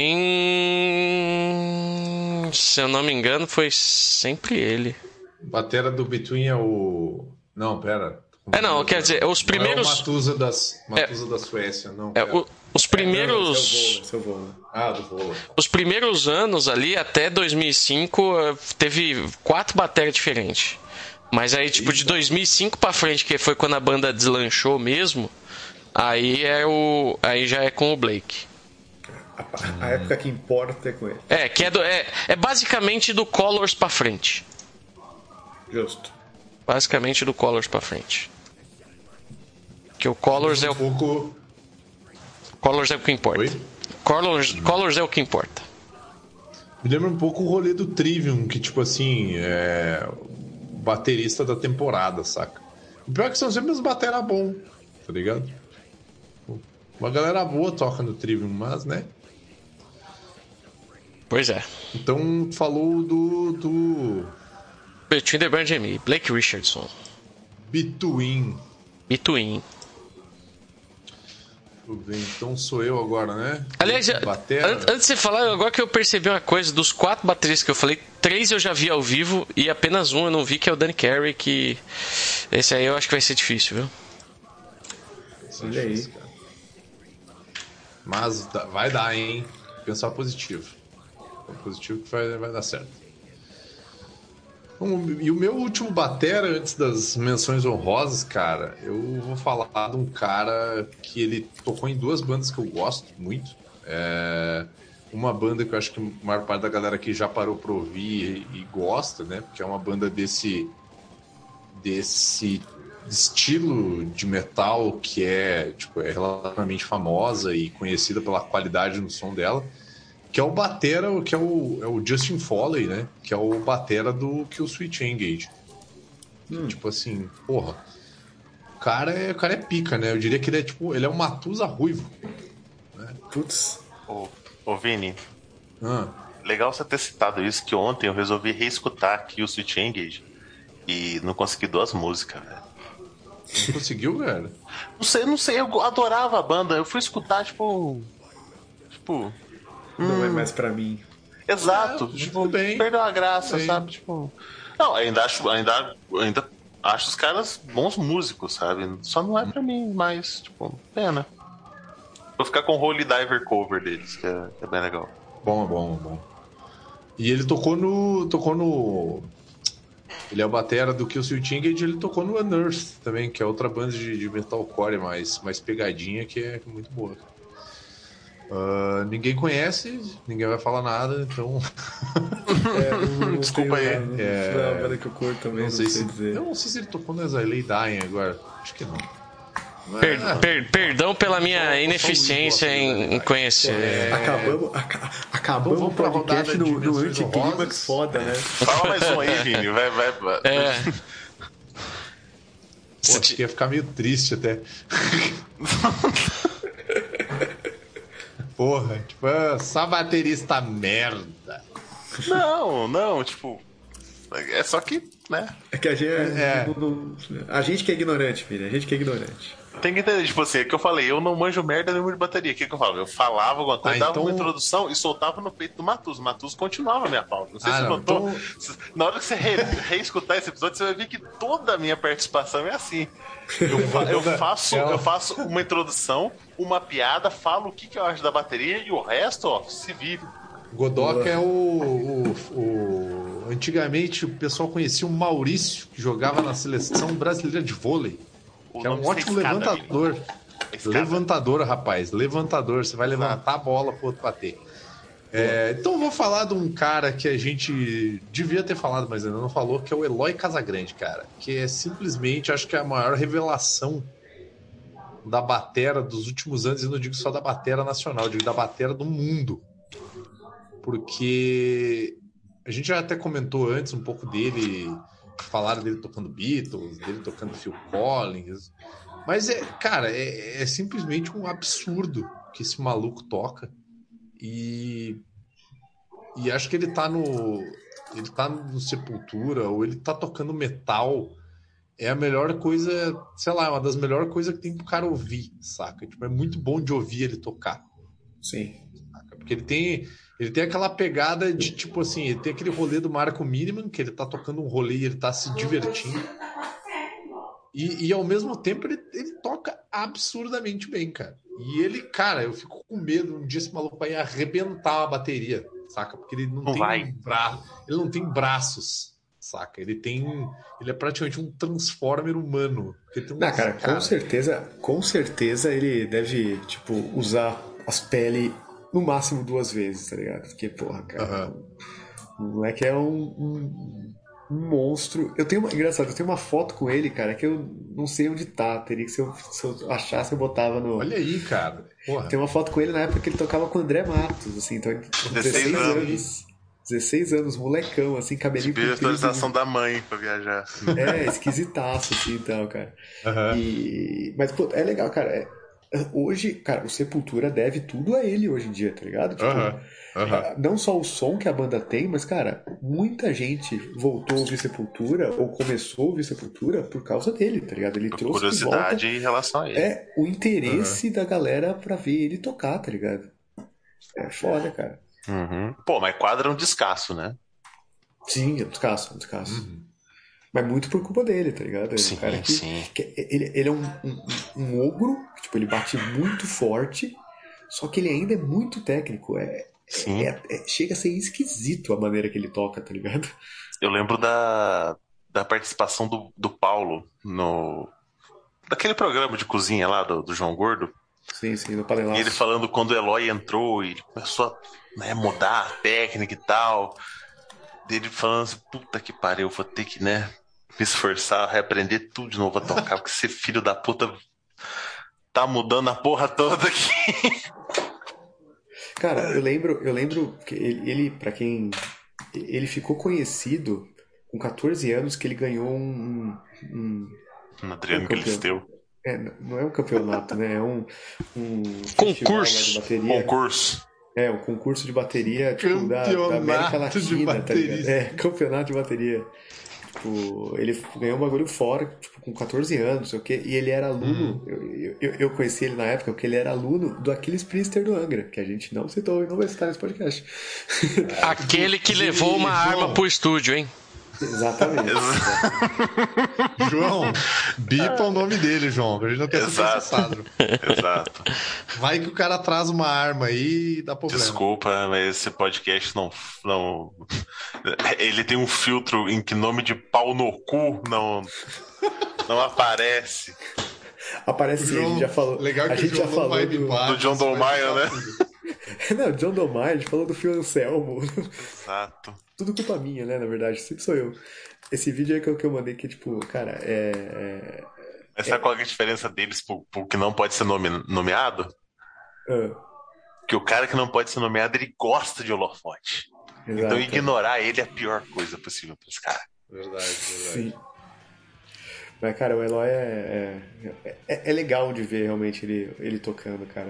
Between, se eu não me engano, foi sempre ele. Batera do Between é o... Não, pera. Não, quer dizer, os primeiros... Não é o Matusa da Suécia, não. Os primeiros... Seu voo. Do voo. Os primeiros anos ali, até 2005, teve 4 bateras diferentes. Mas aí, tipo, de 2005 pra frente, que foi quando a banda deslanchou mesmo, aí já é com o Blake. A época que importa é com ele. É basicamente do Colors pra frente. Justo. Basicamente do Colors pra frente. Que o Colors é o... Colors é o que importa. Oi? Colors é o que importa. Me lembra um pouco o rolê do Trivium, que, tipo assim, baterista da temporada, saca? O pior é que são sempre os batera bom, tá ligado? Uma galera boa toca no Trivium, mas, né? Pois é. Então, falou do... Between the Bird and Me, Blake Richardson. Between. Tudo bem, então sou eu agora, né? Aliás, antes de você falar, agora que eu percebi uma coisa, dos 4 bateristas que eu falei, 3 eu já vi ao vivo e apenas um eu não vi, que é o Danny Carey, que esse aí eu acho que vai ser difícil, viu? Olha aí. Mas vai dar, hein? Pensar positivo. Positivo que vai dar certo. E o meu último batera, antes das menções honrosas, cara, eu vou falar de um cara que ele tocou em 2 bandas que eu gosto muito. Uma banda que eu acho que a maior parte da galera aqui já parou pra ouvir e gosta, né? Porque é uma banda desse estilo de metal que é relativamente famosa e conhecida pela qualidade no som dela, que é o batera, que é o Justin Foley, né? Que é o batera do Killswitch Engage. Tipo assim, porra, o cara é pica, né? Eu diria que ele é um Matusa ruivo, né? Putz. Ô Vini, legal você ter citado isso, que ontem eu resolvi reescutar Killswitch Engage e não consegui 2 músicas, velho. Não conseguiu, velho? Não sei, eu adorava a banda. Eu fui escutar, tipo... Não é mais pra mim. Exato, perdeu a graça, sabe? Tipo... Não, ainda acho os caras bons músicos, sabe? Só não é pra mim, mas, pena. Vou ficar com o Holy Diver cover deles, que é bem legal. Bom. E ele tocou no... Ele é o batera do Killswitch Engage, ele tocou no Unearth também, que é outra banda de metalcore mais pegadinha, que é muito boa. Ninguém conhece, ninguém vai falar nada, então... Desculpa aí. É uma banda que eu curto também, não sei dizer. Eu não sei se ele tocou no As I Lay Dying agora, acho que não. Perdão pela minha ineficiência em conhecer. Acabamos o podcast no anticlímax foda, né? Fala mais um aí, Vini. Vai. Pô, acho que ia ficar meio triste até. Porra, tipo, só baterista merda. Não, tipo... É só que, né? É que a gente que é ignorante, filho. A gente que é ignorante. Tem que entender, tipo assim, é que eu falei, eu não manjo merda nenhuma de bateria. O que eu falo? Eu falava alguma coisa, dava uma introdução e soltava no peito do Matuso. O Matuso continuava a minha pauta. Não sei se você notou. Na hora que você reescutar esse episódio, você vai ver que toda a minha participação é assim. Eu faço uma introdução, uma piada, falo o que eu acho da bateria e o resto, ó, se vive. Godoka é antigamente o pessoal conhecia o Maurício, que jogava na seleção brasileira de vôlei. Que é um ótimo levantador. Levantador, rapaz. Levantador. Você vai levantar a bola pro outro bater. Então eu vou falar de um cara que a gente devia ter falado, mas ainda não falou, que é o Eloy Casagrande, cara. Que é simplesmente, acho que é a maior revelação da batera dos últimos anos. E não digo só da batera nacional, digo da batera do mundo. Porque a gente já até comentou antes um pouco dele... Falaram dele tocando Beatles, dele tocando Phil Collins. Mas, cara, é simplesmente um absurdo que esse maluco toca. E acho que ele tá no Sepultura, ou ele tá tocando metal. É a melhor coisa, sei lá, uma das melhores coisas que tem pro cara ouvir, saca? Tipo, é muito bom de ouvir ele tocar. Sim. Saca? Porque ele tem aquela pegada de, tipo assim, ele tem aquele rolê do Marco Miniman, que ele tá tocando um rolê e ele tá se divertindo. E ao mesmo tempo ele toca absurdamente bem, cara. E ele, cara, eu fico com medo um dia esse maluco vai arrebentar a bateria, saca? Porque ele não tem braços, saca? Ele é praticamente um Transformer humano. Cara, com certeza ele deve, tipo, usar as peles no máximo 2 vezes, tá ligado? Porque, porra, cara, o moleque é um monstro. Engraçado, eu tenho uma foto com ele, cara, que eu não sei onde tá. Teria que, se eu achasse, eu botava no... Olha aí, cara. Porra. Tem uma foto com ele na época que ele tocava com o André Matos, assim, então 16 anos. 16 anos, molecão, assim, cabelinho comprido. Atualização da mãe pra viajar. Esquisitaço, assim, então, cara. Mas, pô, é legal, cara. Hoje, cara, o Sepultura deve tudo a ele hoje em dia, tá ligado? Tipo, não só o som que a banda tem, mas, cara, muita gente voltou a ouvir Sepultura ou começou a ouvir Sepultura por causa dele, tá ligado? Ele trouxe curiosidade de volta, em relação a ele. o interesse da galera pra ver ele tocar, tá ligado? É foda, cara. Pô, mas Quadra é um descasso, né? Sim, é um descasso. Mas muito por culpa dele, tá ligado? Ele é um cara que ele é um ogro, que, tipo, ele bate muito forte, só que ele ainda é muito técnico. Chega a ser esquisito a maneira que ele toca, tá ligado? Eu lembro da participação do Paulo daquele programa de cozinha lá do João Gordo. Sim, no Panelaço. E ele falando quando o Eloy entrou e ele começou a mudar a técnica e tal. Dele falando assim, puta que pariu, vou ter que, me esforçar, reaprender tudo de novo a tocar, porque esse filho da puta tá mudando a porra toda aqui. Cara, eu lembro que ele, pra quem... Ele ficou conhecido com 14 anos, que ele ganhou um Adriano Galisteu. Não é um campeonato, né? É um concurso. De bateria. Concurso. O concurso de bateria, tipo, da América Latina, tá ligado? Campeonato de bateria. Tipo, ele ganhou um bagulho fora, tipo, com 14 anos, não sei o quê, e ele era aluno, eu conheci ele na época, porque ele era aluno do Aquiles Priester do Angra, que a gente não citou e não vai citar nesse podcast. Aquele que levou uma arma pro estúdio, hein? Exatamente. João, bipa o nome dele, João, que a gente não quer ser processado. Exato. Vai que o cara traz uma arma aí e dá problema. Desculpa, mas esse podcast não... Ele tem um filtro em que nome de pau no cu não aparece. Aparece sim, a gente já falou. Legal que a gente o João já falou do John Dolmaia, né? Não, John Dolmaia, a gente falou do Phil Anselmo. Exato. Tudo culpa minha, né? Na verdade, sempre sou eu. Esse vídeo aí que eu mandei, que tipo, cara, Mas sabe qual é a diferença deles pro que não pode ser nomeado? Que o cara que não pode ser nomeado, ele gosta de holofote. Exato. Então ignorar ele é a pior coisa possível pra esse cara. Verdade. Sim. Mas, cara, o Eloy é legal de ver realmente ele tocando, cara.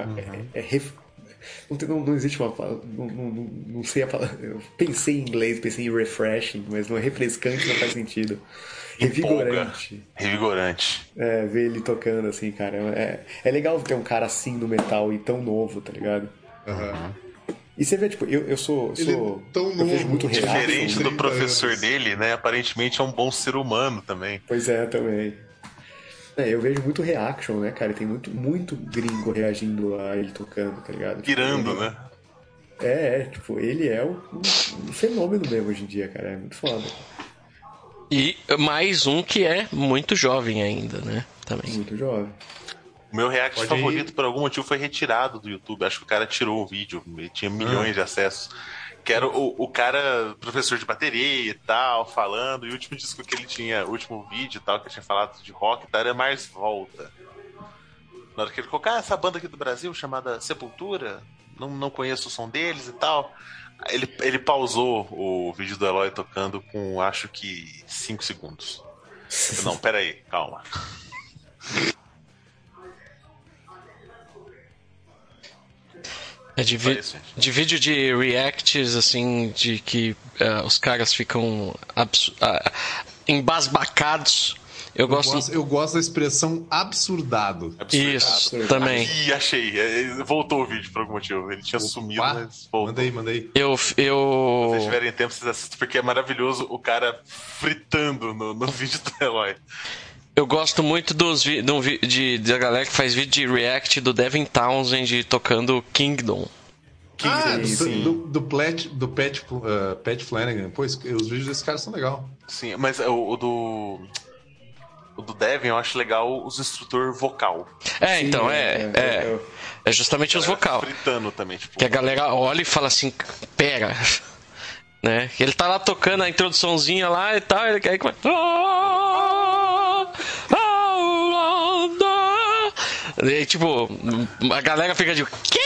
Não existe uma palavra. Não sei a palavra. Eu pensei em inglês, pensei em refreshing, mas não é refrescante, não faz sentido. Revigorante. Revigorante. Ver ele tocando assim, cara. É legal ter um cara assim no metal e tão novo, tá ligado? E você vê, tipo, eu sou. Ele é tão novo, vejo muito reaction. Diferente do professor dele, né? Aparentemente é um bom ser humano também. Pois é, também. Eu vejo muito reaction, né, cara? Tem muito gringo reagindo a ele tocando, tá ligado? Pirando, tipo, né? Tipo, ele é um fenômeno mesmo hoje em dia, cara. É muito foda. E mais um que é muito jovem ainda, né? Também. Muito jovem. O meu react favorito, por algum motivo, foi retirado do YouTube. Acho que o cara tirou o vídeo. Ele tinha milhões de acessos. Que era o cara, professor de bateria e tal, falando. E o último disco que ele tinha, o último vídeo e tal, que ele tinha falado de rock e tal, era Mais Volta. Na hora que ele colocou, essa banda aqui do Brasil, chamada Sepultura, não conheço o som deles e tal. Ele pausou o vídeo do Eloy tocando com, acho que, 5 segundos. Não, peraí, calma. De vídeo de reacts, assim, de que os caras ficam embasbacados. Eu gosto da expressão absurdado. Isso, também. Ih, achei. Voltou o vídeo por algum motivo. Ele tinha sumido, mas voltou. Manda aí. Se vocês tiverem tempo, vocês assistem, porque é maravilhoso o cara fritando no vídeo do Eloy. Eu gosto muito da galera que faz vídeo de react do Devin Townsend tocando Kingdom. Do Pat Flanagan. Pô, os vídeos desse cara são legais. Sim, mas o do Devin eu acho legal os instrutor vocal. Então, é justamente os vocal. Fritando também, tipo. Que a galera olha e fala assim, pera, né? Ele tá lá tocando a introduçãozinha lá e tal, ele quer que e tipo, a galera fica de quê?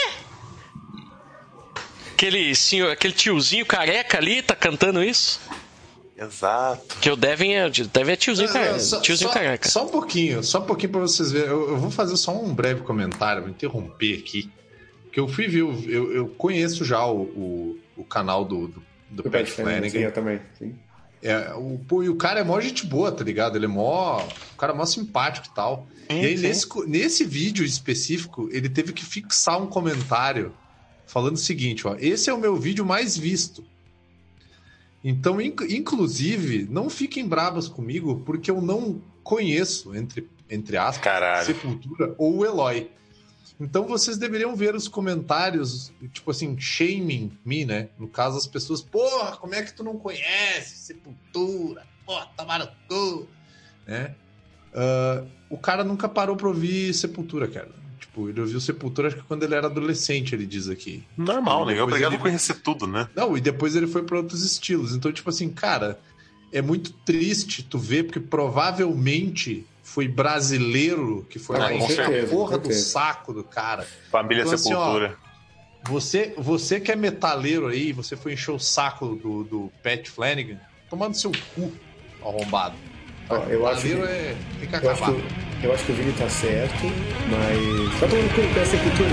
Aquele tiozinho careca ali tá cantando isso? Exato. Que o Devin é tiozinho careca. Só um pouquinho pra vocês verem. Eu vou fazer só um breve comentário, vou interromper aqui. Que eu fui ver, eu conheço já o canal do Pat Flanagan. Sim, eu também, sim. E o cara é mó gente boa, tá ligado? Ele é o cara é mó simpático e tal. E aí, nesse vídeo específico, ele teve que fixar um comentário falando o seguinte, ó. Esse é o meu vídeo mais visto. Então, inclusive, não fiquem bravos comigo, porque eu não conheço, entre aspas, Sepultura ou o Eloy. Então, vocês deveriam ver os comentários, tipo assim, shaming me, né? No caso, as pessoas, porra, como é que tu não conhece Sepultura? Porra, tomaram cu, né? O cara nunca parou pra ouvir Sepultura, cara. Tipo, ele ouviu Sepultura acho que quando ele era adolescente, ele diz aqui. Normal, né? Obrigado por conhecer tudo, né? Não, e depois ele foi pra outros estilos. Então, tipo assim, cara, é muito triste tu ver, porque provavelmente foi brasileiro que foi lá encher a porra do saco do cara. Família então, Sepultura. Assim, ó, você que é metaleiro aí, você foi encher o saco do Pat Flanagan, tomando seu cu, arrombado. Eu acho que tem que acabar. Eu acho que o Vini tá certo, mas tá tomando cu da Sepultura,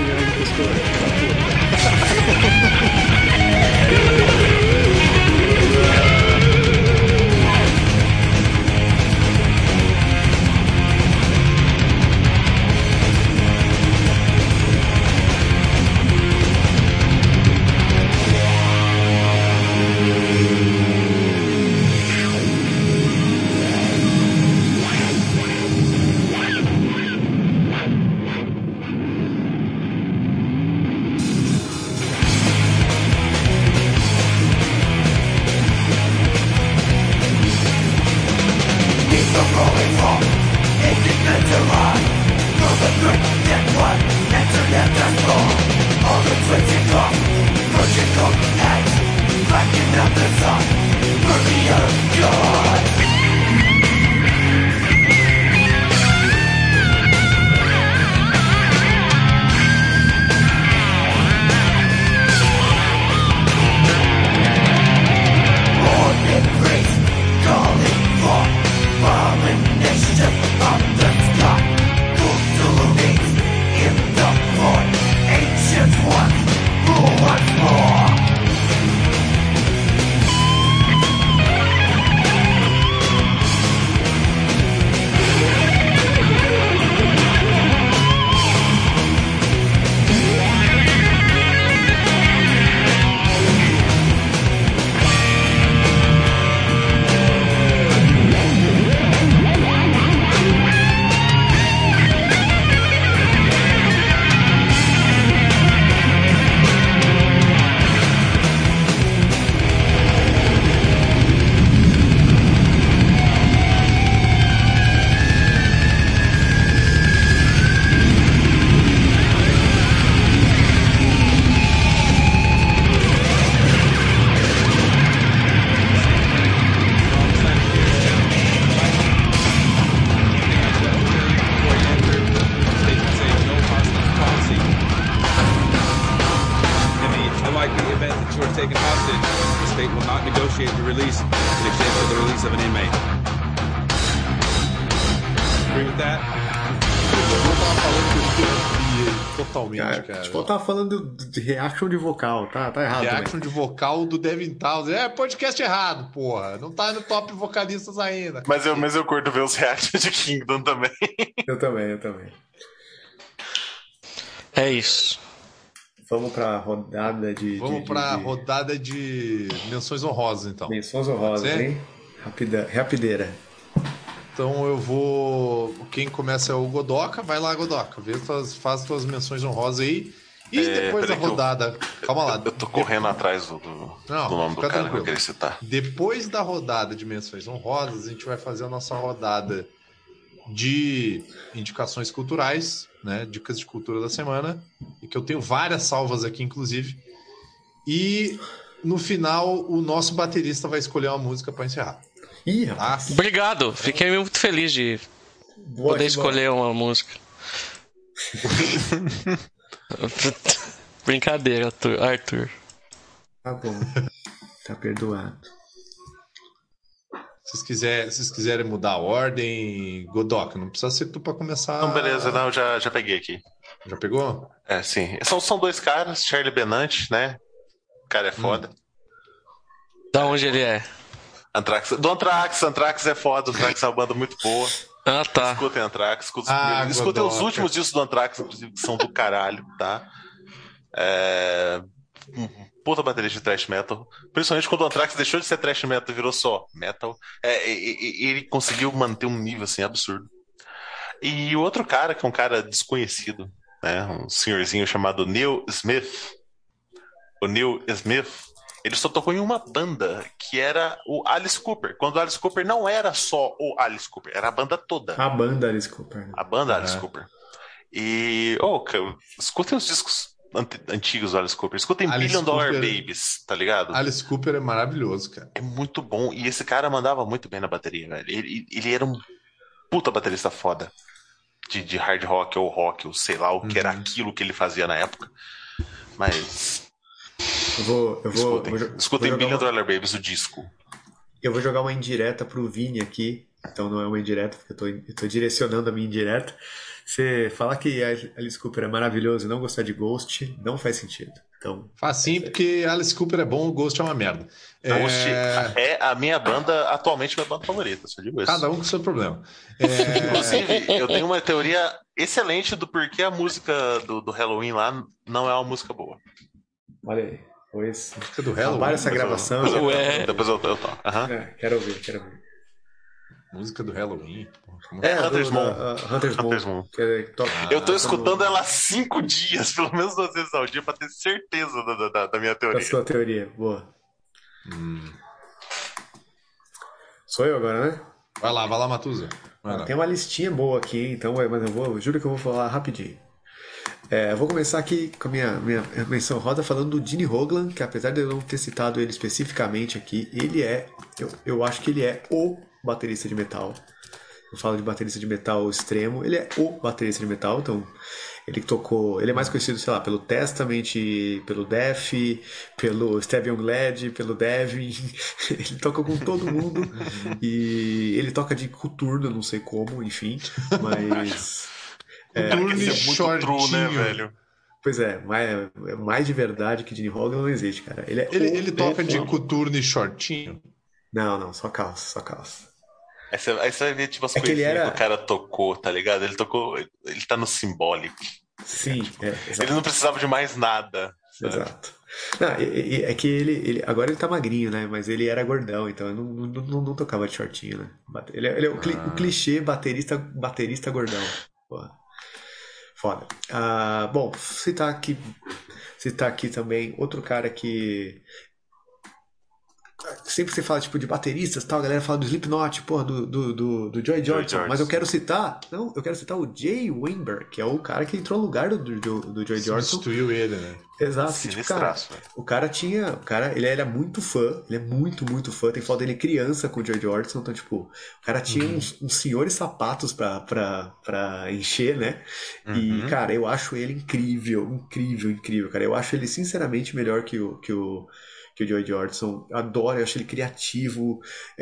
Tava falando de reaction de vocal, tá errado. Reaction de vocal do Devin Townsend. É podcast errado, porra. Não tá no top vocalistas ainda. Mas eu curto ver os reactions de Kingdom também. Eu também. É isso. Vamos pra rodada de... rodada de menções honrosas, então. Menções honrosas, hein? Rapideira. Então eu vou... Quem começa é o Godoka. Vai lá, Godoka. Faz tuas menções honrosas aí. E depois da rodada... Calma lá. Eu tô correndo atrás do nome do cara que eu queria citar. Depois da rodada de menções honrosas, a gente vai fazer a nossa rodada de indicações culturais, né? Dicas de cultura da semana. E que eu tenho várias salvas aqui, inclusive. E no final, o nosso baterista vai escolher uma música para encerrar. Ih, rapaz. Obrigado. Fiquei muito feliz de poder escolher uma música. Brincadeira, Arthur. Tá bom. Tá perdoado. Se vocês quiserem mudar a ordem, Godoka, não precisa ser tu pra começar. Não, beleza, não, já peguei aqui. Já pegou? É, sim. São dois caras, Charlie Benante, né? O cara é foda. Da onde ele é? Anthrax é foda, Anthrax é uma banda muito boa. Ah, tá. Escutem Anthrax, escutem os últimos discos do Anthrax, inclusive, que são do caralho, tá? Puta baterista de thrash metal. Principalmente quando o Anthrax deixou de ser thrash metal e virou só metal. Ele conseguiu manter um nível assim absurdo. E o outro cara, que é um cara desconhecido, né? Um senhorzinho chamado Neil Smith. O Neil Smith, ele só tocou em uma banda, que era o Alice Cooper. Quando o Alice Cooper não era só o Alice Cooper, era a banda toda. A banda Alice Cooper. A banda Alice Cooper. E, escutem os discos antigos do Alice Cooper. Escutem Alice Billion Dollar Cooper, Babies, tá ligado? Alice Cooper é maravilhoso, cara. É muito bom. E esse cara mandava muito bem na bateria, velho. Ele era um puta baterista foda. De hard rock ou sei lá o que era aquilo que ele fazia na época. Mas... Escutem Billion Dollar Babies, o disco. Eu vou jogar uma indireta pro Vini aqui. Então não é uma indireta, porque eu tô direcionando a minha indireta. Você falar que Alice Cooper é maravilhoso e não gostar de Ghost não faz sentido. Então, faz sim, porque Alice Cooper é bom, o Ghost é uma merda. Ghost é a minha banda, atualmente minha banda favorita, só digo isso. Cada um com o seu problema. Inclusive, eu tenho uma teoria excelente do porquê a música do Halloween lá não é uma música boa. Olha aí. Pois, música do Halloween. Para essa gravação. Depois eu toco. Quero ouvir. Música do Halloween. Hunter's Moon. Eu tô escutando ela há 5 dias, pelo menos 2 vezes ao dia, pra ter certeza da minha teoria. Da sua teoria, boa. Sou eu agora, né? Vai lá, Matuza. Tem uma listinha boa aqui, então, mas eu juro que eu vou falar rapidinho. Eu vou começar aqui com a minha menção rosa falando do Gene Hoglan, que apesar de eu não ter citado ele especificamente aqui, ele é, eu acho que ele é o baterista de metal. Eu falo de baterista de metal extremo, ele é o baterista de metal, então ele é mais conhecido, sei lá, pelo Testament, pelo Def, pelo Steve Young Led, pelo Devin. Ele toca com todo mundo e ele toca de coturno, não sei como, enfim, mas Coturno é muito true, né, velho? pois é, mais de verdade que Gene Hoglan não existe, cara. Ele toca de coturno e shortinho? Não, só calça. Aí você vai ver, tipo, as É que coisinhas ele que o cara tocou, tá ligado? Ele tá no simbólico. Sim, exato. Ele não precisava de mais nada. Sabe? Exato. Não, é que ele agora ele tá magrinho, né? Mas ele era gordão, então eu não tocava de shortinho, né? Ele é o clichê baterista gordão. Porra. Foda. Bom, citar aqui também outro cara que sempre você fala tipo de bateristas, tal, a galera fala do Slipknot, porra, do Joy Jordison, mas eu quero citar o Jay Weinberg, que é o cara que entrou no lugar do Joy Jordison. Substituiu ele, né? Exato. Tipo, cara, o cara ele era muito fã, ele é muito fã, tem foto dele criança com o Joy Jordison, então tipo, o cara tinha uns senhores sapatos pra encher, né? E, cara, eu acho ele incrível, cara. Eu acho ele sinceramente melhor que o Joy Jordison. Adoro, eu acho ele criativo,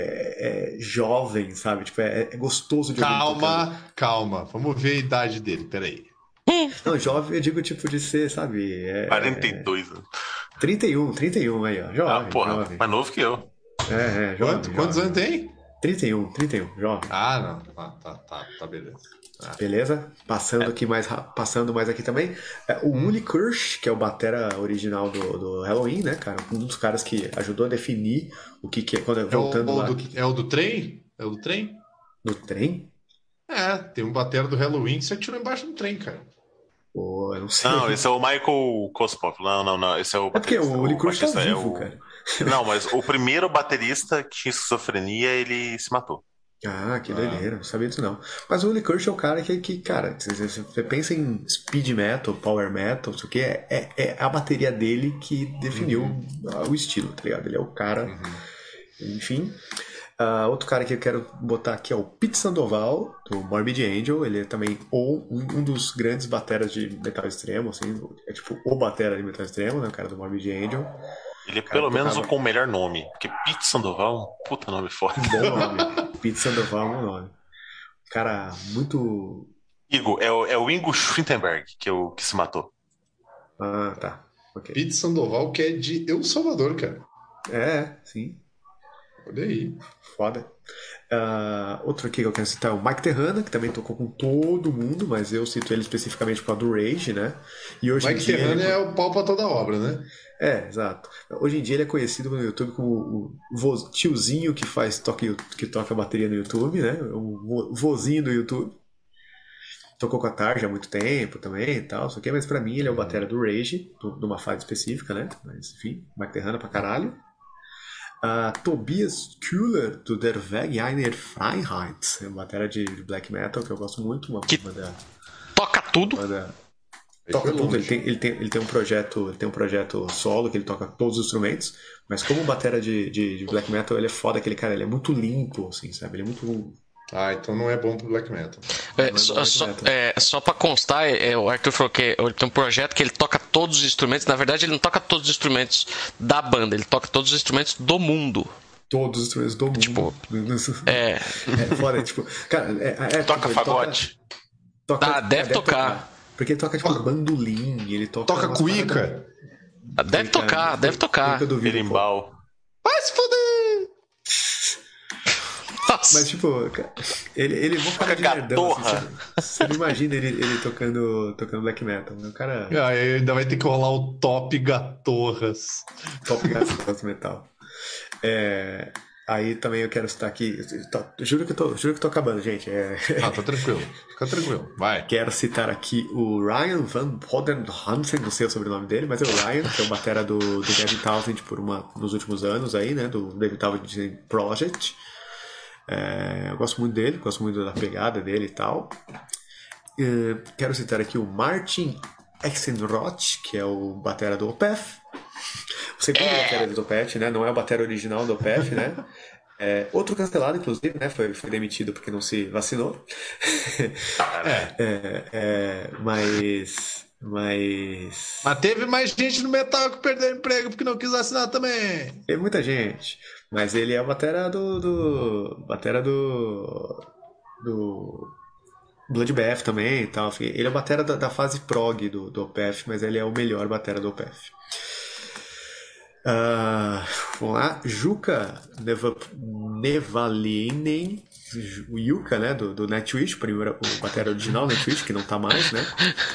jovem, sabe? Tipo, é gostoso de ouvir. Calma. Vamos ver a idade dele, peraí. Não, jovem eu digo tipo de ser, sabe? 42 anos. 31 aí, ó. Jovem. Porra, jovem. mais novo que eu. Jovem. Quantos anos tem? 31, jovem. Não. Tá, beleza. Beleza? Passando mais aqui também. O Uli Kirsch, que é o batera original do Halloween, né, cara? Um dos caras que ajudou a definir o que é. Voltando lá. É o do trem? É o do trem? Do trem? Tem um batera do Halloween que você atirou embaixo do trem, cara. Pô, eu não sei. Não, esse é o Michael Kospov. Não. Esse é o porque o Uli Kirsch tá vivo, cara. Não, mas o primeiro baterista que tinha esquizofrenia, ele se matou. Que doideira, não sabia disso não. Mas o Uli Kirsch é o cara que cara, você pensa em speed metal, power metal, isso aqui é a bateria dele que definiu o estilo, tá ligado? Ele é o cara, enfim. Outro cara que eu quero botar aqui é o Pete Sandoval, do Morbid Angel. Ele é também um dos grandes bateras de metal extremo, assim, é tipo o batera de metal extremo, né, o cara do Morbid Angel. Ele é pelo menos o com o melhor nome, porque Pete Sandoval é um puta nome forte. Bom nome. Pete Sandoval é um nome. Cara, muito... Igor, é o Ingo Schwintenberg que se matou. Tá. Okay. Pete Sandoval, que é de El Salvador, cara. Sim. Olha aí. Foda. Outro aqui que eu quero citar é o Mike Terrana, que também tocou com todo mundo, mas eu cito ele especificamente por causa do Rage, né? E hoje Mike Terrana é o pau pra toda obra, né? Exato. Hoje em dia ele é conhecido no YouTube como o tiozinho que toca bateria no YouTube, né? O vozinho do YouTube. Tocou com a Tarja há muito tempo também e tal, mas pra mim ele é o batera do Rage, de uma fase específica, né? Mas enfim, Mike Terrana pra caralho. Tobias Kuhler, do Der Weg einer Freiheit, uma bateria de black metal que eu gosto muito. Toca tudo. Toca tudo, ele tem um projeto solo que ele toca todos os instrumentos, mas como bateria de black metal, ele é foda, aquele cara, ele é muito limpo, assim, sabe? Ele é muito... então não é bom pro black metal. Só pra constar, o Arthur falou que ele tem um projeto que ele toca todos os instrumentos. Na verdade, ele não toca todos os instrumentos da banda, ele toca todos os instrumentos do mundo. Todos os instrumentos do mundo. Tipo, é foda, tipo, cara, toca fagote. Deve tocar. Porque ele toca tipo bandolim, ele toca cuíca. Deve tocar. Berimbau. Vai se foder! Nossa. Mas, tipo, ele é um cara de nerdão, assim, você não imagina ele tocando black metal, né? O cara... ainda vai ter que rolar o Top Gatorras. Top Gatorras metal. Aí também eu quero citar aqui... Juro que eu tô acabando, gente. Tá tranquilo. Fica tranquilo. Vai. Quero citar aqui o Ryan Van Podenhansen, não sei o sobrenome dele, mas é o Ryan, que é o batera do David Townsend nos últimos anos aí, né? Do David Townsend Project. Eu gosto muito dele, gosto muito da pegada dele e tal. Quero citar aqui o Martin Axelrod, que é o batera do Opeth. O segundo batera do Opeth, né? Não é o batera original do Opeth, né? Outro cancelado, inclusive, né? Foi demitido porque não se vacinou. Mas teve mais gente no metal que perdeu emprego porque não quis vacinar também. Teve muita gente. Mas ele é o batera do Bloodbath também e tal. Ele é o batera da fase prog do Opeth, mas ele é o melhor batera do Opeth. Vamos lá. Jukka Nevalinen, o Yuka, né, do Nightwish, o batera original Nightwish, que não tá mais, né?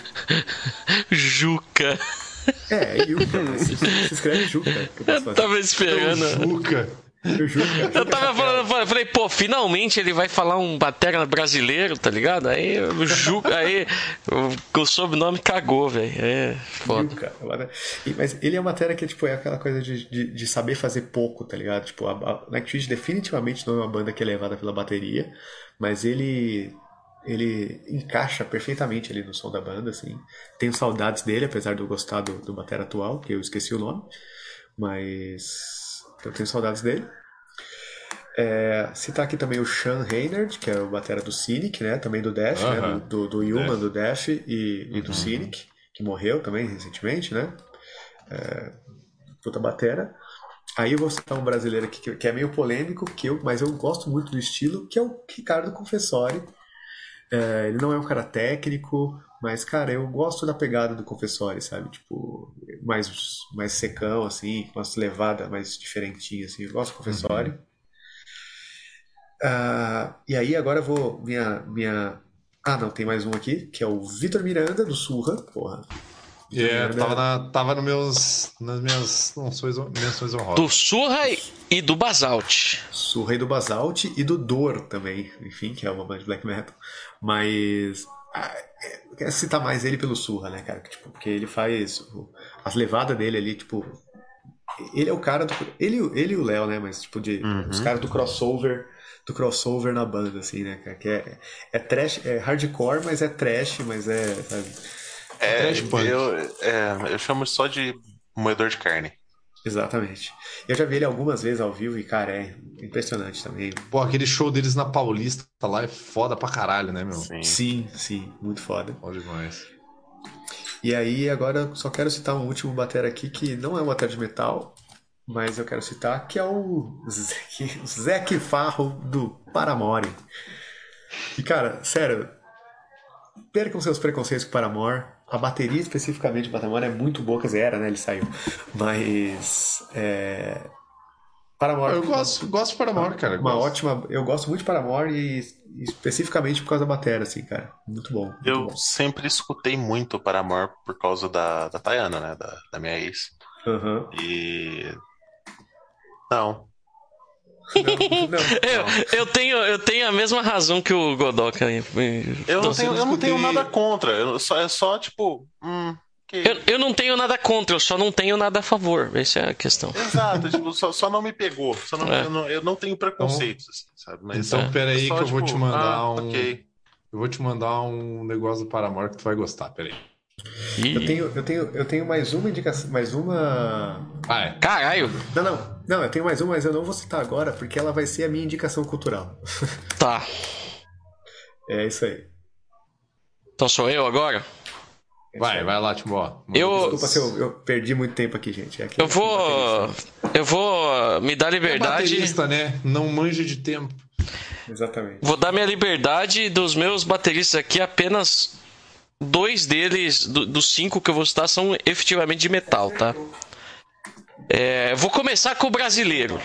Jukka. Yuka, se escreve Jukka. Eu tava esperando. Jukka. Eu tava falando, eu falei, pô, finalmente ele vai falar um batera brasileiro, tá ligado? Aí o sobrenome cagou, velho. Foda. Mas ele é uma batera que tipo, é aquela coisa de saber fazer pouco, tá ligado? Tipo, a Nightwish definitivamente não é uma banda que é levada pela bateria, mas ele encaixa perfeitamente ali no som da banda, assim. Tenho saudades dele, apesar de eu gostar do batera atual, que eu esqueci o nome, mas eu tenho saudades dele. Citar aqui também o Sean Reynard, que é o batera do Cynic, né? Também do Death, né? Do Human, do Death e do Cynic, que morreu também recentemente, né? Puta batera. Aí eu vou citar um brasileiro aqui que é meio polêmico, mas eu gosto muito do estilo, que é o Ricardo Confessori. Ele não é um cara técnico, mas, cara, eu gosto da pegada do Confessori, sabe? Tipo, mais secão, assim, com umas levadas mais diferentinhas, assim. Eu gosto do Confessori. E aí, agora eu vou... não, tem mais um aqui, que é o Vitor Miranda, do Surra. Porra. Tava nas minhas menções honrosas. Do Surra e do Basalt. Surra e do Basalt e do Dor também, enfim, que é uma banda de black metal. Mas eu quero citar mais ele pelo Surra, né, cara? Tipo, porque ele faz as levadas dele ali, tipo, ele é o cara do, ele e o Léo, né? Mas tipo os caras do crossover na banda, assim, né, cara? Que é trash, é hardcore, mas é trash, mas sabe? Eu chamo só de moedor de carne. Exatamente. Eu já vi ele algumas vezes ao vivo e, cara, é impressionante também. Pô, aquele show deles na Paulista lá é foda pra caralho, né, meu? Sim, muito foda. Foda demais. E aí, agora eu só quero citar um último batera aqui, que não é um batera de metal, mas eu quero citar, que é o Zac Farro do Paramore. E, cara, sério, percam seus preconceitos com o Paramore. A bateria especificamente do Paramore é muito boa, quer dizer, era, né? Ele saiu. Mas Paramore... Eu gosto de Paramore, cara. Eu gosto muito de Paramore e especificamente por causa da bateria, assim, cara. Muito bom. Eu sempre escutei muito Paramore por causa da Tayana, né? Da minha ex. E... Não. Eu tenho a mesma razão que o Godoka. Eu não tenho nada contra. É só tipo. Eu não tenho nada contra, eu só não tenho nada a favor. Essa é a questão. Exato, tipo, só não me pegou. Eu não tenho preconceitos, assim, sabe? Mas então, peraí, que eu vou te mandar okay. Eu vou te mandar um negócio do Paramore que tu vai gostar, peraí. Eu tenho mais uma indicação. Mais uma. Caralho! Não, eu tenho mais uma, mas eu não vou citar agora, porque ela vai ser a minha indicação cultural. Tá. É isso aí. Então sou eu agora? Vai lá, Timbó. Desculpa se eu perdi muito tempo aqui, gente. Eu vou me dar liberdade. Baterista, né? Não manja de tempo. Exatamente. Vou dar minha liberdade dos meus bateristas aqui, apenas 2 deles, dos 5 que eu vou citar, são efetivamente de metal, tá? Vou começar com o brasileiro.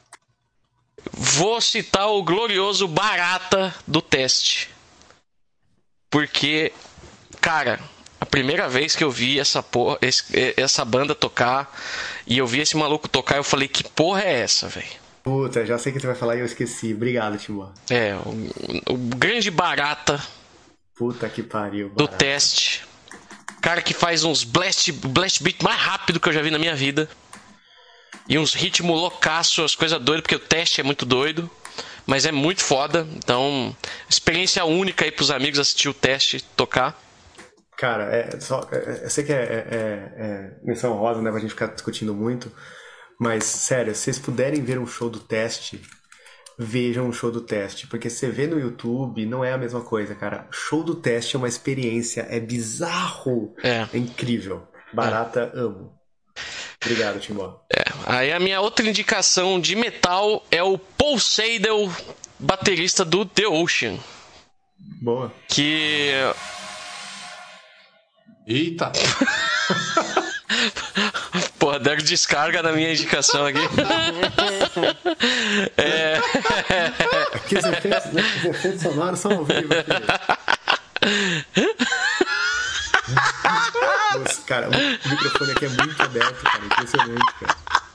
Vou citar o glorioso Barata do Teste. Porque, cara, a primeira vez que eu vi essa banda tocar e eu vi esse maluco tocar, eu falei, que porra é essa, velho? Puta, já sei o que você vai falar e eu esqueci. Obrigado, Timó. O grande Barata. Puta que pariu, Barata. Do Teste. Cara que faz uns blast beat mais rápido que eu já vi na minha vida. E uns ritmos loucaços, as coisas doidas, porque o Teste é muito doido. Mas é muito foda. Então, experiência única aí pros amigos assistir o Teste tocar. Cara, eu sei que menção rosa, né, pra gente ficar discutindo muito, mas, sério, se vocês puderem ver um show do Teste, vejam um show do Teste, porque você vê no YouTube, não é a mesma coisa, cara. Show do Teste é uma experiência, é bizarro, é incrível. Barata, amo. Obrigado, Timbó. Aí a minha outra indicação de metal é o Paul Seidel, baterista do The Ocean. Boa. Que... Eita! Porra, deram descarga na minha indicação aqui. Aqui os efeitos sonoros são ao vivo aqui. Nossa, cara, o microfone aqui é muito aberto, cara. Impressionante, cara.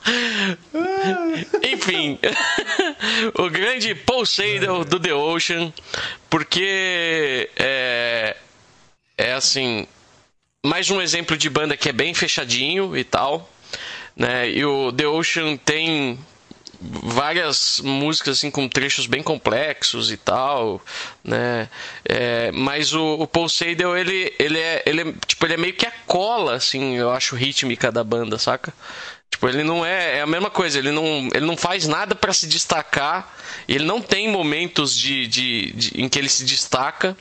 Enfim, o grande Paul Seidel do The Ocean, porque é assim, mais um exemplo de banda que é bem fechadinho e tal, né? E o The Ocean tem várias músicas assim com trechos bem complexos e tal, né? Mas o Paul Seidel ele é meio que a cola, assim, eu acho, rítmica da banda, saca? Tipo, ele não é a mesma coisa, ele não faz nada pra se destacar, ele não tem momentos em que ele se destaca,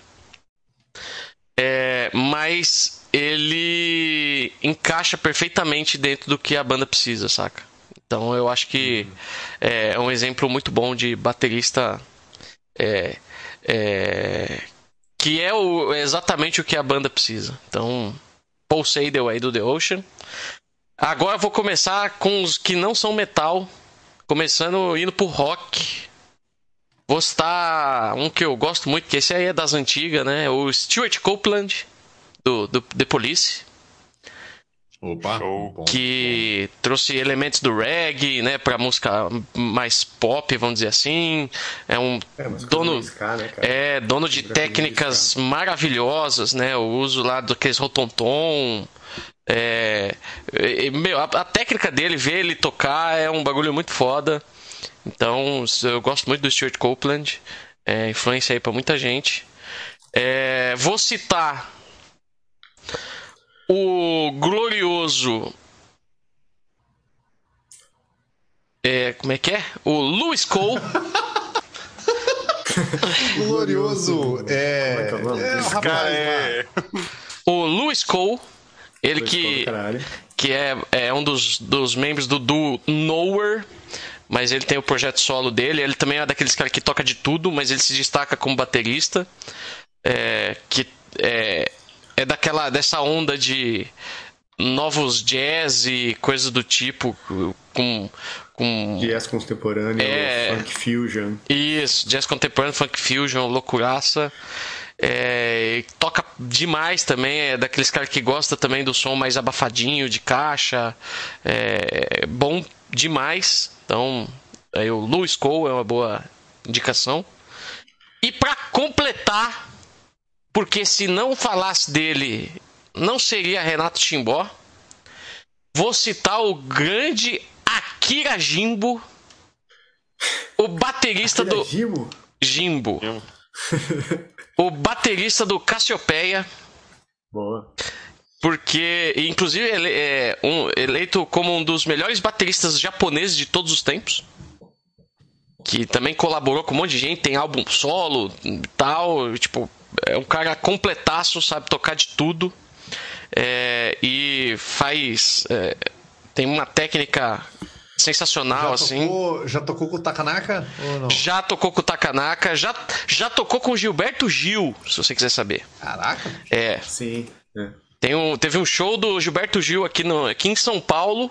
mas ele encaixa perfeitamente dentro do que a banda precisa, saca? Então eu acho que é um exemplo muito bom de baterista que é exatamente o que a banda precisa. Então, Paul Seidel aí do The Ocean. Agora eu vou começar com os que não são metal, indo pro rock. Vou citar um que eu gosto muito, que esse aí é das antigas, né? O Stuart Copeland, do The Police. Opa, que trouxe elementos do reggae, né, pra música mais pop, vamos dizer assim. É um dono, ska, né, cara? Dono de técnicas maravilhosas, né? O uso lá daqueles rotom-tom. A técnica dele, ver ele tocar, é um bagulho muito foda. Então, eu gosto muito do Stuart Copeland. Influência aí pra muita gente. Vou citar o glorioso... como é que é? O Lewis Cole. Glorioso. O Lewis Cole. Ele que é um dos membros do duo Nowhere, mas ele tem o projeto solo dele. Ele também é daqueles caras que toca de tudo, mas ele se destaca como baterista. Dessa onda de novos jazz e coisas do tipo, com jazz contemporâneo, funk fusion. Isso, jazz contemporâneo, funk fusion, loucuraça. Toca demais também, é daqueles caras que gosta também do som mais abafadinho, de caixa. Bom demais. Então, aí o Lewis Cole é uma boa indicação. E pra completar, porque se não falasse dele, não seria Renato Timbó, vou citar o grande Akira Jimbo, o baterista Akira do... Jimbo. O baterista do Cassiopeia. Boa. Porque, inclusive, ele é eleito como um dos melhores bateristas japoneses de todos os tempos. Que também colaborou com um monte de gente, tem álbum solo e tal. Tipo, é um cara completaço, sabe tocar de tudo. E faz... tem uma técnica sensacional, Já tocou com o Takanaka ou não? Já tocou com o Takanaka, já tocou com o Gilberto Gil, se você quiser saber. Caraca! Sim. Teve um show do Gilberto Gil aqui em São Paulo,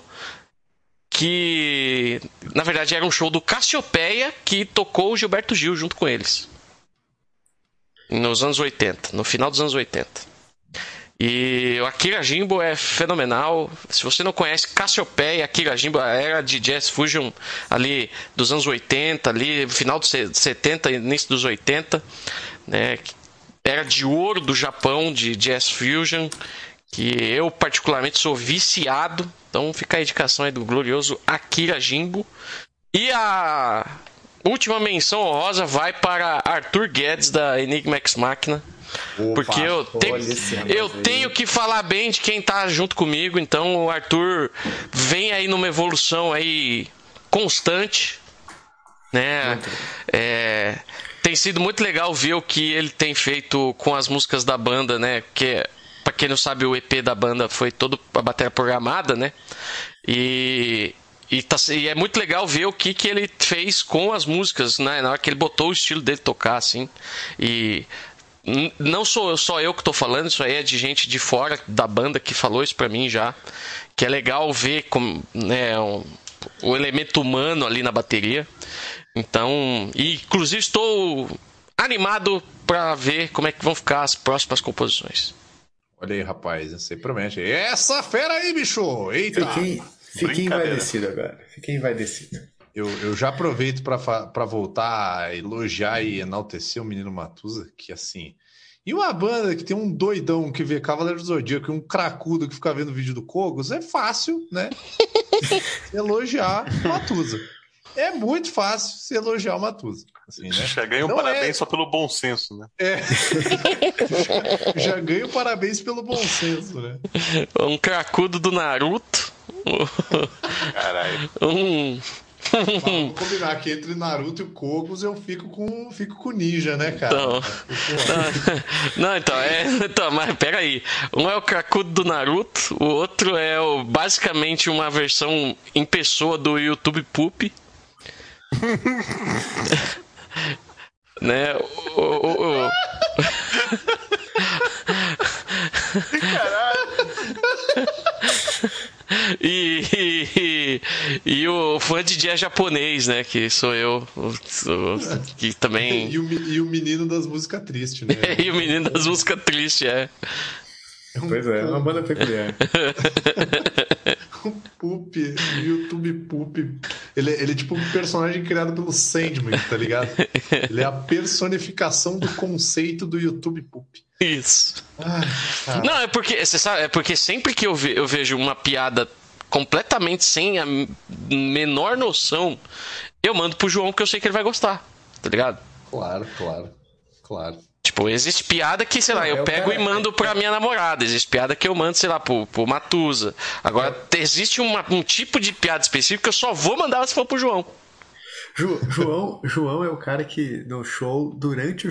que na verdade era um show do Cassiopeia, que tocou o Gilberto Gil junto com eles. Nos anos 80, no final dos anos 80. E o Akira Jimbo é fenomenal. Se você não conhece Cassiopeia, Akira Jimbo, a era de jazz fusion ali dos anos 80, ali final dos 70, início dos 80, né? Era de ouro do Japão de jazz fusion, que eu particularmente sou viciado. Então fica a indicação aí do glorioso Akira Jimbo. E a última menção honrosa vai para Arthur Guedes, da Enigma Ex Machina, Opa, porque eu tenho que falar bem de quem tá junto comigo, então o Arthur vem aí numa evolução aí constante, né? Tem sido muito legal ver o que ele tem feito com as músicas da banda, né? Que, pra quem não sabe, o EP da banda foi toda a bateria programada, né? E é muito legal ver o que ele fez com as músicas, né? Na hora que ele botou o estilo dele tocar, assim. E não sou só eu que tô falando, isso aí é de gente de fora da banda que falou isso pra mim já. Que é legal ver como, né, o elemento humano ali na bateria. Então, inclusive estou animado pra ver como é que vão ficar as próximas composições. Olha aí, rapaz, você promete. Essa fera aí, bicho! Eita! Fiquei envaidecido agora. Fiquei envaidecido. Eu já aproveito para voltar a elogiar e enaltecer o menino Matuza, que assim. E uma banda que tem um doidão que vê Cavaleiro do Zodíaco e um cracudo que fica vendo vídeo do Kogos, é fácil, né? Elogiar o Matuza. É muito fácil se elogiar o Matuza. Assim, né? Já ganha um parabéns só pelo bom senso, né? Já ganho parabéns pelo bom senso, né? Um cracudo do Naruto. Caralho. Vamos combinar que entre Naruto e o Kogos eu fico com ninja, né, cara? Então, mas peraí. Um é o cracudo do Naruto, o outro é basicamente uma versão em pessoa do YouTube Poop. Né? Caralho. E o fã de jazz japonês, né? Que sou eu. Que também. E o menino das músicas tristes, né? E o menino das músicas tristes, Pois é uma banda peculiar. O Poop, o YouTube Poop. Ele é tipo um personagem criado pelo Sandman, tá ligado? Ele é a personificação do conceito do YouTube Poop. Isso. Não, é porque, você sabe, sempre que eu vejo uma piada completamente sem a menor noção, eu mando pro João, porque eu sei que ele vai gostar, tá ligado? Claro. Tipo, existe piada que, sei lá, eu pego e mando pra minha namorada. Existe piada que eu mando, sei lá, pro Matuza. Agora, existe um tipo de piada específica que eu só vou mandar se for pro João. João é o cara que no show, durante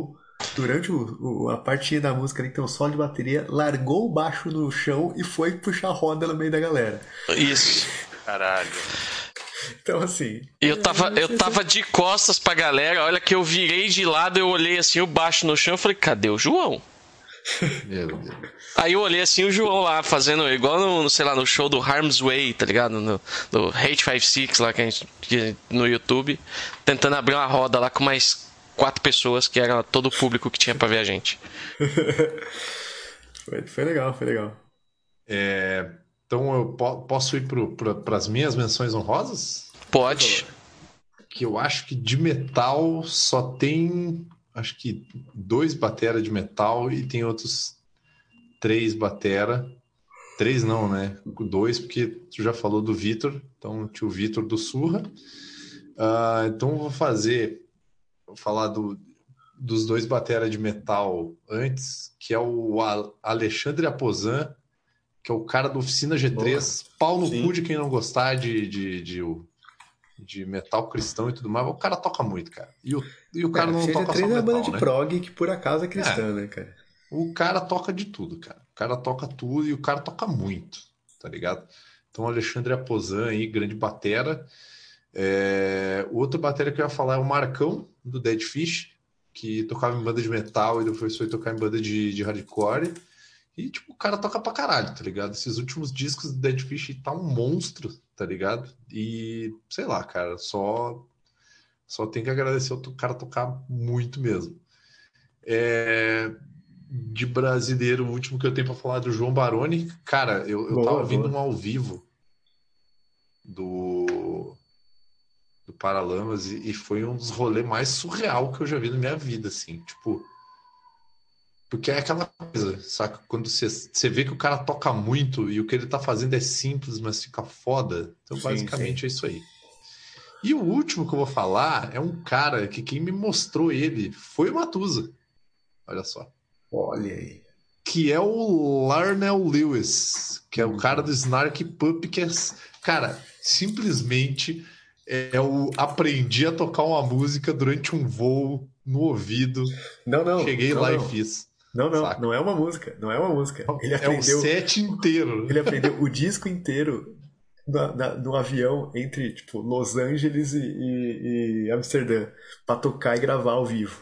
a partinha da música ali que tem um solo de bateria, largou o baixo no chão e foi puxar roda no meio da galera. Isso. Caralho. Então, assim. Eu tava de costas pra galera, olha que eu virei de lado, eu olhei assim o baixo no chão e falei, cadê o João? Meu Deus. Aí eu olhei assim o João lá, fazendo igual no show do Harm's Way, tá ligado? No Hate 56 lá, no YouTube, tentando abrir uma roda lá com mais 4 pessoas, que era todo o público que tinha pra ver a gente. Foi legal. Então eu posso ir para as minhas menções honrosas? Pode. Que eu acho que de metal só tem, acho que 2 batera de metal e tem outros 3 batera. 3 não, né? 2, porque tu já falou do Vitor, então tinha o Vitor do Surra. Então eu vou falar dos 2 batera de metal antes, que é o Alexandre Aposan, que é o cara da Oficina G3, pau no cu de quem não gostar de metal cristão e tudo mais, o cara toca muito, cara. E o cara não toca só metal, é uma banda de né? prog que por acaso é cristã, né, cara? O cara toca de tudo, cara. O cara toca tudo e o cara toca muito, tá ligado? Então, Alexandre Aposan aí, grande batera. O outro batera que eu ia falar é o Marcão, do Dead Fish, que tocava em banda de metal e depois foi tocar em banda de hardcore. E, tipo, o cara toca pra caralho, tá ligado? Esses últimos discos do Dead Fish tá um monstro, tá ligado? E, sei lá, cara, só tem que agradecer o cara tocar muito mesmo. De brasileiro, o último que eu tenho pra falar é do João Baroni. Cara, eu tava ouvindo um ao vivo do Paralamas e foi um dos rolês mais surreal que eu já vi na minha vida, assim, tipo... Porque é aquela coisa, saca? Quando você vê que o cara toca muito e o que ele tá fazendo é simples, mas fica foda. Então, basicamente, é isso aí. E o último que eu vou falar é um cara que quem me mostrou ele foi o Matuza. Olha só. Olha aí. Que é o Larnell Lewis, que é o cara do Snarky Puppy, que é, cara, simplesmente eu aprendi a tocar uma música durante um voo no ouvido. Cheguei lá e fiz. Não, não é uma música, não é uma música. Ele aprendeu o set inteiro. Ele aprendeu o disco inteiro no avião entre, tipo, Los Angeles e Amsterdã, pra tocar e gravar ao vivo.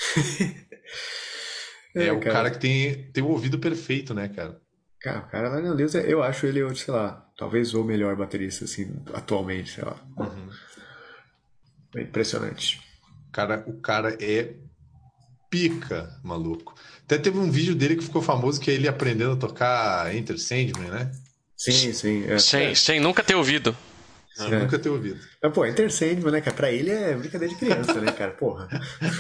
O cara que tem o ouvido perfeito, né, cara? Cara, o cara lá, meu Deus, eu acho ele, sei lá, talvez o melhor baterista, assim, atualmente, sei lá. É impressionante. O cara é pica, maluco. Até teve um vídeo dele que ficou famoso, que é ele aprendendo a tocar Enter Sandman, né? Sim. Sem nunca ter ouvido. Nunca ter ouvido. Mas, pô, Enter Sandman, né, cara? Pra ele é brincadeira de criança, né, cara? Porra.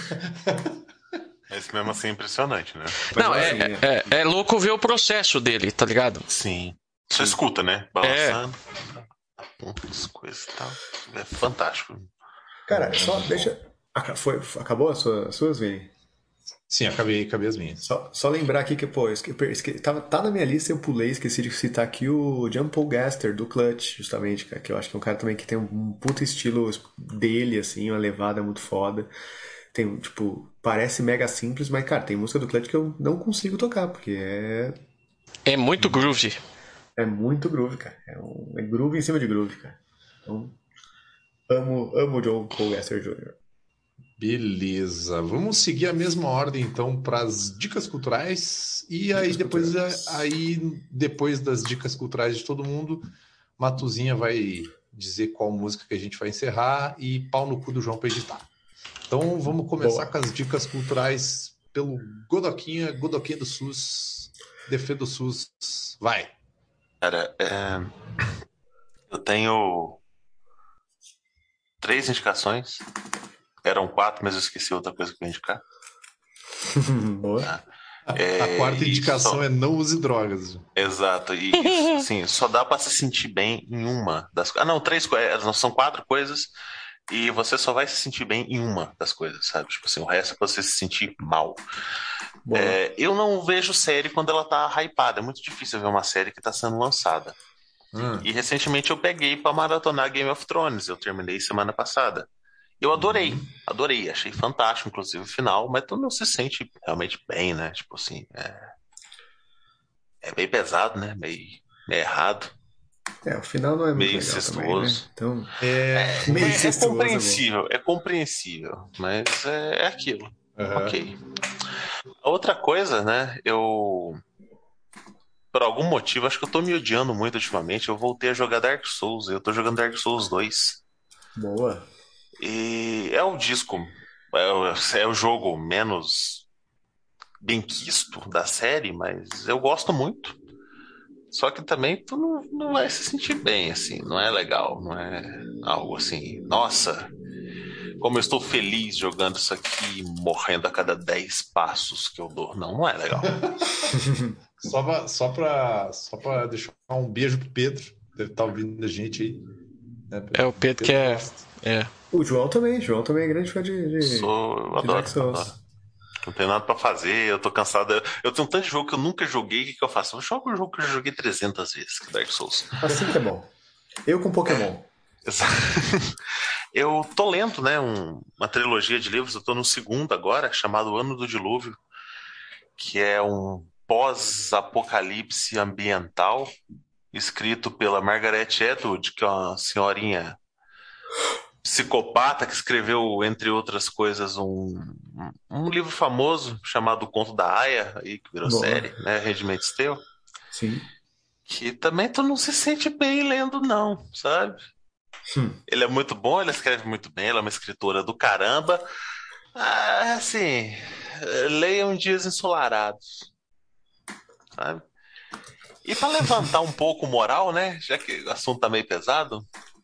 Mas mesmo assim é impressionante, né? Não, é louco ver o processo dele, tá ligado? Sim. Você escuta, né? Balançando. Coisas e tal. É fantástico. Cara, só deixa... Acabou as suas, Vini? Sim, acabei as minhas. Só lembrar aqui que, pô, tá na minha lista, eu pulei, esqueci de citar aqui o John Paul Gaster, do Clutch, justamente, cara, que eu acho que é um cara também que tem um puta estilo dele, assim, uma levada muito foda. Tem, tipo, parece mega simples, mas, cara, tem música do Clutch que eu não consigo tocar, porque é muito groove. É muito groove, cara. É groove em cima de groove, cara. Então, amo o John Paul Gaster Jr. Beleza, vamos seguir a mesma ordem então para as dicas culturais e depois das dicas culturais de todo mundo, Matuzinha vai dizer qual música que a gente vai encerrar e pau no cu do João para editar. Então vamos começar com as dicas culturais pelo Godoquinha do SUS, Defê do SUS, vai. Cara, eu tenho 3 indicações. Eram 4, mas eu esqueci outra coisa que eu ia indicar. Boa. A quarta indicação é não use drogas. Exato. E assim, só dá pra se sentir bem em uma das coisas. Não, 3 coisas. São 4 coisas. E você só vai se sentir bem em uma das coisas, sabe? Tipo assim, o resto é pra você se sentir mal. Eu não vejo série quando ela tá hypada. É muito difícil ver uma série que tá sendo lançada. E recentemente eu peguei pra maratonar Game of Thrones. Eu terminei semana passada. Eu adorei, achei fantástico, inclusive o final, mas tu não se sente realmente bem, né? Tipo assim, é meio pesado, né? Meio errado. O final não é muito meio legal incestuoso. Também, né? Então, é compreensível, mas é aquilo. Ok. A outra coisa, né? Por algum motivo, acho que eu tô me odiando muito ultimamente. Eu voltei a jogar Dark Souls. Eu tô jogando Dark Souls 2. Boa. E é o disco, é o jogo menos benquisto da série, mas eu gosto muito. Só que também tu não vai se sentir bem, assim, não é legal, não é algo assim, nossa, como eu estou feliz jogando isso aqui, morrendo a cada 10 passos que eu dou. Não é legal. Só pra deixar um beijo pro Pedro, deve estar ouvindo a gente aí. Né? O Pedro que é. O João também é grande fã de eu adoro. Não tenho nada pra fazer, eu tô cansado. Eu tenho tanto jogo que eu nunca joguei, o que eu faço? Eu jogo um jogo que eu já joguei 300 vezes, que é Dark Souls. Assim que é bom. Eu com Pokémon. Eu tô lendo, né, uma trilogia de livros, eu tô no segundo agora, chamado Ano do Dilúvio, que é um pós-apocalipse ambiental, escrito pela Margaret Atwood, que é uma senhorinha psicopata que escreveu, entre outras coisas, um livro famoso chamado O Conto da Aia, aí, que virou série, né? Handmaid's Tale. Sim. Que também tu não se sente bem lendo, não, sabe? Ele é muito bom, ele escreve muito bem, ela é uma escritora do caramba. Assim, leiam Dias Ensolarados, sabe? E para levantar um pouco o moral, né? Já que o assunto tá meio pesado,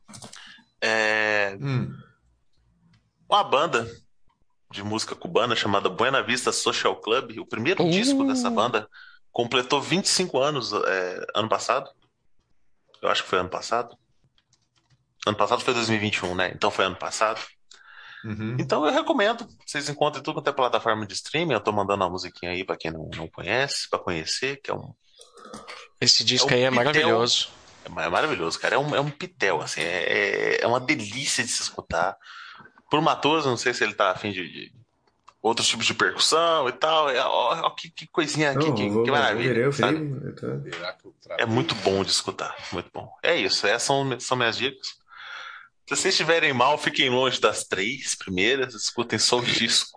uma banda de música cubana chamada Buena Vista Social Club, o primeiro disco dessa banda, completou 25 anos ano passado. Eu acho que foi ano passado. Ano passado foi 2021, né? Então foi ano passado. Uhum. Então eu recomendo, vocês encontrem tudo quanto é plataforma de streaming. Eu tô mandando uma musiquinha aí pra quem não conhece, pra conhecer, que Esse é disco um aí é pitel. maravilhoso. É maravilhoso, cara. É um pitel, assim, é uma delícia de se escutar. Por Matoso, não sei se ele tá afim de outros tipos de percussão e tal. Ó, que coisinha aqui, Não, que maravilha, eu sabe? virei. Será que eu É travei? muito bom de escutar, muito bom. É isso, essas são minhas dicas. Se vocês estiverem mal, fiquem longe das 3 primeiras, escutem só o disco.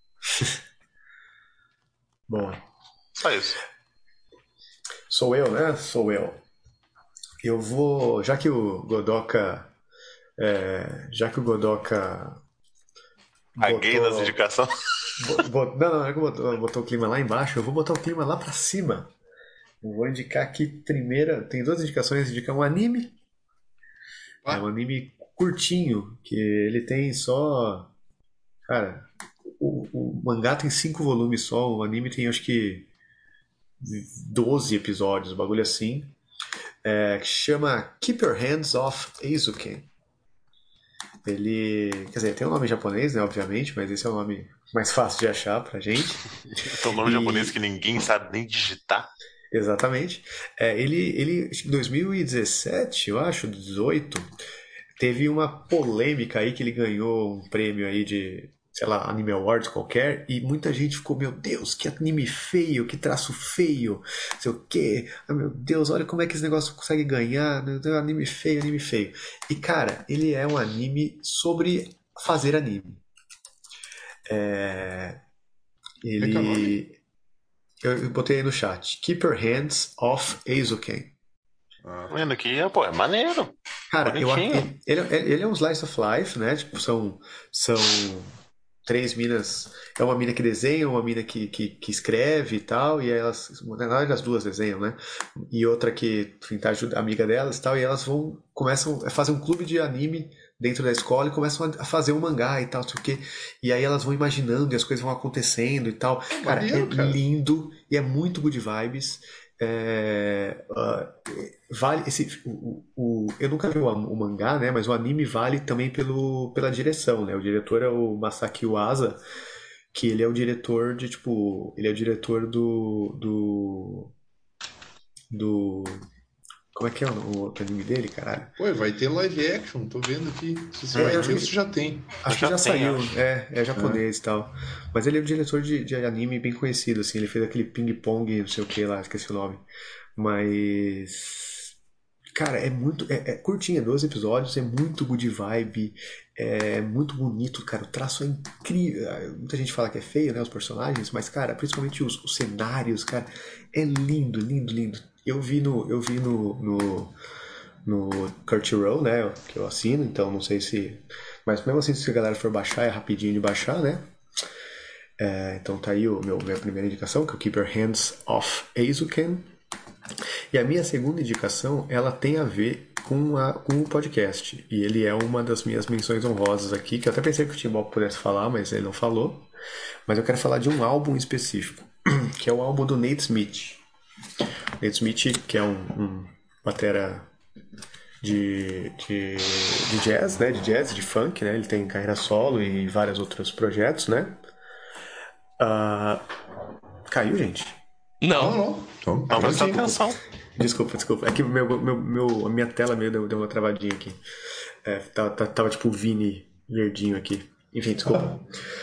Bom, Só isso. sou eu, né? Sou eu. Eu vou. Já que o Godoka. Já que o Godoka Caguei nas botou. indicações. Não, é que botou o clima lá embaixo, eu vou botar o clima lá pra cima. Eu vou indicar aqui primeira. Tem duas indicações: indicar um anime. É um Ah, anime curtinho, que ele tem só. Cara, o mangá tem 5 volumes só, o anime tem acho que 12 episódios, um bagulho assim. Que chama Keep Your Hands Off Eizouken. Ele. Quer dizer, tem um nome japonês, né, obviamente, mas esse é o nome mais fácil de achar pra gente. Tem um nome japonês E. que ninguém sabe nem digitar. Exatamente. Ele, acho que em 2017, eu acho, 18, teve uma polêmica aí que ele ganhou um prêmio aí de, sei lá, Anime Awards qualquer, e muita gente ficou, meu Deus, que anime feio, que traço feio, não sei o quê. Ah, meu Deus, olha como é que esse negócio consegue ganhar, meu Deus, anime feio, anime feio. E cara, ele é um anime sobre fazer anime. É, como é que é o nome? ele. Eu botei aí no chat. Keep Your Hands Off Eizouken. Ah, Tá vendo aqui? Pô, é maneiro. Cara, Bonitinho. ele é um slice of life, né? Tipo, são 3 minas. É uma mina que desenha, uma mina que escreve e tal, e elas. Na verdade, as duas desenham, né? E outra que enfim, tá amiga delas e tal, e elas começam a fazer um clube de anime dentro da escola e começam a fazer um mangá e tal, não sei o quê. E aí elas vão imaginando e as coisas vão acontecendo e tal. Cara, é maneiro, cara. lindo e é muito good vibes. Vale esse eu nunca vi o mangá, né, mas o anime vale também pela direção, né? O diretor é o Masaki Uasa, que ele é o diretor de tipo, ele é o diretor do como é que é o outro anime dele, caralho? Pô, vai ter live action, tô vendo aqui. Não sei se Eu vai acho ter ou se que já tem. acho que Já já tem, saiu, acho. é japonês e tal. Mas ele é um diretor de anime bem conhecido, assim, ele fez aquele Ping Pong, não sei o que lá, esqueci o nome. Mas cara, é muito. É curtinho, é 12 episódios, é muito good vibe, é muito bonito, cara. O traço é incrível. Muita gente fala que é feio, né? Os personagens, mas, cara, principalmente os cenários, cara, é lindo, lindo, lindo. Eu vi no Crunchyroll, né? Que eu assino, então não sei se. Mas mesmo assim, se a galera for baixar, é rapidinho de baixar, né? Então tá aí minha primeira indicação, que é o Keep Your Hands Off Eizouken. E a minha segunda indicação, ela tem a ver com o podcast. E ele é uma das minhas menções honrosas aqui, que eu até pensei que o Timbal pudesse falar, mas ele não falou. Mas eu quero falar de um álbum específico, que é o álbum do Nate Smith. Nate Smith, que é um batera de jazz, né? De jazz, de funk, né? Ele tem carreira solo e vários outros projetos, né? Caiu, gente? Não, Não. não. Então, Não, presta tranquilo. atenção. Desculpa. É que a minha tela meio deu uma travadinha aqui. Tava tipo o Vini verdinho aqui. Enfim, desculpa.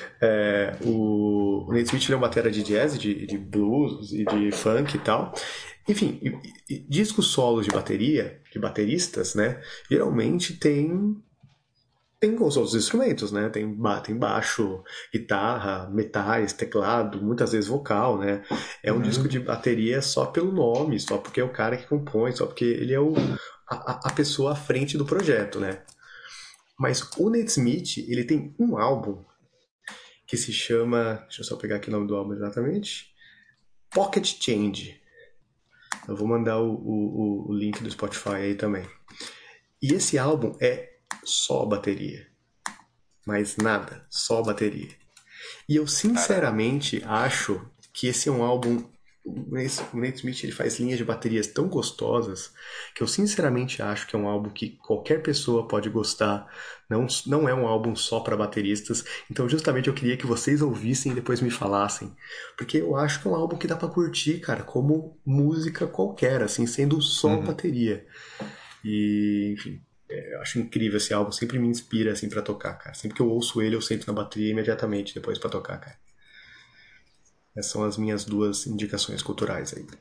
O Nate Smith é uma bateria de jazz, de blues e de funk e tal. Enfim, discos solos de bateria, de bateristas, né? Geralmente tem os outros instrumentos, né? Tem baixo, guitarra, metais, teclado, muitas vezes vocal, né? É um disco de bateria só pelo nome, só porque é o cara que compõe, só porque ele é a pessoa à frente do projeto, né? Mas o Nate Smith, ele tem um álbum que se chama... Deixa eu só pegar aqui o nome do álbum exatamente. Pocket Change. Eu vou mandar o link do Spotify aí também. E esse álbum é só bateria. Mais nada, só bateria. E eu sinceramente acho que esse é um álbum o Nate Smith ele faz linhas de baterias tão gostosas que eu sinceramente acho que é um álbum que qualquer pessoa pode gostar. Não é um álbum só para bateristas. Então justamente eu queria que vocês ouvissem e depois me falassem. Porque eu acho que é um álbum que dá pra curtir, cara, como música qualquer, assim, sendo só bateria. E, enfim, eu acho incrível esse álbum. Sempre me inspira, assim, pra tocar, cara. Sempre que eu ouço ele, eu sento na bateria imediatamente depois pra tocar, cara. Essas são as minhas 2 indicações culturais aí.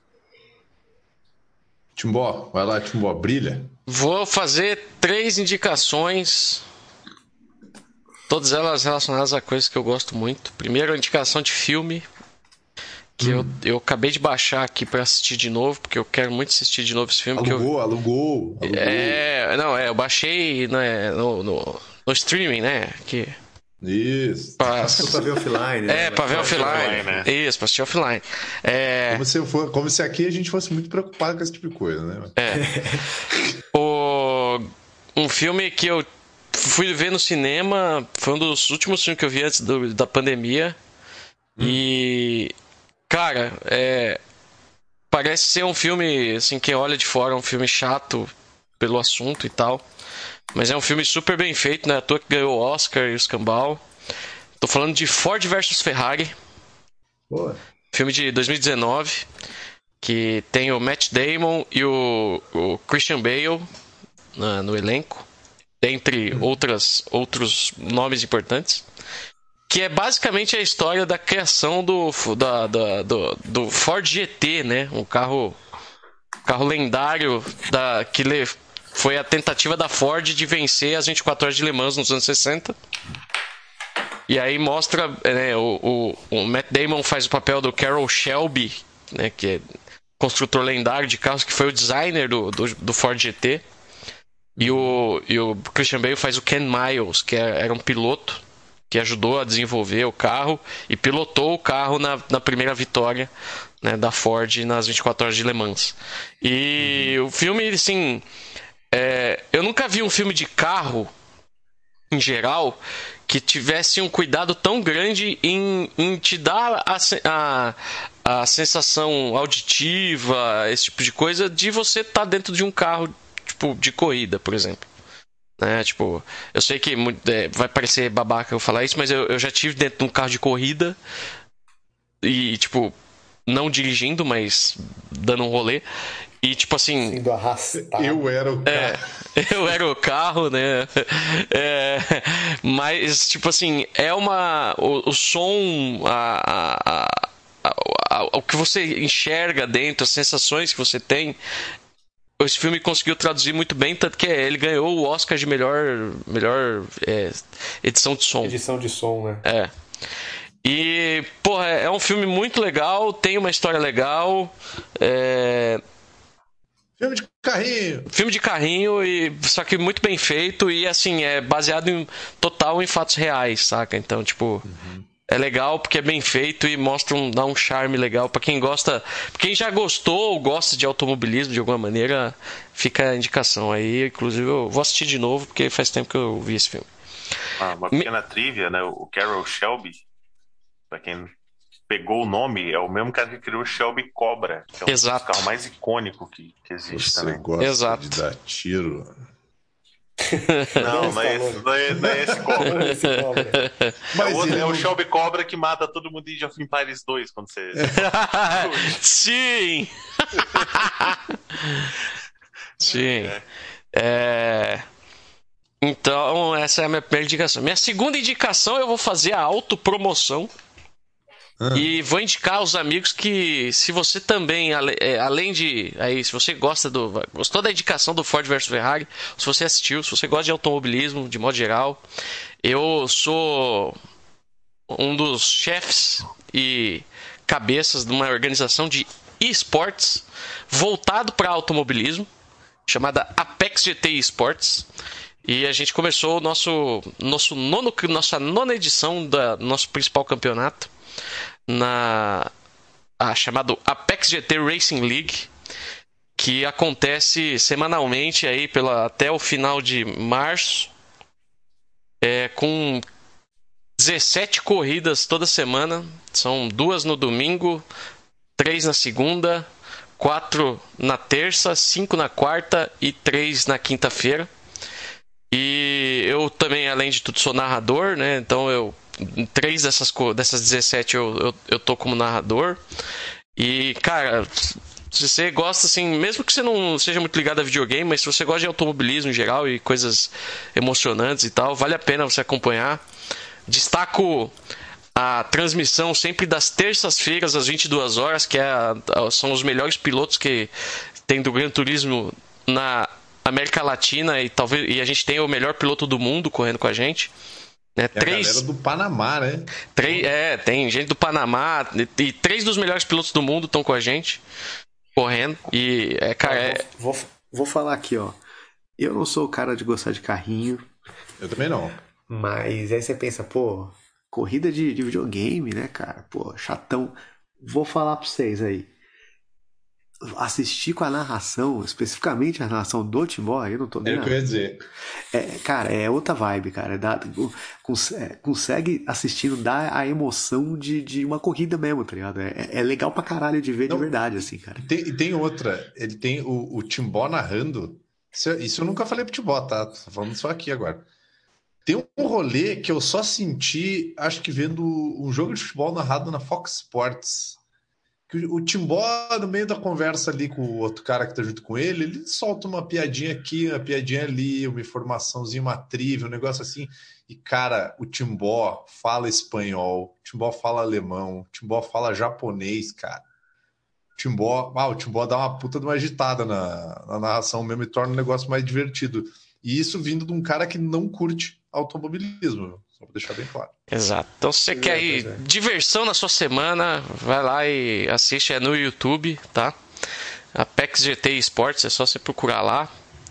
Timbó, vai lá, Timbó, brilha. Vou fazer 3 indicações, todas elas relacionadas a coisas que eu gosto muito. Primeiro, a indicação de filme, que eu acabei de baixar aqui pra assistir de novo, porque eu quero muito assistir de novo esse filme. Alugou. Eu baixei, né, no streaming, né, que... Isso. Pra ver offline, né? Pra ver offline, né? Isso, pra assistir offline. Como se aqui a gente fosse muito preocupado com esse tipo de coisa, né? Um filme que eu fui ver no cinema, foi um dos últimos filmes que eu vi antes da pandemia. E, cara, parece ser um filme, assim, quem olha de fora, um filme chato pelo assunto e tal. Mas é um filme super bem feito, né? À toa que ganhou o Oscar e o escambau. Tô falando de Ford vs Ferrari. Boa. Filme de 2019. Que tem o Matt Damon e o Christian Bale no elenco. Dentre outros nomes importantes. Que é basicamente a história da criação do Ford GT, né? Um carro lendário que foi a tentativa da Ford de vencer as 24 horas de Le Mans nos anos 60. E aí mostra, né, o Matt Damon faz o papel do Carroll Shelby, né, que é construtor lendário de carros, que foi o designer do Ford GT. E o Christian Bale faz o Ken Miles, que era um piloto que ajudou a desenvolver o carro e pilotou o carro na primeira vitória, né, da Ford nas 24 horas de Le Mans. E o filme, assim... eu nunca vi um filme de carro, em geral, que tivesse um cuidado tão grande em te dar a sensação auditiva, esse tipo de coisa, de você estar dentro de um carro, tipo, de corrida, por exemplo. Tipo, eu sei que vai parecer babaca eu falar isso, mas eu já tive dentro de um carro de corrida e, tipo, não dirigindo, mas dando um rolê. E, tipo assim... Sendo arrastado. Eu era o carro. Eu era o carro, né? Mas, tipo assim, o som, o que você enxerga dentro, as sensações que você tem, esse filme conseguiu traduzir muito bem, tanto que ele ganhou o Oscar de melhor edição de som. Edição de som, né? E, porra, é um filme muito legal, tem uma história legal, Filme de carrinho, só que muito bem feito e, assim, é baseado total em fatos reais, saca? Então, tipo, é legal porque é bem feito e dá um charme legal pra quem gosta. Quem já gostou ou gosta de automobilismo de alguma maneira, fica a indicação aí. Inclusive, eu vou assistir de novo porque faz tempo que eu vi esse filme. Uma pequena trivia, né? O Carroll Shelby, pra quem pegou o nome, é o mesmo cara que criou o Shelby Cobra, que é o carro mais icônico que existe também. Você gosta de dar tiro? Não é esse Cobra. Mas é o Shelby Cobra que mata todo mundo em Age of Empires 2 quando você... Sim! Sim. Então, essa é a minha primeira indicação. Minha segunda indicação, eu vou fazer a autopromoção. E vou indicar aos amigos que, se você também, além de... se você gostou da indicação do Ford vs Ferrari, se você assistiu, se você gosta de automobilismo, de modo geral, eu sou um dos chefes e cabeças de uma organização de esportes voltado para automobilismo, chamada Apex GT Esports. E a gente começou nossa nona edição do nosso principal campeonato, chamado Apex GT Racing League, que acontece semanalmente aí até o final de março, com 17 corridas toda semana. São 2 no domingo, 3 na segunda, 4 na terça, 5 na quarta e 3 na quinta-feira. E eu também, além de tudo, sou narrador, né? Então em 3 dessas 17 eu tô como narrador. E, cara, se você gosta, assim, mesmo que você não seja muito ligado a videogame, mas se você gosta de automobilismo em geral e coisas emocionantes e tal, vale a pena você acompanhar. Destaco a transmissão sempre das terças-feiras às 22 horas, que são os melhores pilotos que tem do Gran Turismo na América Latina, e a gente tem o melhor piloto do mundo correndo com a gente. Né? A galera do Panamá, né? Tem gente do Panamá, e 3 dos melhores pilotos do mundo estão com a gente correndo. E Vou falar aqui, ó. Eu não sou o cara de gostar de carrinho. Eu também não. Mas aí você pensa, pô, corrida de videogame, né, cara? Pô, chatão. Vou falar pra vocês aí. Assistir com a narração, especificamente a narração do Timbó, eu não tô nem. É o que eu ia dizer. Cara, é outra vibe, cara. Consegue assistindo, dá a emoção de uma corrida mesmo, tá ligado? É legal pra caralho de ver de verdade, assim, cara. E tem outra, ele tem o Timbó narrando. Isso eu nunca falei pro Timbó, tá? Tô falando só aqui agora. Tem um rolê que eu só senti, acho que vendo um jogo de futebol narrado na Fox Sports. O Timbó, no meio da conversa ali com o outro cara que tá junto com ele solta uma piadinha aqui, uma piadinha ali, uma informaçãozinha, uma trivia, um negócio assim. E, cara, o Timbó fala espanhol, o Timbó fala alemão, o Timbó fala japonês, cara. O Timbó dá uma puta de uma agitada na narração mesmo e torna o negócio mais divertido. E isso vindo de um cara que não curte automobilismo, só pra deixar bem claro. Exato. Então, se você quer ir diversão na sua semana, vai lá e assiste, no YouTube, tá? Apex GT Esports, é só você procurar lá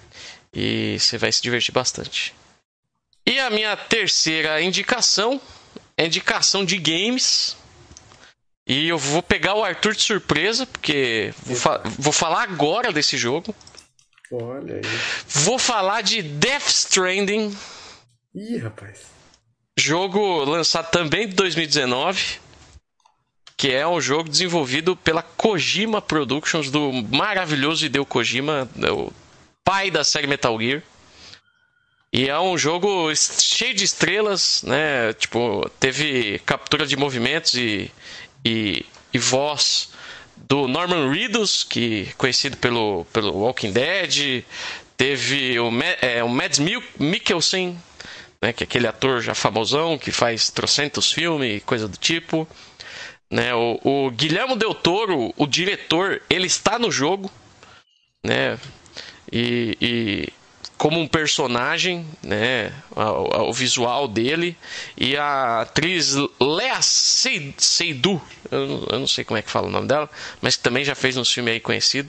e você vai se divertir bastante. E a minha terceira indicação é indicação de games. E eu vou pegar o Arthur de surpresa, porque vou falar agora desse jogo. Olha aí. Vou falar de Death Stranding. Ih, rapaz. Jogo lançado também de 2019, que é um jogo desenvolvido pela Kojima Productions, do maravilhoso Hideo Kojima, o pai da série Metal Gear. E é um jogo cheio de estrelas, né? Tipo, teve captura de movimentos e voz do Norman Reedus, que conhecido pelo Walking Dead. Teve o Mads Mikkelsen, né, que é aquele ator já famosão que faz trocentos filmes e coisa do tipo, né? O Guillermo del Toro, o diretor, ele está no jogo, né? E como um personagem, né? O visual dele, e a atriz Lea Seydoux, eu não sei como é que fala o nome dela, mas que também já fez um filme aí conhecido.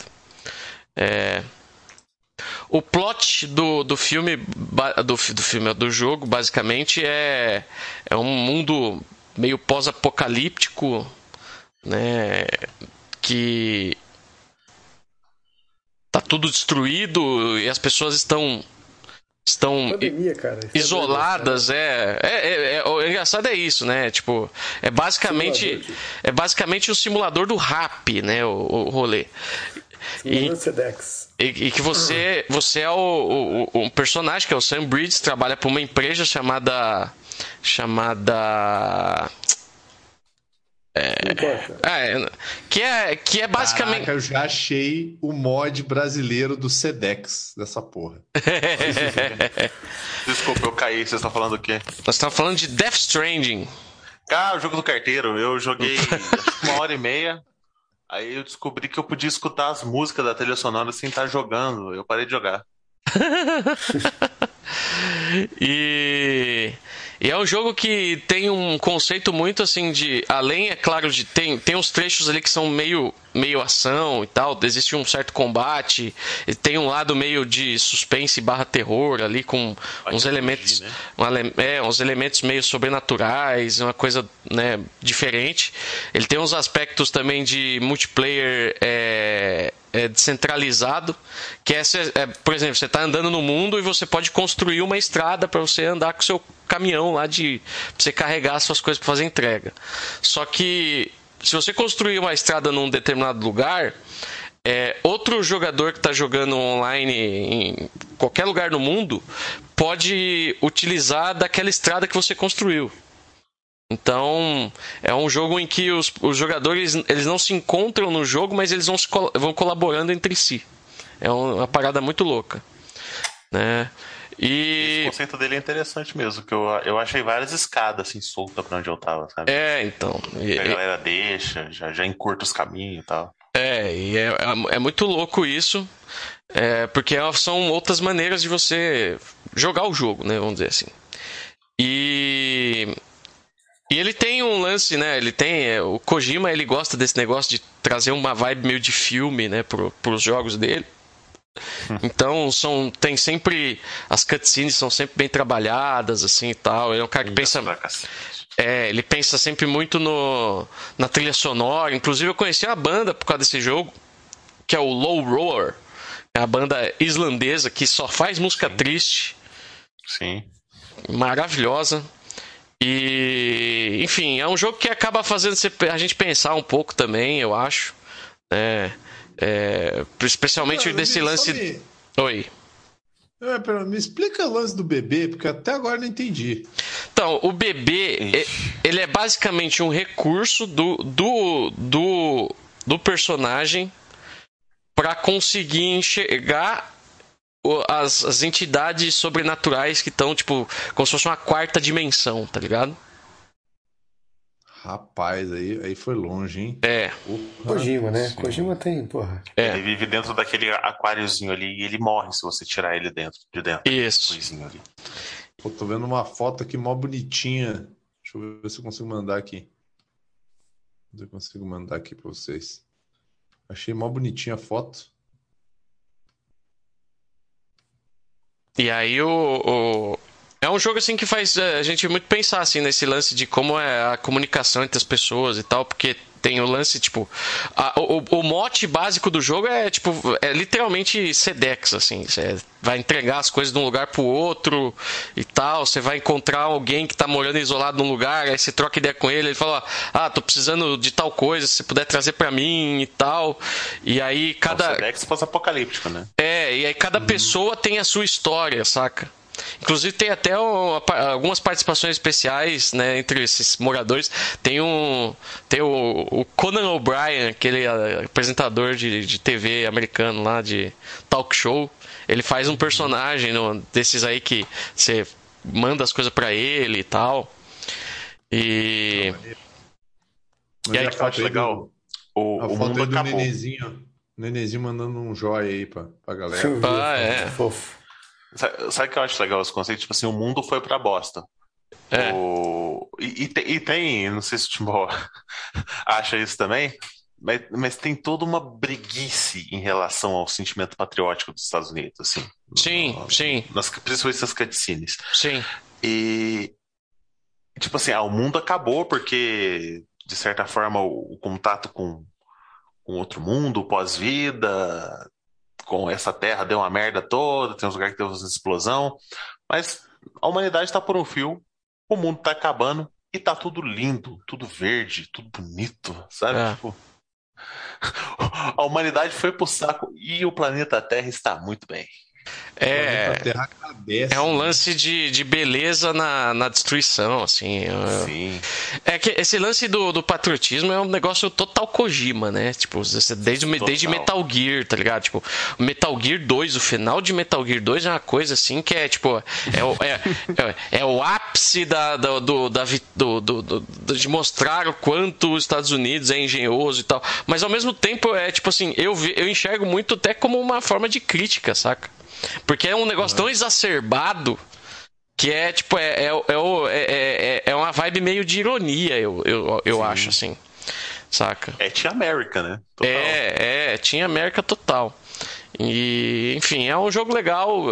O plot do filme, do jogo, basicamente é um mundo meio pós-apocalíptico, né? Que tá tudo destruído e as pessoas estão pandemia, cara. isoladas. O engraçado é isso, né? Tipo, é basicamente um simulador do rap, né? O rolê. E que você é um personagem que é o Sam Bridges, trabalha para uma empresa chamada que é basicamente. Caraca, eu já achei o mod brasileiro do Sedex dessa porra. Desculpa, eu caí. Vocês estão falando o quê? Nós estamos falando de Death Stranding. O jogo do carteiro. Eu joguei 1h30. Aí eu descobri que eu podia escutar as músicas da trilha sonora sem estar jogando. Eu parei de jogar. E é um jogo que tem um conceito muito assim de... Além, é claro, de tem uns trechos ali que são meio ação e tal. Existe um certo combate. E tem um lado meio de suspense / terror ali, com uns elementos... né? Uns elementos meio sobrenaturais. Uma coisa, né, diferente. Ele tem uns aspectos também de multiplayer... descentralizado, que por exemplo, você está andando no mundo e você pode construir uma estrada para você andar com o seu caminhão lá, pra você carregar suas coisas para fazer entrega. Só que se você construir uma estrada num determinado lugar, outro jogador que está jogando online em qualquer lugar no mundo pode utilizar daquela estrada que você construiu. Então, é um jogo em que os jogadores eles não se encontram no jogo, mas eles vão colaborando entre si. É uma parada muito louca, né? E esse conceito dele é interessante mesmo, que eu achei várias escadas assim soltas pra onde eu tava, sabe? Então. A galera deixa, já encurta os caminhos e tal. E é muito louco isso, porque são outras maneiras de você jogar o jogo, né? Vamos dizer assim. E ele tem um lance, né? O Kojima, ele gosta desse negócio de trazer uma vibe meio de filme, né? Pros jogos dele. Então tem sempre as cutscenes são sempre bem trabalhadas assim e tal. Ele é um cara que pensa ele pensa sempre muito na trilha sonora. Inclusive eu conheci a banda por causa desse jogo, que é o Low Roar, é a banda islandesa que só faz música triste. Sim. Maravilhosa. E enfim, é um jogo que acaba fazendo a gente pensar um pouco também, eu acho, especialmente desse lance. Oi. Me explica o lance do bebê, porque até agora não entendi. Então, o bebê, ele é basicamente um recurso do personagem para conseguir enxergar as entidades sobrenaturais que estão, tipo, como se fosse uma quarta dimensão, tá ligado? Rapaz, aí foi longe, hein? Kojima, né? Kojima tem, porra. Ele vive dentro daquele aquáriozinho ali e ele morre se você tirar ele de dentro. Isso. Ali. Pô, tô vendo uma foto aqui mó bonitinha. Deixa eu ver se eu consigo mandar aqui. Eu consigo mandar aqui pra vocês. Achei mó bonitinha a foto. E aí é um jogo assim que faz a gente muito pensar assim nesse lance de como é a comunicação entre as pessoas e tal, porque tem o lance, tipo, o mote básico do jogo é literalmente Sedex, assim, você vai entregar as coisas de um lugar pro outro e tal, você vai encontrar alguém que tá morando isolado num lugar, aí você troca ideia com ele fala, tô precisando de tal coisa, se você puder trazer pra mim e tal, e aí cada... Sedex pós-apocalíptico, né? E aí cada pessoa tem a sua história, saca? Inclusive tem até algumas participações especiais, né, entre esses moradores. Tem o Conan O'Brien, aquele apresentador de TV americano lá, de talk show. Ele faz um personagem desses aí que você manda as coisas pra ele e tal. E aí que eu acho legal, o mundo acabou. Nenenzinho mandando um joia aí pra galera. Fofo. Sabe o que eu acho legal esse conceito? Tipo assim, o mundo foi pra bosta. E tem, não sei se o Timbó acha isso também, mas tem toda uma breguice em relação ao sentimento patriótico dos Estados Unidos, assim. Sim. Principalmente essas cutscenes. Sim. E, tipo assim, o mundo acabou porque, de certa forma, o contato com outro mundo, pós-vida... com essa terra deu uma merda toda, tem uns lugares que deu uma explosão, mas a humanidade tá por um fio, o mundo tá acabando e tá tudo lindo, tudo verde, tudo bonito, sabe? Tipo, a humanidade foi pro saco e o planeta Terra está muito bem. É um lance de beleza na destruição, assim. Sim. É que esse lance do patriotismo é um negócio total Kojima, né? Tipo, desde Metal Gear, tá ligado? Tipo, Metal Gear 2, o final de Metal Gear 2 é uma coisa assim que é tipo. É o ápice de mostrar o quanto os Estados Unidos é engenhoso e tal. Mas ao mesmo tempo é tipo assim, eu enxergo muito até como uma forma de crítica, saca? Porque é um negócio tão exacerbado que é tipo é uma vibe meio de ironia, eu acho assim, saca? Team America, né? Total. Team America total. E enfim, é um jogo legal.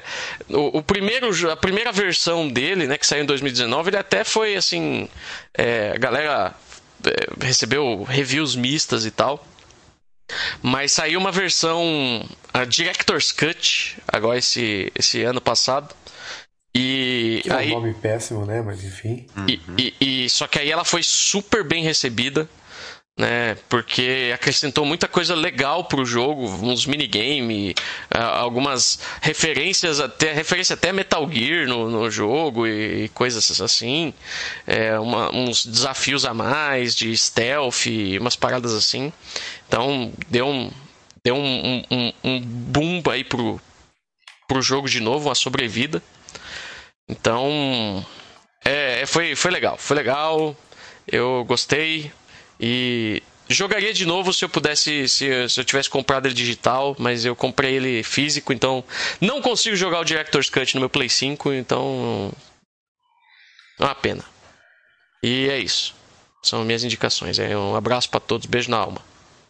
A primeira versão dele, né, que saiu em 2019, ele até foi assim, a galera recebeu reviews mistas e tal. Mas saiu uma versão, a Director's Cut, agora esse ano passado. E que aí, é um nome péssimo, né? Mas enfim. Só que aí ela foi super bem recebida. né? Porque acrescentou muita coisa legal pro jogo, uns minigame, algumas referências, referência até Metal Gear no jogo e coisas assim, uns desafios a mais de stealth, umas paradas assim. Então deu um boom aí pro jogo de novo, uma sobrevida. Então foi legal, eu gostei. E jogaria de novo se eu pudesse, se eu tivesse comprado ele digital, mas eu comprei ele físico, então não consigo jogar o Director's Cut no meu Play 5, então é uma pena. E é isso. São minhas indicações. Um abraço pra todos, beijo na alma.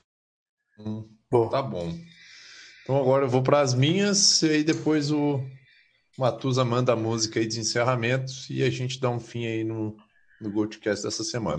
Tá bom. Então agora eu vou para as minhas e aí depois o Matusa manda a música aí de encerramento e a gente dá um fim aí no Goldcast dessa semana.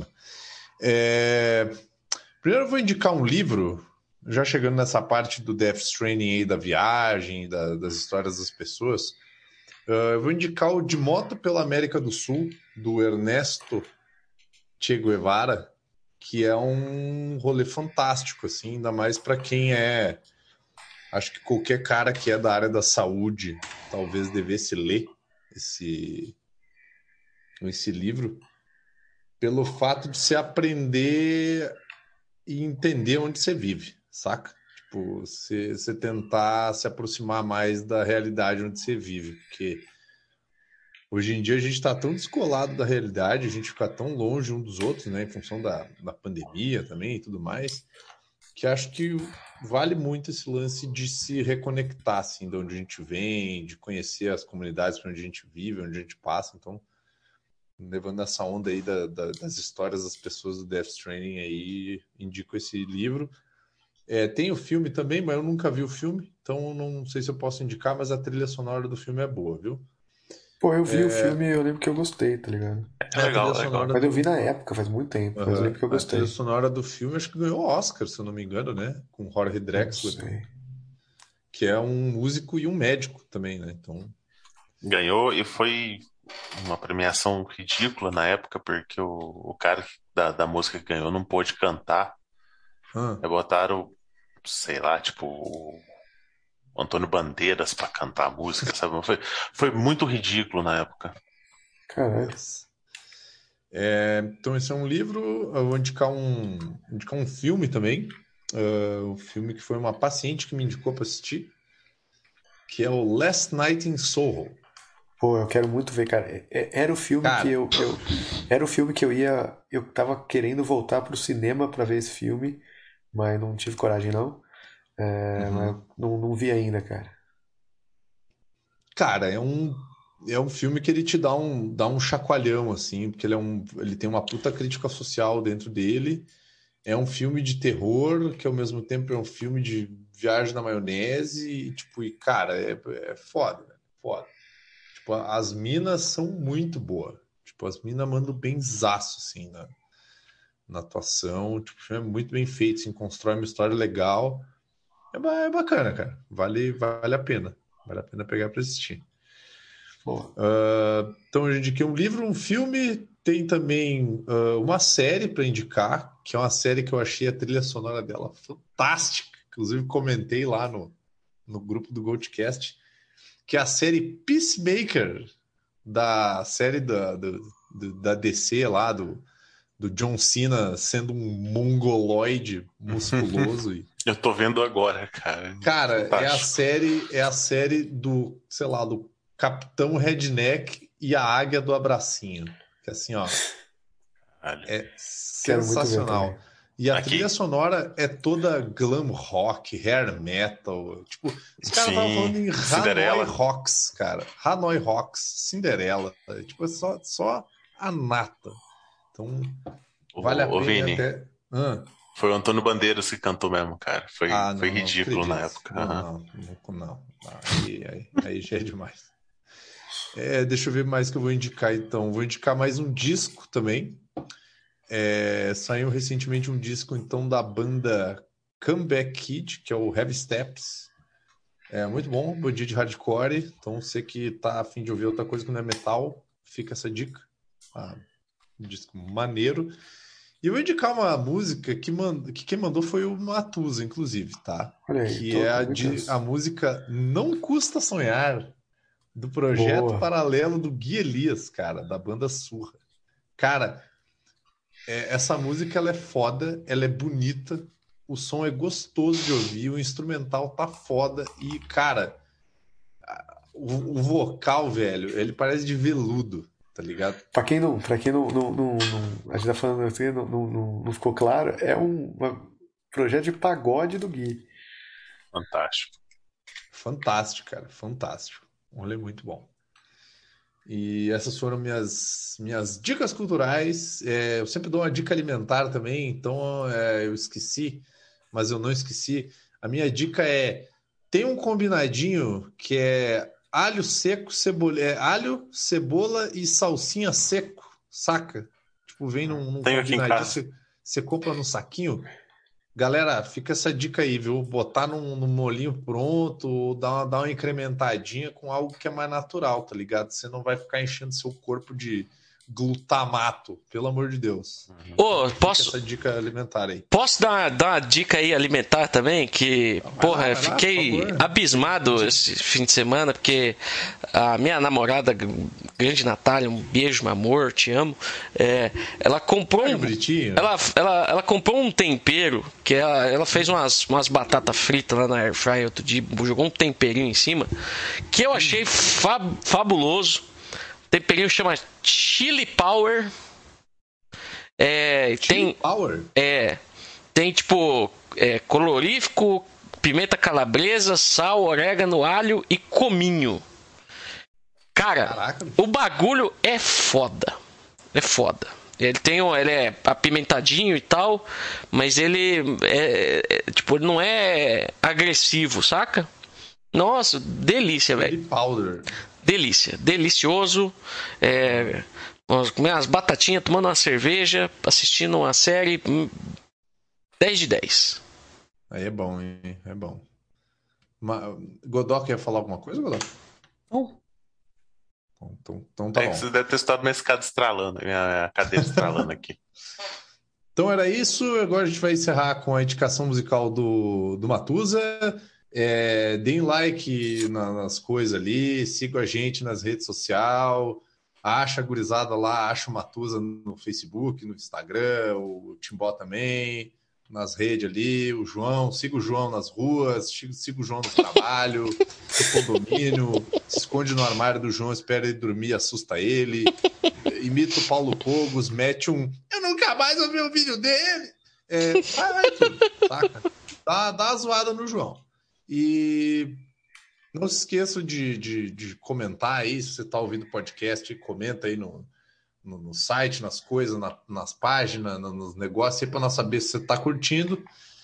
Primeiro eu vou indicar um livro, já chegando nessa parte do Death Stranding aí, da viagem, das histórias das pessoas. Eu vou indicar o De Moto pela América do Sul, do Ernesto Che Guevara, que é um rolê fantástico, assim, ainda mais para quem acho que qualquer cara que é da área da saúde talvez devesse ler esse livro, pelo fato de você aprender e entender onde você vive, saca? Tipo, você tentar se aproximar mais da realidade onde você vive, porque hoje em dia a gente está tão descolado da realidade, a gente fica tão longe um dos outros, né, em função da pandemia também e tudo mais, que acho que vale muito esse lance de se reconectar, assim, de onde a gente vem, de conhecer as comunidades onde a gente vive, onde a gente passa. Então, levando essa onda aí das histórias das pessoas do Death Stranding aí, indico esse livro. Tem o filme também, mas eu nunca vi o filme, então não sei se eu posso indicar, mas a trilha sonora do filme é boa, viu? Pô, eu vi o filme e eu lembro que eu gostei, tá ligado? É legal, Mas eu vi na época, faz muito tempo, mas eu lembro que eu A gostei. trilha sonora do filme acho que ganhou Oscar, se eu não me engano, né? Com Jorge Drexler, que é um músico e um médico também, né? Então... Ganhou e foi uma premiação ridícula na época, porque o cara da música que ganhou não pôde cantar. Botaram, sei lá, tipo, o Antônio Bandeiras pra cantar a música, sabe? Foi muito ridículo na época. Caralho. Então esse é um livro, eu vou indicar um filme também, um filme que foi uma paciente que me indicou para assistir, que é o Last Night in Soho. Pô, eu quero muito ver, cara. Era o filme que era o filme que eu tava querendo voltar pro cinema pra ver esse filme, mas não tive coragem não. Mas não vi ainda, cara. Cara, é um filme que ele te dá um chacoalhão, assim, porque ele tem uma puta crítica social dentro dele. É um filme de terror, que ao mesmo tempo é um filme de viagem na maionese, e, tipo, cara, é foda, né? Foda. Tipo, as minas são muito boas. Tipo, as minas mandam benzaço, assim, na atuação. Tipo, o filme é muito bem feito, assim, constrói uma história legal. É bacana, cara. Vale a pena. Vale a pena pegar pra assistir. Então, eu indiquei um livro, um filme. Tem também uma série para indicar, que é uma série que eu achei a trilha sonora dela fantástica. Inclusive, comentei lá no grupo do Goldcast, que é a série Peacemaker, da série da DC lá, do John Cena sendo um mongoloide musculoso. Eu tô vendo agora, cara. Cara, Fantástico. é a série do, sei lá, do Capitão Redneck e a Águia do Abracinho. Que assim, ó, é sensacional. E a trilha sonora é toda glam rock, hair metal. Tipo, os caras estavam falando em Hanoi Rocks, cara. Hanoi Rocks, Cinderela. Tipo, é só a nata. Então, vale a pena Vini, até... Foi o Antônio Bandeiras que cantou mesmo, cara. Foi ridículo na época. Não. Aí já é demais. Deixa eu ver mais que eu vou indicar, então. Vou indicar mais um disco também. Saiu recentemente um disco, então, da banda Comeback Kid, que é o Heavy Steps. É muito bom, bandinha de hardcore. Então, você que tá a fim de ouvir outra coisa que não é metal, fica essa dica. Um disco maneiro. E eu vou indicar uma música que quem mandou foi o Matusa, inclusive, tá? Olha aí, Que é a música Não Custa Sonhar, do projeto Boa. paralelo do Gui Elias, cara, da banda Surra. Cara, essa música ela é foda, ela é bonita, o som é gostoso de ouvir, o instrumental tá foda e, cara, o vocal, velho, ele parece de veludo, tá ligado? Pra quem não, a gente tá falando assim, não ficou claro, é um projeto de pagode do Gui. Fantástico. Fantástico, cara, fantástico. Um rolê muito bom. E essas foram minhas dicas culturais. Eu sempre dou uma dica alimentar também, então eu esqueci, mas eu não esqueci. A minha dica tem um combinadinho que é alho seco, alho, cebola e salsinha seco, saca? Tipo, vem num Tenho aqui em combinadinho, casa. você compra no saquinho. Galera, fica essa dica aí, viu? Botar num molinho pronto, ou dar uma incrementadinha com algo que é mais natural, tá ligado? Você não vai ficar enchendo seu corpo de glutamato, pelo amor de Deus. Ô, Fica essa dica alimentar aí. Posso dar uma dica aí alimentar também? Que, porra, eu fiquei abismado esse fim de semana, porque a minha namorada, grande Natália, um beijo, meu amor, te amo. Ela comprou ela comprou um tempero, que ela fez umas batatas fritas lá na Air Fryer outro dia, jogou um temperinho em cima, que eu achei fabuloso. O temperinho chama Chili Power. Chili Power? Tem tipo colorífico, pimenta calabresa, sal, orégano, alho e cominho. Cara, caraca, o bagulho é foda. É foda. Ele é apimentadinho e tal, mas ele ele não é agressivo, saca? Nossa, delícia, velho. Chili Powder. Delícia, delicioso. Nós comemos umas batatinhas, tomando uma cerveja, assistindo uma série. 10 de 10. Aí é bom, hein? É bom. Godó quer falar alguma coisa, Godó? Não. Então tá bom. Você deve ter estado minha escada estralando, minha cadeira estralando aqui. Então era isso. Agora a gente vai encerrar com a indicação musical do Matusa. Deem like nas coisas ali, sigam a gente nas redes sociais, acha a gurizada lá, acha o Matusa no Facebook, no Instagram, o Timbó também, nas redes ali, o João, siga o João nas ruas, siga o João no trabalho, no condomínio, se esconde no armário do João, espera ele dormir, assusta ele, imita o Paulo Pogos, mete eu nunca mais ouvi o vídeo dele, vai tudo, saca? Dá uma zoada no João. E não se esqueça de comentar aí, se você está ouvindo o podcast, comenta aí no site, nas coisas, nas páginas, nos negócios, aí para nós saber se você está curtindo.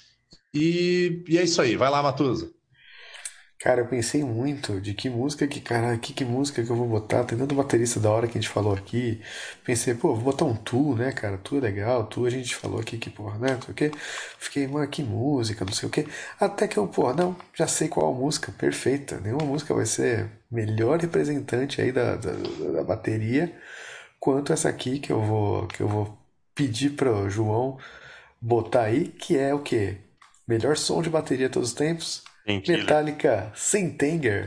E é isso aí, vai lá, Matusa. Cara, eu pensei muito de que música que música que eu vou botar. Tem tanto baterista da hora que a gente falou aqui. Pensei, vou botar um Tu, né, cara? Tu é legal, Tu a gente falou aqui que, porra, né? Não sei o quê. Fiquei, mano, que música, não sei o quê. Até que eu, não, já sei qual música, perfeita. Nenhuma música vai ser melhor representante aí da bateria quanto essa aqui que eu vou pedir pro João botar aí, que é o quê? Melhor som de bateria de todos os tempos. Metallica Sentenger.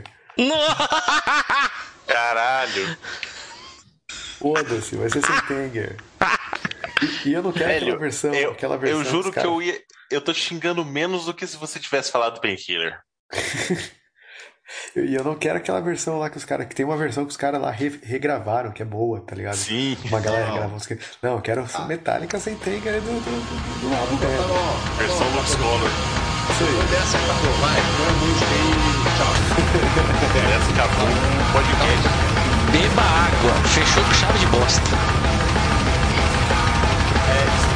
Caralho. Foda-se, vai ser Sentenger. E eu não quero aquela versão. Eu juro que eu tô xingando menos do que se você tivesse falado Painkiller. E eu não quero aquela versão lá que os caras. Que tem uma versão que os caras lá regravaram, que é boa, tá ligado? Sim. Uma galera gravou. Não, eu quero Metallica Sentenger do lado dela. Versão Lux Color. Dessa acabou, vai, põe a música aí, tchau. Dessa acabou o podcast. Beba água, fechou com chave de bosta. É isso.